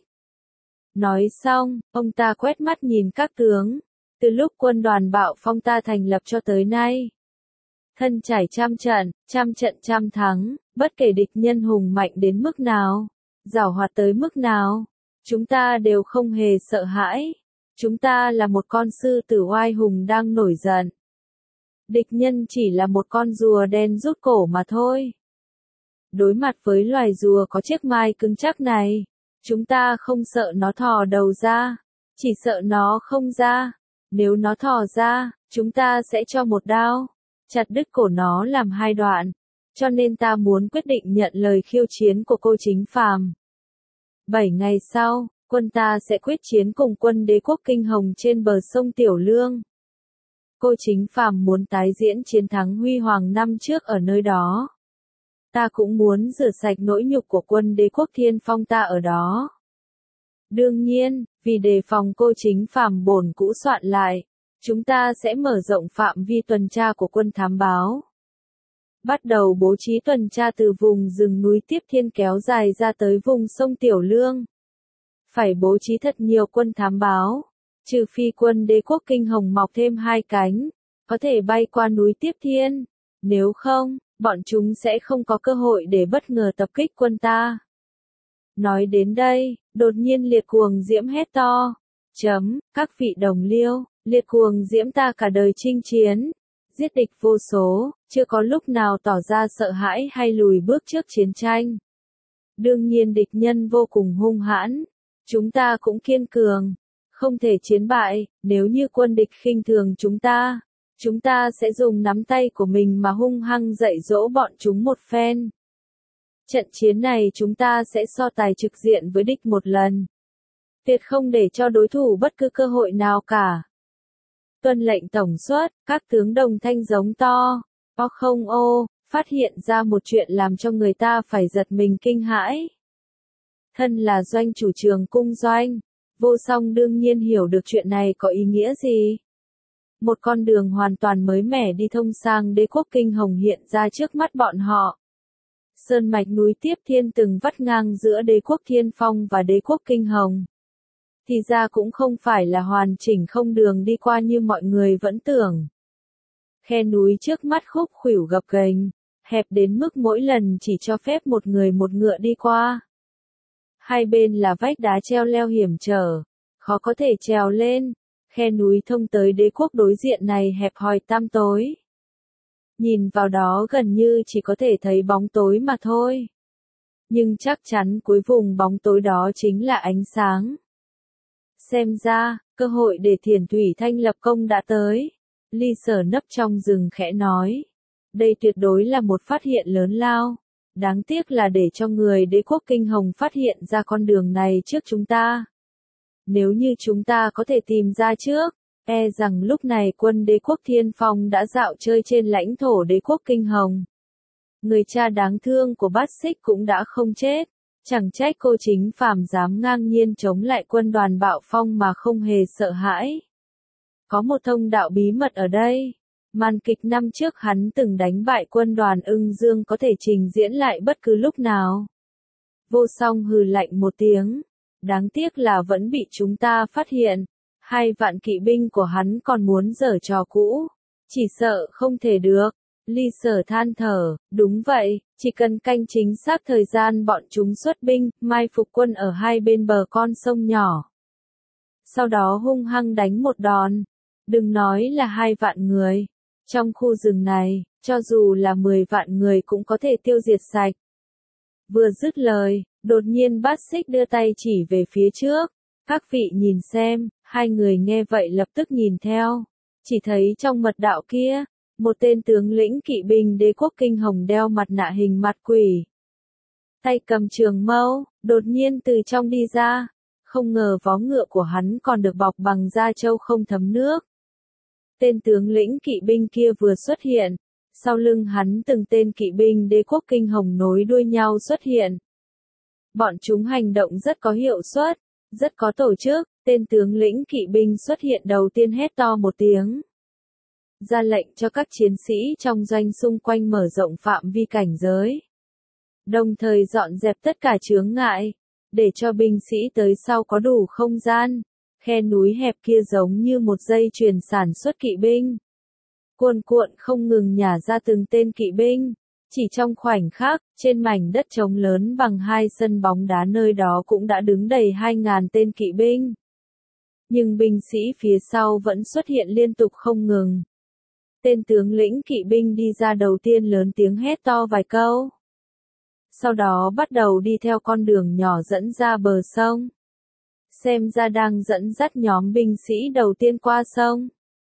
Nói xong, ông ta quét mắt nhìn các tướng. Từ lúc quân đoàn Bạo Phong ta thành lập cho tới nay, thân trải trăm trận, trăm trận trăm thắng, Bất kể địch nhân hùng mạnh đến mức nào, giàu hoạt tới mức nào, chúng ta đều không hề sợ hãi. Chúng ta là một con sư tử oai hùng đang nổi giận. Địch nhân chỉ là một con rùa đen rút cổ mà thôi. Đối mặt với loài rùa có chiếc mai cứng chắc này, chúng ta không sợ nó thò đầu ra, chỉ sợ nó không ra. Nếu nó thò ra, chúng ta sẽ cho một đao, chặt đứt cổ nó làm hai đoạn. Cho nên ta muốn quyết định nhận lời khiêu chiến của cô Chính Phàm. Bảy ngày sau, quân ta sẽ quyết chiến cùng quân đế quốc Kinh Hồng trên bờ sông Tiểu Lương. Cô Chính Phàm muốn tái diễn chiến thắng huy hoàng năm trước ở nơi đó. Ta cũng muốn rửa sạch nỗi nhục của quân đế quốc Thiên Phong ta ở đó. Đương nhiên, vì đề phòng cô Chính Phàm bổn cũ soạn lại, chúng ta sẽ mở rộng phạm vi tuần tra của quân thám báo. Bắt đầu bố trí tuần tra từ vùng rừng núi Tiếp Thiên kéo dài ra tới vùng sông Tiểu Lương. Phải bố trí thật nhiều quân thám báo, trừ phi quân đế quốc Kinh Hồng mọc thêm hai cánh, có thể bay qua núi Tiếp Thiên. Nếu không, bọn chúng sẽ không có cơ hội để bất ngờ tập kích quân ta. Nói đến đây, đột nhiên Liệt Cuồng Diễm hét to. Chấm, các vị đồng liêu, Liệt Cuồng Diễm ta cả đời chinh chiến, giết địch vô số, chưa có lúc nào tỏ ra sợ hãi hay lùi bước trước chiến tranh. Đương nhiên địch nhân vô cùng hung hãn, chúng ta cũng kiên cường, không thể chiến bại. Nếu như quân địch khinh thường chúng ta, chúng ta sẽ dùng nắm tay của mình mà hung hăng dạy dỗ bọn chúng một phen. Trận chiến này chúng ta sẽ so tài trực diện với địch một lần. Tuyệt không để cho đối thủ bất cứ cơ hội nào cả. Tuân lệnh tổng suất, các tướng đồng thanh giống to. O không ô, phát hiện ra một chuyện làm cho người ta phải giật mình kinh hãi. Thân là doanh chủ trường cung doanh, Vô Song đương nhiên hiểu được chuyện này có ý nghĩa gì. Một con đường hoàn toàn mới mẻ đi thông sang đế quốc Kinh Hồng hiện ra trước mắt bọn họ. Sơn mạch núi Tiếp Thiên từng vắt ngang giữa đế quốc Thiên Phong và đế quốc Kinh Hồng. Thì ra cũng không phải là hoàn chỉnh không đường đi qua như mọi người vẫn tưởng. Khe núi trước mắt khúc khuỷu gập ghềnh, hẹp đến mức mỗi lần chỉ cho phép một người một ngựa đi qua. Hai bên là vách đá treo leo hiểm trở, khó có thể trèo lên. Khe núi thông tới đế quốc đối diện này hẹp hòi tăm tối. Nhìn vào đó gần như chỉ có thể thấy bóng tối mà thôi. Nhưng chắc chắn cuối vùng bóng tối đó chính là ánh sáng. Xem ra, cơ hội để Thiền Thủy Thanh lập công đã tới. Ly Sở nấp trong rừng khẽ nói. Đây tuyệt đối là một phát hiện lớn lao. Đáng tiếc là để cho người đế quốc Kinh Hồng phát hiện ra con đường này trước chúng ta. Nếu như chúng ta có thể tìm ra trước, e rằng lúc này quân đế quốc Thiên Phong đã dạo chơi trên lãnh thổ đế quốc Kinh Hồng. Người cha đáng thương của Bát Xích cũng đã không chết. Chẳng trách cô Chính Phàm dám ngang nhiên chống lại quân đoàn Bạo Phong mà không hề sợ hãi. Có một thông đạo bí mật ở đây. Màn kịch năm trước hắn từng đánh bại quân đoàn Ưng Dương có thể trình diễn lại bất cứ lúc nào. Vô Song hừ lạnh một tiếng. Đáng tiếc là vẫn bị chúng ta phát hiện. Hai vạn kỵ binh của hắn còn muốn giở trò cũ. Chỉ sợ không thể được. Ly Sở than thở, đúng vậy, chỉ cần canh chính xác thời gian bọn chúng xuất binh, mai phục quân ở hai bên bờ con sông nhỏ. Sau đó hung hăng đánh một đòn. Đừng nói là hai vạn người. Trong khu rừng này, cho dù là mười vạn người cũng có thể tiêu diệt sạch. Vừa dứt lời, đột nhiên Bát Xích đưa tay chỉ về phía trước. Các vị nhìn xem, hai người nghe vậy lập tức nhìn theo. Chỉ thấy trong mật đạo kia, một tên tướng lĩnh kỵ binh đế quốc Kinh Hồng đeo mặt nạ hình mặt quỷ. Tay cầm trường mâu, đột nhiên từ trong đi ra. Không ngờ vó ngựa của hắn còn được bọc bằng da trâu không thấm nước. Tên tướng lĩnh kỵ binh kia vừa xuất hiện. Sau lưng hắn từng tên kỵ binh đế quốc Kinh Hồng nối đuôi nhau xuất hiện. Bọn chúng hành động rất có hiệu suất, rất có tổ chức. Tên tướng lĩnh kỵ binh xuất hiện đầu tiên hét to một tiếng. Ra lệnh cho các chiến sĩ trong doanh xung quanh mở rộng phạm vi cảnh giới. Đồng thời dọn dẹp tất cả chướng ngại, để cho binh sĩ tới sau có đủ không gian. Khe núi hẹp kia giống như một dây chuyền sản xuất kỵ binh. Cuồn cuộn không ngừng nhả ra từng tên kỵ binh. Chỉ trong khoảnh khắc, trên mảnh đất trống lớn bằng hai sân bóng đá nơi đó cũng đã đứng đầy hai ngàn tên kỵ binh. Nhưng binh sĩ phía sau vẫn xuất hiện liên tục không ngừng. Tên tướng lĩnh kỵ binh đi ra đầu tiên lớn tiếng hét to vài câu. Sau đó bắt đầu đi theo con đường nhỏ dẫn ra bờ sông. Xem ra đang dẫn dắt nhóm binh sĩ đầu tiên qua sông.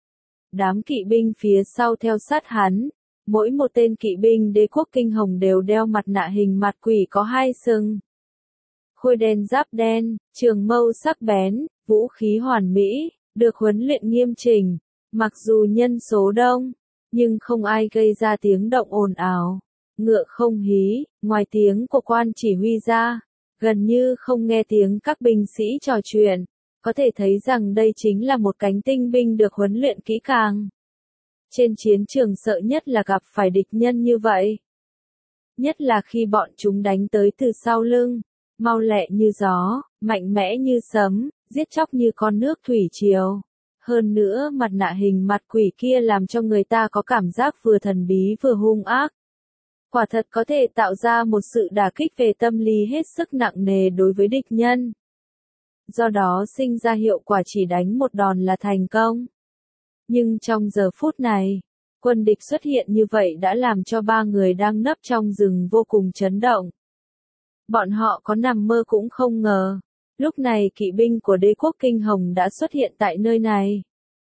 Đám kỵ binh phía sau theo sát hắn. Mỗi một tên kỵ binh đế quốc Kinh Hồng đều đeo mặt nạ hình mặt quỷ có hai sừng. Khôi đen giáp đen, trường mâu sắc bén, vũ khí hoàn mỹ, được huấn luyện nghiêm chỉnh. Mặc dù nhân số đông, nhưng không ai gây ra tiếng động ồn ào. Ngựa không hí, ngoài tiếng của quan chỉ huy ra, gần như không nghe tiếng các binh sĩ trò chuyện. Có thể thấy rằng đây chính là một cánh tinh binh được huấn luyện kỹ càng. Trên chiến trường sợ nhất là gặp phải địch nhân như vậy. Nhất là khi bọn chúng đánh tới từ sau lưng, mau lẹ như gió, mạnh mẽ như sấm, giết chóc như con nước thủy triều. Hơn nữa mặt nạ hình mặt quỷ kia làm cho người ta có cảm giác vừa thần bí vừa hung ác. Quả thật có thể tạo ra một sự đả kích về tâm lý hết sức nặng nề đối với địch nhân. Do đó sinh ra hiệu quả chỉ đánh một đòn là thành công. Nhưng trong giờ phút này, quân địch xuất hiện như vậy đã làm cho ba người đang nấp trong rừng vô cùng chấn động. Bọn họ có nằm mơ cũng không ngờ, lúc này kỵ binh của đế quốc Kinh Hồng đã xuất hiện tại nơi này.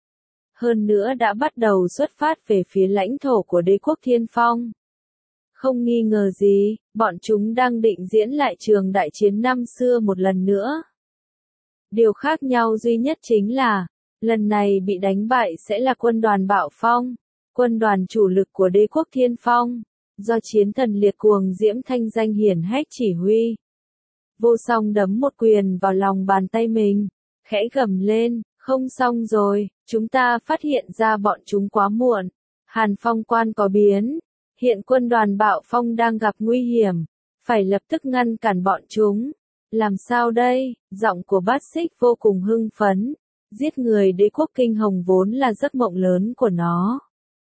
Hơn nữa đã bắt đầu xuất phát về phía lãnh thổ của đế quốc Thiên Phong. Không nghi ngờ gì, bọn chúng đang định diễn lại trường đại chiến năm xưa một lần nữa. Điều khác nhau duy nhất chính là, lần này bị đánh bại sẽ là quân đoàn Bạo Phong, quân đoàn chủ lực của đế quốc Thiên Phong, do chiến thần liệt cuồng diễm thanh danh hiển hách chỉ huy. Vô Song đấm một quyền vào lòng bàn tay mình, khẽ gầm lên, không xong rồi, chúng ta phát hiện ra bọn chúng quá muộn. Hàn Phong quan có biến, hiện quân đoàn Bạo Phong đang gặp nguy hiểm, phải lập tức ngăn cản bọn chúng. Làm sao đây? Giọng của Bát Xích vô cùng hưng phấn. Giết người đế quốc Kinh Hồng vốn là giấc mộng lớn của nó.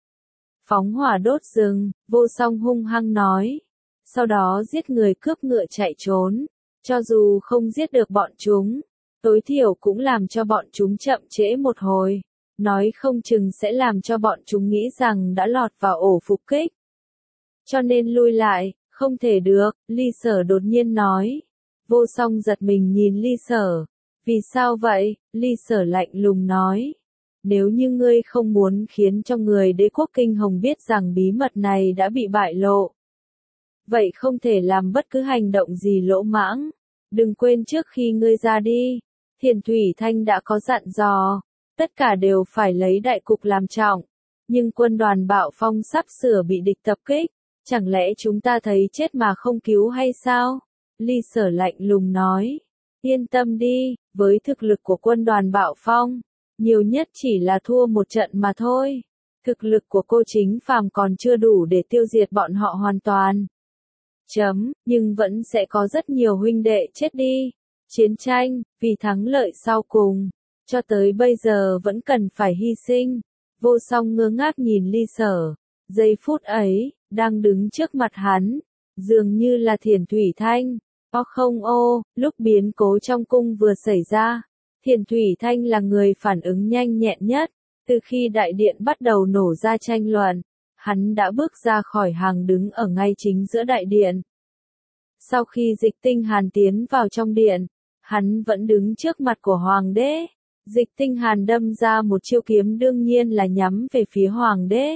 Phóng hỏa đốt rừng, Vô Song hung hăng nói. Sau đó giết người cướp ngựa chạy trốn. Cho dù không giết được bọn chúng, tối thiểu cũng làm cho bọn chúng chậm trễ một hồi. Nói không chừng sẽ làm cho bọn chúng nghĩ rằng đã lọt vào ổ phục kích. Cho nên lui lại, không thể được, Ly Sở đột nhiên nói. Vô Song giật mình nhìn Ly Sở. Vì sao vậy? Ly Sở lạnh lùng nói. Nếu như ngươi không muốn khiến cho người đế quốc Kinh Hồng biết rằng bí mật này đã bị bại lộ, vậy không thể làm bất cứ hành động gì lỗ mãng. Đừng quên trước khi ngươi ra đi, Thiền Thủy Thanh đã có dặn dò, tất cả đều phải lấy đại cục làm trọng. Nhưng quân đoàn Bạo Phong sắp sửa bị địch tập kích, chẳng lẽ chúng ta thấy chết mà không cứu hay sao? Ly Sở lạnh lùng nói. Yên tâm đi, với thực lực của quân đoàn Bạo Phong, nhiều nhất chỉ là thua một trận mà thôi. Thực lực của cô Chính Phàm còn chưa đủ để tiêu diệt bọn họ hoàn toàn. Chấm, nhưng vẫn sẽ có rất nhiều huynh đệ chết đi. Chiến tranh, vì thắng lợi sau cùng, cho tới bây giờ vẫn cần phải hy sinh. Vô Song ngơ ngác nhìn Ly Sở. Giây phút ấy, đang đứng trước mặt hắn, dường như là Thiền Thủy Thanh. Ô không ô, lúc biến cố trong cung vừa xảy ra, Thiền Thủy Thanh là người phản ứng nhanh nhẹn nhất. Từ khi đại điện bắt đầu nổ ra tranh luận, hắn đã bước ra khỏi hàng đứng ở ngay chính giữa đại điện. Sau khi Dịch Tinh Hàn tiến vào trong điện, hắn vẫn đứng trước mặt của Hoàng đế. Dịch Tinh Hàn đâm ra một chiêu kiếm đương nhiên là nhắm về phía Hoàng đế.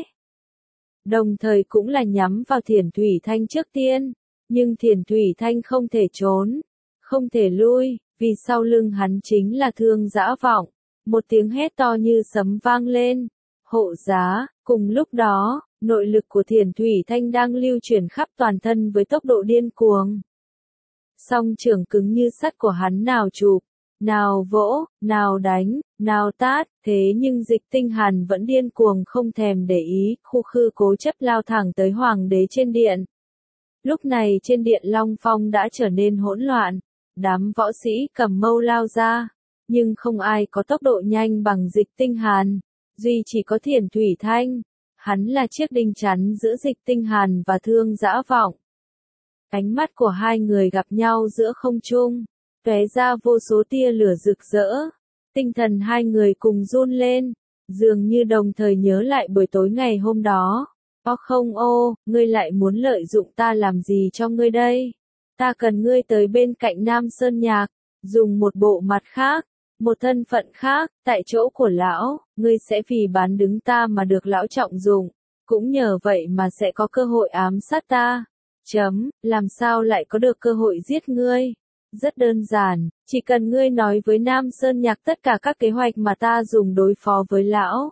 Đồng thời cũng là nhắm vào Thiền Thủy Thanh trước tiên. Nhưng Thiền Thủy Thanh không thể trốn, không thể lui, vì sau lưng hắn chính là Thương Dã Vọng. Một tiếng hét to như sấm vang lên. Hộ giá, cùng lúc đó, nội lực của Thiền Thủy Thanh đang lưu chuyển khắp toàn thân với tốc độ điên cuồng. Song trường cứng như sắt của hắn nào chụp, nào vỗ, nào đánh, nào tát, thế nhưng Dịch Tinh Hàn vẫn điên cuồng không thèm để ý, khu khư cố chấp lao thẳng tới Hoàng đế trên điện. Lúc này trên điện Long Phong đã trở nên hỗn loạn, đám võ sĩ cầm mâu lao ra, nhưng không ai có tốc độ nhanh bằng Dịch Tinh Hàn, duy chỉ có Thiền Thủy Thanh. Hắn là chiếc đinh chắn giữa Dịch Tinh Hàn và Thương Dã Vọng. Ánh mắt của hai người gặp nhau giữa không trung, tóe ra vô số tia lửa rực rỡ. Tinh thần hai người cùng run lên, dường như đồng thời nhớ lại buổi tối ngày hôm đó. Ô không ô, ngươi lại muốn lợi dụng ta làm gì cho ngươi đây? Ta cần ngươi tới bên cạnh Nam Sơn Nhạc, dùng một bộ mặt khác, một thân phận khác, tại chỗ của lão, ngươi sẽ vì bán đứng ta mà được lão trọng dụng, cũng nhờ vậy mà sẽ có cơ hội ám sát ta. Chấm, làm sao lại có được cơ hội giết ngươi? Rất đơn giản, chỉ cần ngươi nói với Nam Sơn Nhạc tất cả các kế hoạch mà ta dùng đối phó với lão.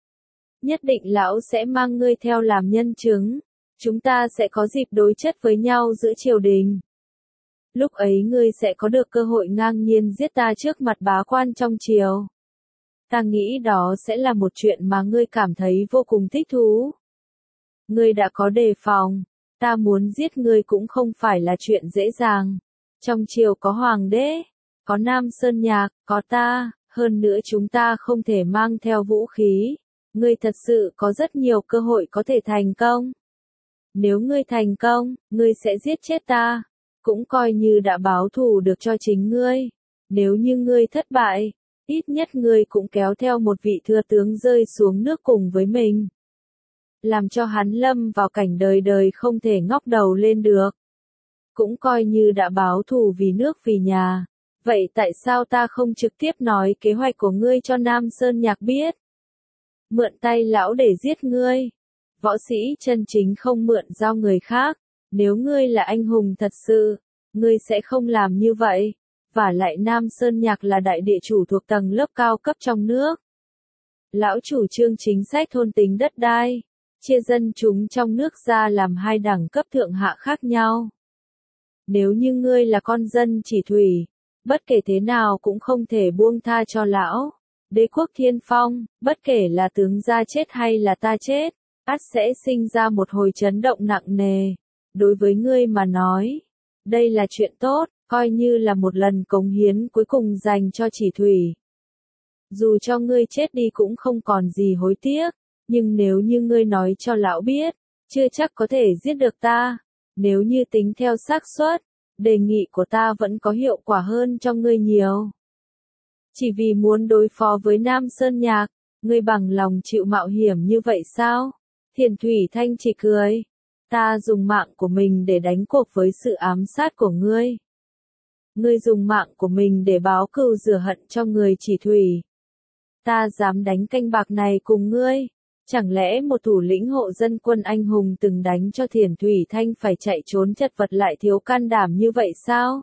Nhất định lão sẽ mang ngươi theo làm nhân chứng. Chúng ta sẽ có dịp đối chất với nhau giữa triều đình. Lúc ấy ngươi sẽ có được cơ hội ngang nhiên giết ta trước mặt bá quan trong triều. Ta nghĩ đó sẽ là một chuyện mà ngươi cảm thấy vô cùng thích thú. Ngươi đã có đề phòng, ta muốn giết ngươi cũng không phải là chuyện dễ dàng. Trong triều có hoàng đế, có Nam Sơn Nhạc, có ta, hơn nữa chúng ta không thể mang theo vũ khí. Ngươi thật sự có rất nhiều cơ hội có thể thành công. Nếu ngươi thành công, ngươi sẽ giết chết ta, cũng coi như đã báo thù được cho chính ngươi. Nếu như ngươi thất bại, ít nhất ngươi cũng kéo theo một vị thừa tướng rơi xuống nước cùng với mình. Làm cho hắn lâm vào cảnh đời đời không thể ngóc đầu lên được. Cũng coi như đã báo thù vì nước vì nhà. Vậy tại sao ta không trực tiếp nói kế hoạch của ngươi cho Nam Sơn Nhạc biết? Mượn tay lão để giết ngươi. Võ sĩ chân chính không mượn dao người khác. Nếu ngươi là anh hùng thật sự, ngươi sẽ không làm như vậy. Và lại Nam Sơn Nhạc là đại địa chủ thuộc tầng lớp cao cấp trong nước. Lão chủ trương chính sách thôn tính đất đai, chia dân chúng trong nước ra làm hai đẳng cấp thượng hạ khác nhau. Nếu như ngươi là con dân chỉ thủy, bất kể thế nào cũng không thể buông tha cho lão. Đế quốc Thiên Phong, bất kể là tướng gia chết hay là ta chết, ắt sẽ sinh ra một hồi chấn động nặng nề. Đối với ngươi mà nói, đây là chuyện tốt, coi như là một lần cống hiến cuối cùng dành cho chỉ thủy. Dù cho ngươi chết đi cũng không còn gì hối tiếc, nhưng nếu như ngươi nói cho lão biết, chưa chắc có thể giết được ta. Nếu như tính theo xác suất, đề nghị của ta vẫn có hiệu quả hơn cho ngươi nhiều. Chỉ vì muốn đối phó với Nam Sơn Nhạc, ngươi bằng lòng chịu mạo hiểm như vậy sao? Thiền Thủy Thanh chỉ cười. Ta dùng mạng của mình để đánh cuộc với sự ám sát của ngươi. Ngươi dùng mạng của mình để báo cừu rửa hận cho người chỉ thủy. Ta dám đánh canh bạc này cùng ngươi. Chẳng lẽ một thủ lĩnh hộ dân quân anh hùng từng đánh cho Thiền Thủy Thanh phải chạy trốn chật vật lại thiếu can đảm như vậy sao?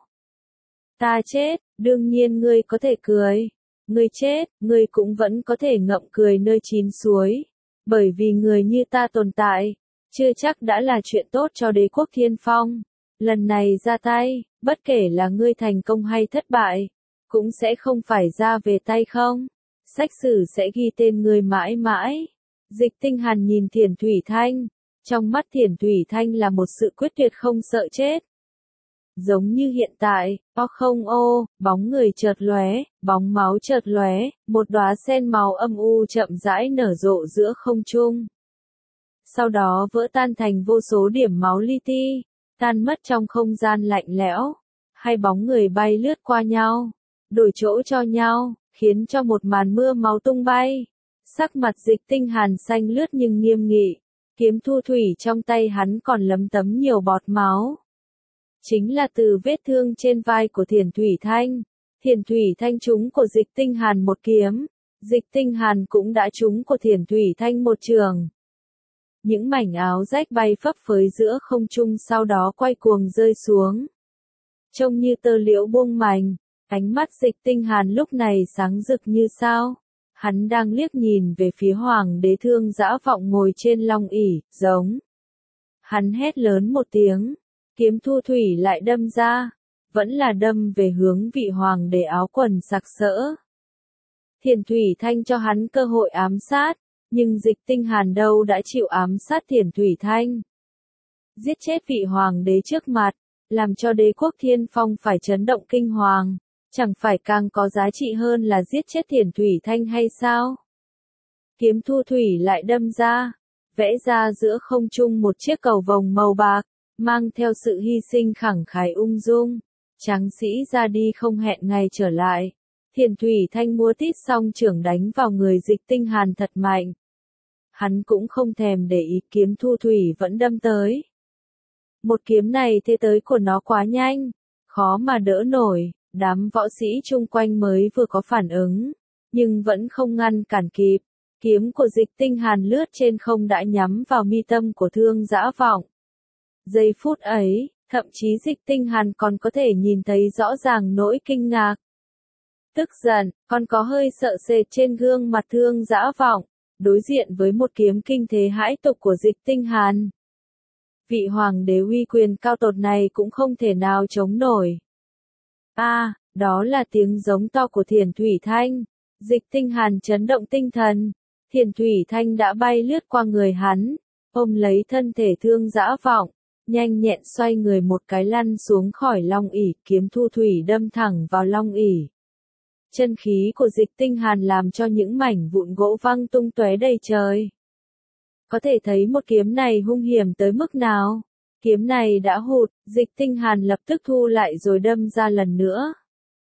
Ta chết, đương nhiên ngươi có thể cười. Ngươi chết, ngươi cũng vẫn có thể ngậm cười nơi chín suối. Bởi vì người như ta tồn tại, chưa chắc đã là chuyện tốt cho đế quốc Thiên Phong. Lần này ra tay, bất kể là ngươi thành công hay thất bại, cũng sẽ không phải ra về tay không. Sách sử sẽ ghi tên ngươi mãi mãi. Dịch Tinh Hàn nhìn Thiền Thủy Thanh. Trong mắt Thiền Thủy Thanh là một sự quyết tuyệt không sợ chết. Giống như hiện tại, o không ô, bóng người chợt lóe, bóng máu chợt lóe, một đóa sen màu âm u chậm rãi nở rộ giữa không trung. Sau đó vỡ tan thành vô số điểm máu li ti, tan mất trong không gian lạnh lẽo. Hai bóng người bay lướt qua nhau, đổi chỗ cho nhau, khiến cho một màn mưa máu tung bay. Sắc mặt Dịch Tinh Hàn xanh lướt nhưng nghiêm nghị, kiếm thu thủy trong tay hắn còn lấm tấm nhiều bọt máu. Chính là từ vết thương trên vai của Thiền Thủy Thanh. Thiền Thủy Thanh trúng của Dịch Tinh Hàn một kiếm, Dịch Tinh Hàn cũng đã trúng của Thiền Thủy Thanh một trường. Những mảnh áo rách bay phấp phới giữa không trung sau đó quay cuồng rơi xuống. Trông như tơ liễu buông mành, ánh mắt Dịch Tinh Hàn lúc này sáng rực như sao. Hắn đang liếc nhìn về phía Hoàng đế Thương Dã Vọng ngồi trên long ỷ, giống. Hắn hét lớn một tiếng, kiếm thu thủy lại đâm ra, vẫn là đâm về hướng vị Hoàng đế áo quần sặc sỡ. Thiền Thủy Thanh cho hắn cơ hội ám sát, nhưng Dịch Tinh Hàn đâu đã chịu ám sát Thiền Thủy Thanh. Giết chết vị Hoàng đế trước mặt, làm cho đế quốc Thiên Phong phải chấn động kinh hoàng. Chẳng phải càng có giá trị hơn là giết chết Thiền Thủy Thanh hay sao? Kiếm thu thủy lại đâm ra. vẽ ra giữa không trung một chiếc cầu vồng màu bạc, mang theo sự hy sinh khẳng khái ung dung. Tráng sĩ ra đi không hẹn ngày trở lại. Thiền Thủy Thanh múa tít song chưởng đánh vào người Dịch Tinh Hàn thật mạnh. Hắn cũng không thèm để ý, kiếm thu thủy vẫn đâm tới. Một kiếm này thế tới của nó quá nhanh, khó mà đỡ nổi, đám võ sĩ chung quanh mới vừa có phản ứng, nhưng vẫn không ngăn cản kịp. Kiếm của Dịch Tinh Hàn lướt trên không đã nhắm vào mi tâm của Thương Dã Vọng. Giây phút ấy, thậm chí Dịch Tinh Hàn còn có thể nhìn thấy rõ ràng nỗi kinh ngạc, tức giận, còn có hơi sợ sệt trên gương mặt Thương Dã Vọng, đối diện với một kiếm kinh thế hãi tục của Dịch Tinh Hàn. Vị hoàng đế uy quyền cao tột này cũng không thể nào chống nổi. A, à, đó là tiếng giống to của Thiền Thủy Thanh. Dịch Tinh Hàn chấn động tinh thần. Thiền Thủy Thanh đã bay lướt qua người hắn, ôm lấy thân thể Thương Dã Vọng, nhanh nhẹn xoay người một cái lăn xuống khỏi long ỷ, kiếm thu thủy đâm thẳng vào long ỷ. Chân khí của Dịch Tinh Hàn làm cho những mảnh vụn gỗ văng tung tóe đầy trời. Có thể thấy một kiếm này hung hiểm tới mức nào. Kiếm này đã hụt, Dịch Tinh Hàn lập tức thu lại rồi đâm ra lần nữa.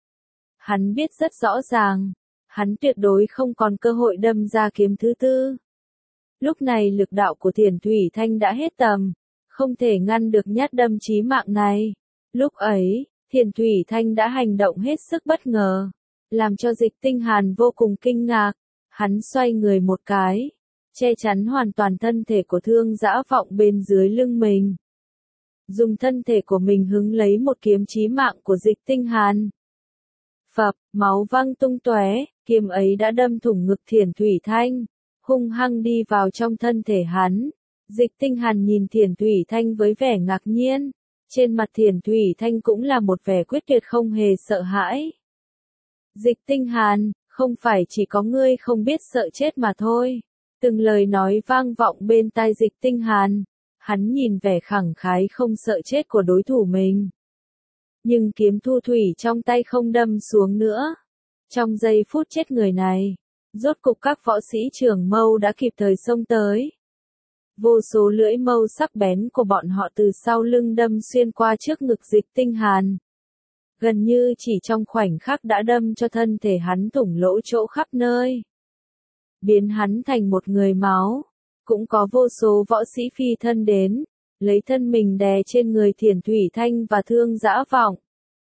Hắn biết rất rõ ràng, hắn tuyệt đối không còn cơ hội đâm ra kiếm thứ tư. Lúc này lực đạo của Thiền Thủy Thanh đã hết tầm, không thể ngăn được nhát đâm chí mạng này. Lúc ấy, Thiền Thủy Thanh đã hành động hết sức bất ngờ, làm cho Dịch Tinh Hàn vô cùng kinh ngạc. Hắn xoay người một cái, che chắn hoàn toàn thân thể của Thương Dã Vọng bên dưới lưng mình. Dùng thân thể của mình hứng lấy một kiếm chí mạng của Dịch Tinh Hàn. Phập, máu văng tung tóe, kiếm ấy đã đâm thủng ngực Thiền Thủy Thanh, hung hăng đi vào trong thân thể hắn. Dịch Tinh Hàn nhìn Thiền Thủy Thanh với vẻ ngạc nhiên, trên mặt Thiền Thủy Thanh cũng là một vẻ quyết tuyệt không hề sợ hãi. Dịch Tinh Hàn, không phải chỉ có ngươi không biết sợ chết mà thôi. Từng lời nói vang vọng bên tai Dịch Tinh Hàn, hắn nhìn vẻ khẳng khái không sợ chết của đối thủ mình. Nhưng kiếm thu thủy trong tay không đâm xuống nữa. Trong giây phút chết người này, rốt cục các võ sĩ Trường Mâu đã kịp thời xông tới. Vô số lưỡi mâu sắc bén của bọn họ từ sau lưng đâm xuyên qua trước ngực Dịch Tinh Hàn. Gần như chỉ trong khoảnh khắc đã đâm cho thân thể hắn thủng lỗ chỗ khắp nơi, biến hắn thành một người máu. Cũng có vô số võ sĩ phi thân đến, lấy thân mình đè trên người Thiền Thủy Thanh và Thương Dã Vọng.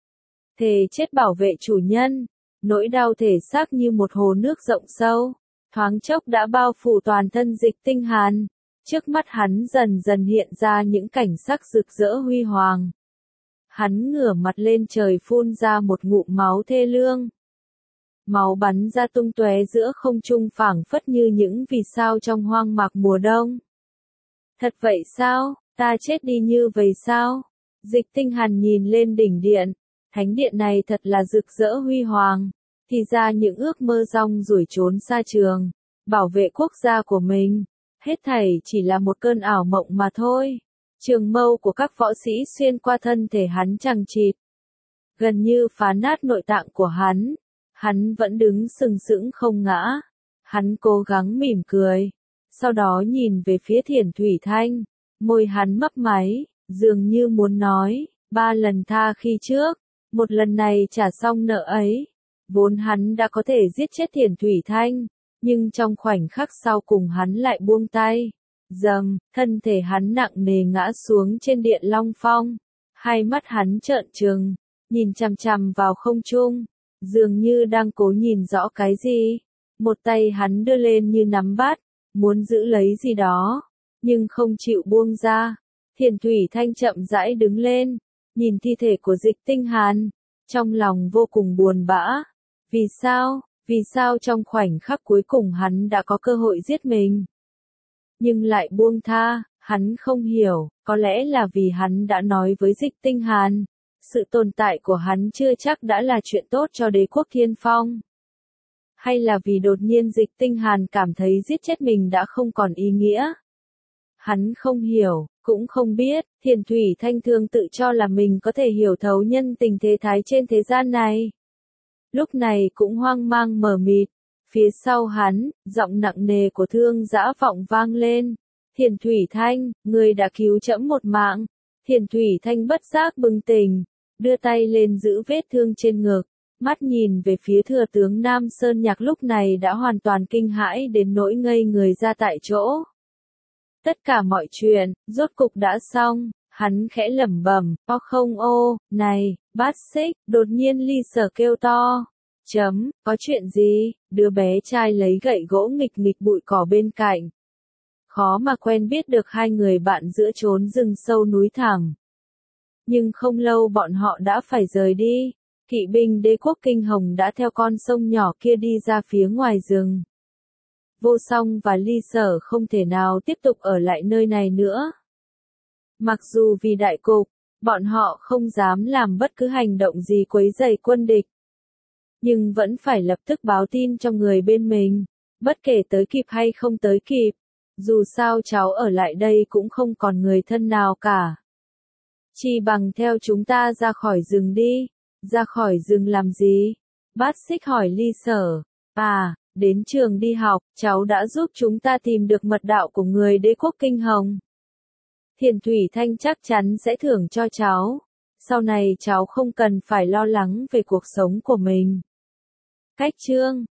Thề chết bảo vệ chủ nhân, nỗi đau thể xác như một hồ nước rộng sâu, thoáng chốc đã bao phủ toàn thân Dịch Tinh Hàn. Trước mắt hắn dần dần hiện ra những cảnh sắc rực rỡ huy hoàng. Hắn ngửa mặt lên trời phun ra một ngụm máu thê lương. Máu bắn ra tung tóe giữa không trung phảng phất như những vì sao trong hoang mạc mùa đông. Thật vậy sao, ta chết đi như vậy sao? Dịch Tinh Hàn nhìn lên đỉnh điện, thánh điện này thật là rực rỡ huy hoàng, thì ra những ước mơ rong ruổi trốn xa trường, bảo vệ quốc gia của mình, hết thảy chỉ là một cơn ảo mộng mà thôi. Trường mâu của các võ sĩ xuyên qua thân thể hắn chằng chịt, gần như phá nát nội tạng của hắn. Hắn vẫn đứng sừng sững không ngã. Hắn cố gắng mỉm cười, sau đó nhìn về phía Thiền Thủy Thanh, môi hắn mấp máy, dường như muốn nói, ba lần tha khi trước, một lần này trả xong nợ ấy. Vốn hắn đã có thể giết chết Thiền Thủy Thanh, nhưng trong khoảnh khắc sau cùng hắn lại buông tay. Dầm, thân thể hắn nặng nề ngã xuống trên điện Long Phong. Hai mắt hắn trợn trừng, nhìn chằm chằm vào không trung, dường như đang cố nhìn rõ cái gì. Một tay hắn đưa lên như nắm bắt, muốn giữ lấy gì đó, nhưng không chịu buông ra. Thiền Thủy Thanh chậm rãi đứng lên, nhìn thi thể của Dịch Tinh Hàn, trong lòng vô cùng buồn bã. Vì sao, vì sao trong khoảnh khắc cuối cùng hắn đã có cơ hội giết mình, nhưng lại buông tha? Hắn không hiểu, có lẽ là vì hắn đã nói với Dịch Tinh Hàn, sự tồn tại của hắn chưa chắc đã là chuyện tốt cho đế quốc Thiên Phong. Hay là vì đột nhiên Dịch Tinh Hàn cảm thấy giết chết mình đã không còn ý nghĩa. Hắn không hiểu, cũng không biết. Thiền Thủy Thanh thường tự cho là mình có thể hiểu thấu nhân tình thế thái trên thế gian này. Lúc này cũng hoang mang mờ mịt. Phía sau hắn, giọng nặng nề của Thương Dã Vọng vang lên. Thiền Thủy Thanh, người đã cứu trẫm một mạng. Thiền Thủy Thanh bất giác bừng tỉnh, đưa tay lên giữ vết thương trên ngực, mắt nhìn về phía thừa tướng Nam Sơn Nhạc lúc này đã hoàn toàn kinh hãi đến nỗi ngây người ra tại chỗ. Tất cả mọi chuyện, rốt cục đã xong, hắn khẽ lẩm bẩm, o không ô, này, Bát Xích, đột nhiên Ly Sở kêu to. Chấm, có chuyện gì? Đứa bé trai lấy gậy gỗ nghịch nghịch bụi cỏ bên cạnh. Khó mà quen biết được hai người bạn giữa chốn rừng sâu núi thẳm. Nhưng không lâu bọn họ đã phải rời đi. Kỵ binh đế quốc Kinh Hồng đã theo con sông nhỏ kia đi ra phía ngoài rừng. Vô Song và Ly Sở không thể nào tiếp tục ở lại nơi này nữa. Mặc dù vì đại cục, bọn họ không dám làm bất cứ hành động gì quấy rầy quân địch. Nhưng vẫn phải lập tức báo tin cho người bên mình, bất kể tới kịp hay không tới kịp. Dù sao cháu ở lại đây cũng không còn người thân nào cả. Chỉ bằng theo chúng ta ra khỏi rừng đi. Ra khỏi rừng làm gì? Bát Xích hỏi Ly Sở. À, đến trường đi học, cháu đã giúp chúng ta tìm được mật đạo của người đế quốc Kinh Hồng. Thiền Thủy Thanh chắc chắn sẽ thưởng cho cháu. Sau này cháu không cần phải lo lắng về cuộc sống của mình. Cách chương